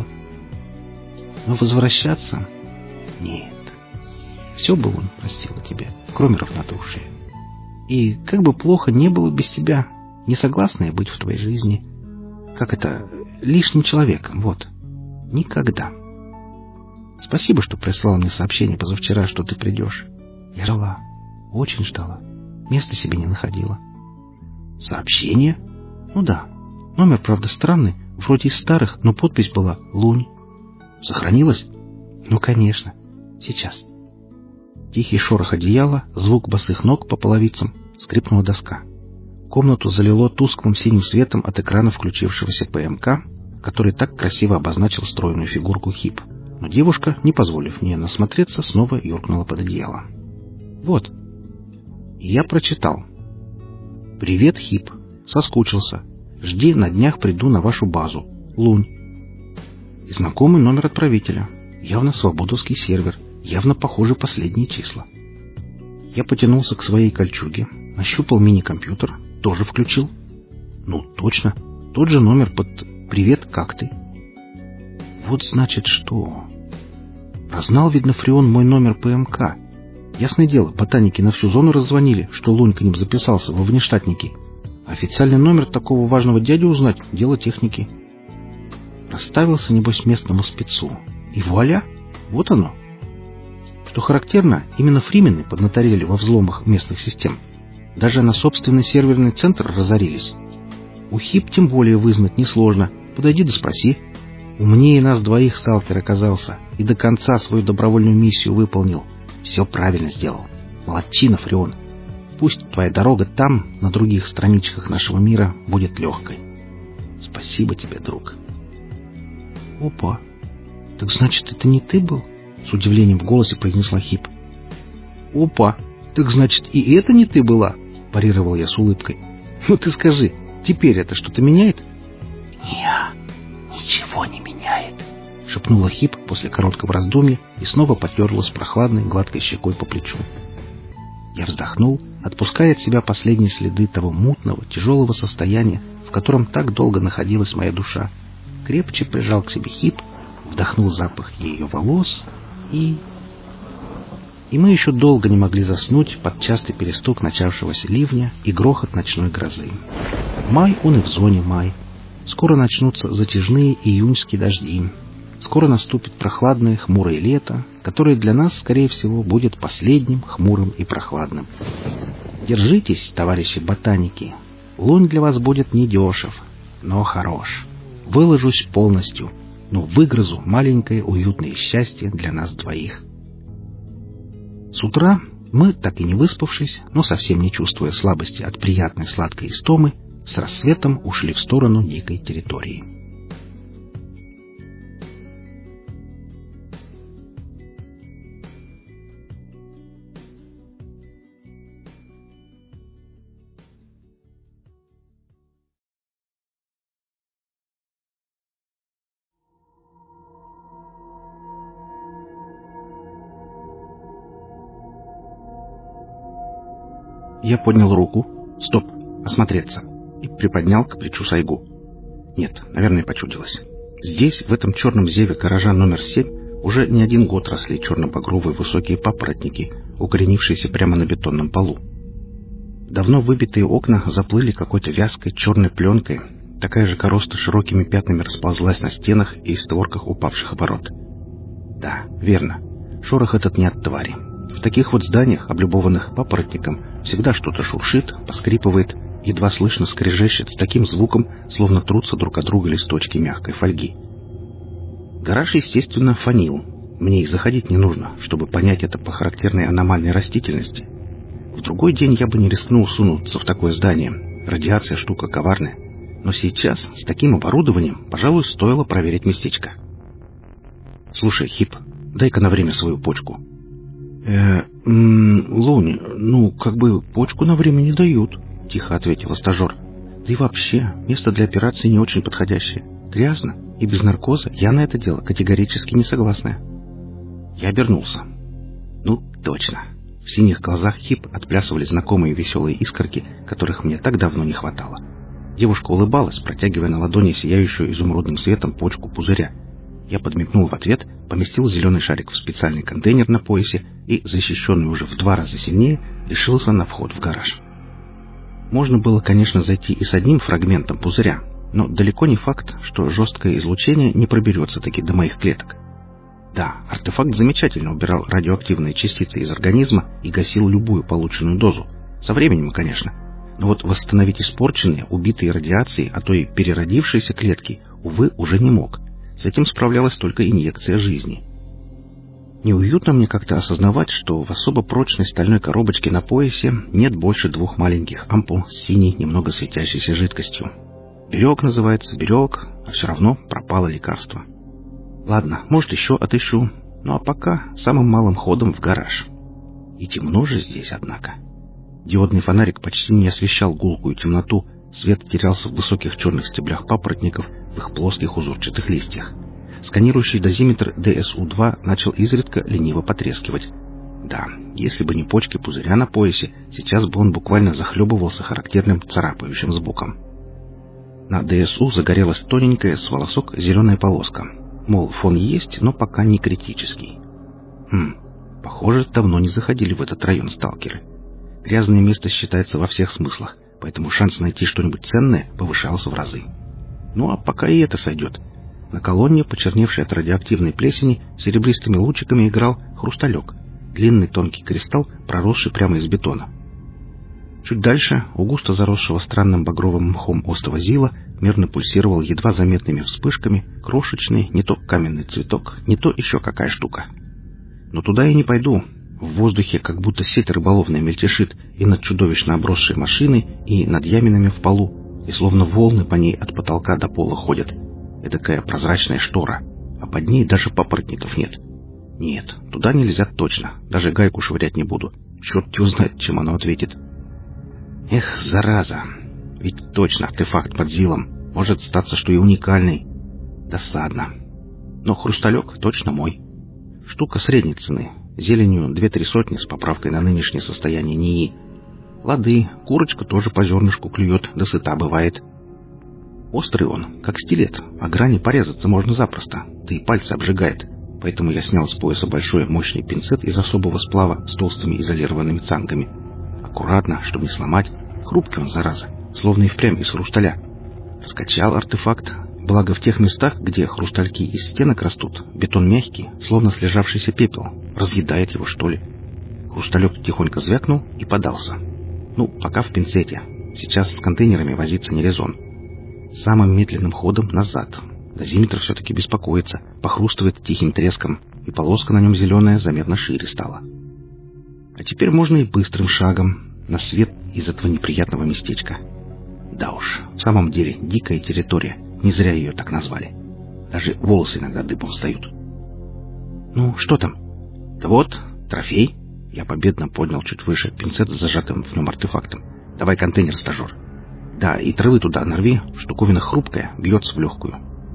Но возвращаться? Нет. Все бы он простила тебе, кроме равнодушия. И как бы плохо не было без тебя, не согласна я быть в твоей жизни. Как это, лишним человеком, вот. Никогда. Спасибо, что прислал мне сообщение позавчера, что ты придешь. Я ждала, очень ждала. Места себе не находила. Сообщение? Ну да. Номер, правда, странный, Вроде из старых, но подпись была «Лунь». Сохранилась? Ну, конечно. Сейчас. Тихий шорох одеяла, звук босых ног по половицам, скрипнула доска. Комнату залило тусклым синим светом от экрана включившегося ПМК, который так красиво обозначил стройную фигурку Хип. Но девушка, не позволив мне насмотреться, снова юркнула под одеяло. Вот. И я прочитал. «Привет, Хип. Соскучился. Жди, на днях приду на вашу базу. Лунь». И знакомый номер отправителя. Явно свободовский сервер. Явно похожи последние числа. Я потянулся к своей кольчуге, нащупал мини-компьютер, тоже включил. Ну, точно. Тот же номер под «Привет, как ты?». Вот значит что. Прознал, видно, Фреон мой номер ПМК. Ясное дело, ботаники на всю зону раззвонили, что Лунь к ним записался во внештатники. Официальный номер такого важного дяди узнать — дело техники. Расставился, небось, местному спецу. И вуаля! Вот оно. Что характерно, именно фримены поднаторели во взломах местных систем. Даже на собственный серверный центр разорились. У Хип тем более вызнать несложно. Подойди да спроси. Умнее нас двоих сталкер оказался и до конца свою добровольную миссию выполнил. Все правильно сделал. Молодчина, Фреон. Пусть твоя дорога там, на других страничках нашего мира, будет легкой. Спасибо тебе, друг. Опа. Так значит, это не ты был? С удивлением в голосе произнесла Хип. Опа. Так значит, и это не ты была? Парировал я с улыбкой. Ну ты скажи, теперь это что-то меняет? Не, ничего не меняет, шепнула Хип после короткого раздумья и снова потерлась прохладной гладкой щекой по плечу. Я вздохнул, отпуская от себя последние следы того мутного, тяжелого состояния, в котором так долго находилась моя душа. Крепче прижал к себе Хип, вдохнул запах ее волос и... И мы еще долго не могли заснуть под частый перестук начавшегося ливня и грохот ночной грозы. Май он и в зоне май. Скоро начнутся затяжные июньские дожди. Скоро наступит прохладное хмурое лето, которое для нас, скорее всего, будет последним хмурым и прохладным. Держитесь, товарищи ботаники. Лунь для вас будет недешев, но хорош. Выложусь полностью, но выгрызу маленькое уютное счастье для нас двоих. С утра мы, так и не выспавшись, но совсем не чувствуя слабости от приятной сладкой истомы, с рассветом ушли в сторону дикой территории. Я поднял руку. Стоп, осмотреться. И приподнял к плечу Сайгу. Нет, наверное, почудилось. Здесь, в этом черном зеве гаража номер семь, уже не один год росли черно-багровые высокие папоротники, укоренившиеся прямо на бетонном полу. Давно выбитые окна заплыли какой-то вязкой черной пленкой. Такая же короста широкими пятнами расползлась на стенах и створках упавших ворот. Да, верно. Шорох этот не от твари. В таких вот зданиях, облюбованных папоротником, всегда что-то шуршит, поскрипывает, едва слышно скрежещет с таким звуком, словно трутся друг от друга листочки мягкой фольги. Гараж, естественно, фонил. Мне и заходить не нужно, чтобы понять это по характерной аномальной растительности. В другой день я бы не рискнул сунуться в такое здание. Радиация штука коварная. Но сейчас, с таким оборудованием, пожалуй, стоило проверить местечко. Слушай, Хип, дай-ка на время свою почку. Э, Лунь, ну, как бы почку на время не дают, тихо ответила стажер. Да и вообще, место для операции не очень подходящее. Грязно, и без наркоза я на это дело категорически не согласна. Я обернулся. Ну, точно. В синих глазах Хип отплясывали знакомые веселые искорки, которых мне так давно не хватало. Девушка улыбалась, протягивая на ладони сияющую изумрудным светом почку пузыря. Я подмигнул в ответ, поместил зеленый шарик в специальный контейнер на поясе и, защищенный уже в два раза сильнее, решился на вход в гараж. Можно было, конечно, зайти и с одним фрагментом пузыря, но далеко не факт, что жесткое излучение не проберется-таки до моих клеток. Да, артефакт замечательно убирал радиоактивные частицы из организма и гасил любую полученную дозу. Со временем, конечно. Но вот восстановить испорченные, убитые радиацией, а то и переродившиеся клетки увы, уже не мог. С этим справлялась только инъекция жизни. Неуютно мне как-то осознавать, что в особо прочной стальной коробочке на поясе нет больше двух маленьких ампул с синей, немного светящейся жидкостью. Берег называется, берег, а все равно пропало лекарство. Ладно, может, еще отыщу, ну а пока самым малым ходом в гараж. И темно же здесь, однако. Диодный фонарик почти не освещал гулкую темноту, свет терялся в высоких черных стеблях папоротников, в их плоских узорчатых листьях. Сканирующий дозиметр ди эс у два начал изредка лениво потрескивать. Да, если бы не почки пузыря на поясе, сейчас бы он буквально захлебывался характерным царапающим звуком. На ди эс у загорелась тоненькая с волосок зеленая полоска. Мол, фон есть, но пока не критический. Хм, похоже, давно не заходили в этот район сталкеры. Грязное место считается во всех смыслах, поэтому шанс найти что-нибудь ценное повышался в разы. Ну а пока и это сойдет. На колонне, почерневшей от радиоактивной плесени, серебристыми лучиками играл хрусталек, длинный тонкий кристалл, проросший прямо из бетона. Чуть дальше, у густо заросшего странным багровым мхом острова Зила, мерно пульсировал едва заметными вспышками крошечный не то каменный цветок, не то еще какая штука. Но туда я не пойду. В воздухе как будто сеть рыболовная мельтешит и над чудовищно обросшей машиной, и над яминами в полу, и словно волны по ней от потолка до пола ходят. Эдакая прозрачная штора, а под ней даже папоротников нет. Нет, туда нельзя точно, даже гайку швырять не буду. Черт его знает, чем оно ответит. Эх, зараза, ведь точно артефакт под Зилом, может статься, что и уникальный. Досадно. Но хрусталек точно мой. Штука средней цены, зеленью две-три сотни с поправкой на нынешнее состояние НИИ. Лады, курочка тоже по зернышку клюет, да сыта бывает. Острый он, как стилет, а грани порезаться можно запросто, да и пальцы обжигает. Поэтому я снял с пояса большой мощный пинцет из особого сплава с толстыми изолированными цангами. Аккуратно, чтобы не сломать. Хрупкий он, зараза, словно и впрямь из хрусталя. Раскачал артефакт, благо в тех местах, где хрустальки из стенок растут, бетон мягкий, словно слежавшийся пепел. Разъедает его, что ли. Хрусталек тихонько звякнул и подался. Ну, пока в пинцете. Сейчас с контейнерами возиться не резон. Самым медленным ходом назад. Дозиметр все-таки беспокоится, похрустывает тихим треском, и полоска на нем зеленая заметно шире стала. А теперь можно и быстрым шагом на свет из этого неприятного местечка. Да уж, в самом деле дикая территория, не зря ее так назвали. Даже волосы иногда дыбом встают. Ну, что там? Да вот, трофей. Я победно поднял чуть выше пинцет с зажатым в нем артефактом. Давай контейнер, стажер. Да, и травы туда нарви, штуковина хрупкая, бьется в легкую.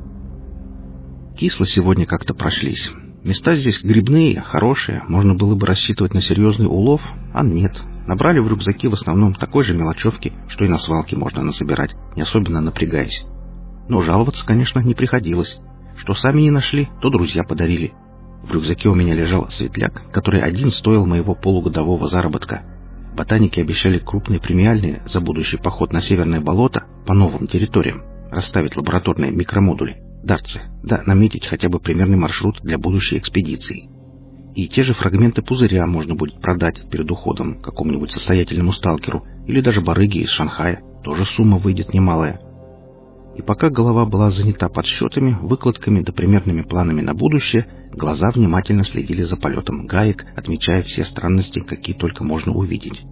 Кисло сегодня как-то прошлись. Места здесь грибные, хорошие, можно было бы рассчитывать на серьезный улов, а нет. Набрали в рюкзаки в основном такой же мелочевки, что и на свалке можно насобирать, не особенно напрягаясь. Но жаловаться, конечно, не приходилось. Что сами не нашли, то друзья подарили. В рюкзаке у меня лежал светляк, который один стоил моего полугодового заработка. Ботаники обещали крупные премиальные за будущий поход на северное болото по новым территориям, расставить лабораторные микромодули, дарцы, да наметить хотя бы примерный маршрут для будущей экспедиции. И те же фрагменты пузыря можно будет продать перед уходом какому-нибудь состоятельному сталкеру или даже барыге из Шанхая, тоже сумма выйдет немалая. И пока голова была занята подсчетами, выкладками да примерными планами на будущее, глаза внимательно следили за полетом гаек, отмечая все странности, какие только можно увидеть.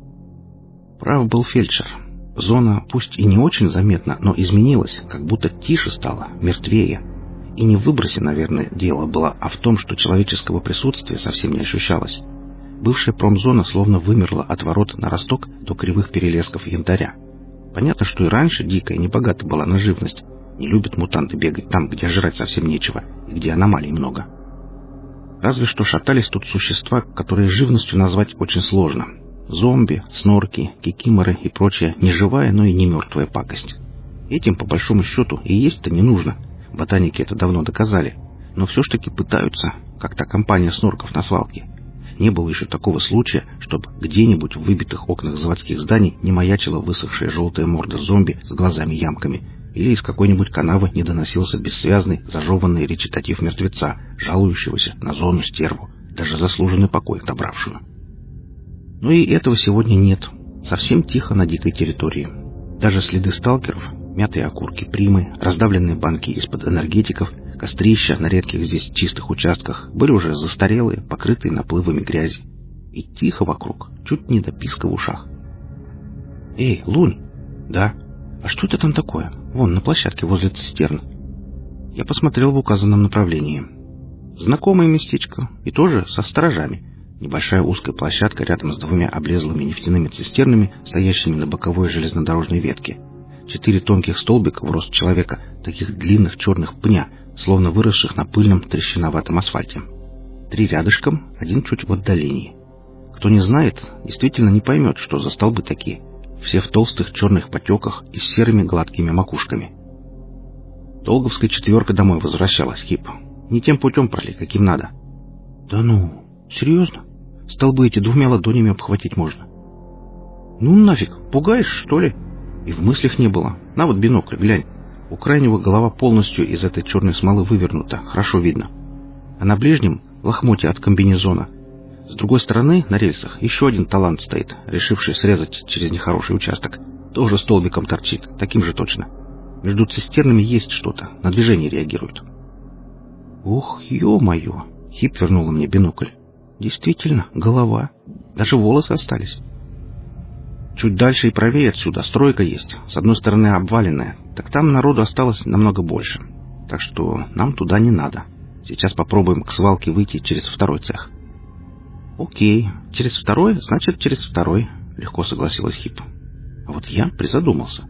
Прав был фельдшер. Зона, пусть и не очень заметна, но изменилась, как будто тише стала, мертвее. И не в выбросе, наверное, дело было, а в том, что человеческого присутствия совсем не ощущалось. Бывшая промзона словно вымерла от ворот на росток до кривых перелесков янтаря. Понятно, что и раньше дикая небогата была на живность. Не любят мутанты бегать там, где жрать совсем нечего, и где аномалий много. Разве что шатались тут существа, которые живностью назвать очень сложно. Зомби, снорки, кикиморы и прочая не живая, но и не мертвая пакость. Этим, по большому счету, и есть-то не нужно. Ботаники это давно доказали. Но все ж таки пытаются, как та компания снорков на свалке. Не было еще такого случая, чтобы где-нибудь в выбитых окнах заводских зданий не маячила высохшая желтая морда зомби с глазами-ямками, или из какой-нибудь канавы не доносился бессвязный, зажеванный речитатив мертвеца, жалующегося на зону стерву, даже заслуженный покой отобравшую. Но и этого сегодня нет. Совсем тихо на дикой территории. Даже следы сталкеров, Мятые окурки примы, раздавленные банки из-под энергетиков, кострища на редких здесь чистых участках были уже застарелые, покрытые наплывами грязи. И тихо вокруг, чуть не до писка в ушах. «Эй, Лунь!» «Да? А что это там такое? Вон, на площадке возле цистерн». Я посмотрел в указанном направлении. Знакомое местечко, и тоже со сторожами. Небольшая узкая площадка рядом с двумя облезлыми нефтяными цистернами, стоящими на боковой железнодорожной ветке. Четыре тонких столбика в рост человека, таких длинных черных пня, словно выросших на пыльном трещиноватом асфальте. Три рядышком, один чуть в отдалении. Кто не знает, действительно не поймет, что за столбы такие. Все в толстых черных потеках и с серыми гладкими макушками. Долговская четверка домой возвращалась, Хип. Не тем путем прошли, каким надо. Да ну, серьезно? Столбы эти двумя ладонями обхватить можно. Ну нафиг, пугаешь, что ли? И в мыслях не было. На вот бинокль, глянь. У крайнего голова полностью из этой черной смолы вывернута, хорошо видно. А на ближнем лохмотья от комбинезона. С другой стороны, на рельсах, еще один талант стоит, решивший срезать через нехороший участок. Тоже столбиком торчит, таким же точно. Между цистернами есть что-то, на движение реагирует. Ух, ё-моё! Хип вернула мне бинокль. Действительно, голова. Даже волосы остались. Чуть дальше и правее отсюда стройка есть. С одной стороны обваленная, так там народу осталось намного больше. Так что нам туда не надо. Сейчас попробуем к свалке выйти через второй цех. Окей, через второй, значит через второй, легко согласилась Хип. А вот я призадумался.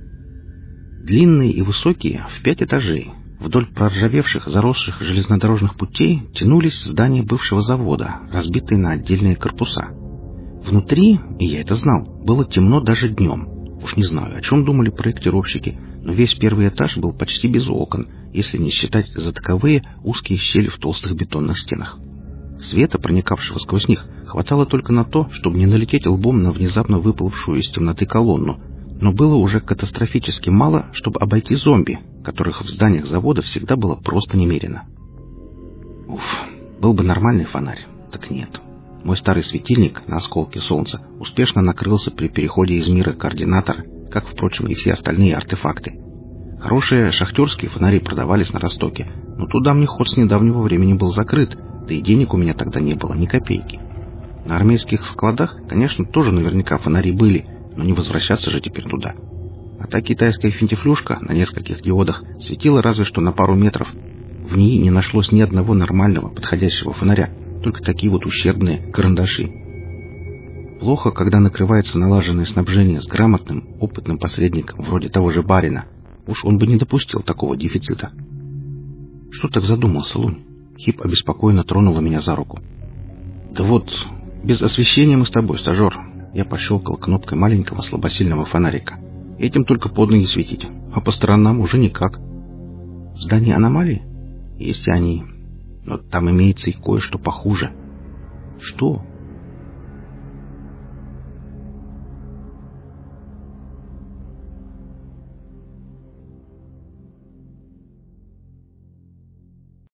Длинные и высокие, в пять этажей, вдоль проржавевших, заросших железнодорожных путей тянулись здания бывшего завода, разбитые на отдельные корпуса. Внутри, и я это знал, было темно даже днем. Уж не знаю, о чем думали проектировщики, но весь первый этаж был почти без окон, если не считать за таковые узкие щели в толстых бетонных стенах. Света, проникавшего сквозь них, хватало только на то, чтобы не налететь лбом на внезапно выплывшую из темноты колонну, но было уже катастрофически мало, чтобы обойти зомби, которых в зданиях завода всегда было просто немерено. Уф, был бы нормальный фонарь, так нет. Мой старый светильник на осколке солнца успешно накрылся при переходе из мира координатора, как, впрочем, и все остальные артефакты. Хорошие шахтерские фонари продавались на Ростоке, но туда мне ход с недавнего времени был закрыт, да и денег у меня тогда не было ни копейки. На армейских складах, конечно, тоже наверняка фонари были, но не возвращаться же теперь туда. А та китайская финтифлюшка на нескольких диодах светила разве что на пару метров. В ней не нашлось ни одного нормального подходящего фонаря, только такие вот ущербные карандаши. Плохо, когда накрывается налаженное снабжение с грамотным, опытным посредником, вроде того же барина. Уж он бы не допустил такого дефицита. Что так задумался, Лунь? Хип обеспокоенно тронула меня за руку. Да вот, без освещения мы с тобой, стажер. Я пощелкал кнопкой маленького слабосильного фонарика. Этим только под ноги светить, а по сторонам уже никак. В здании аномалии? Есть и они. Но там имеется и кое-что похуже. Что?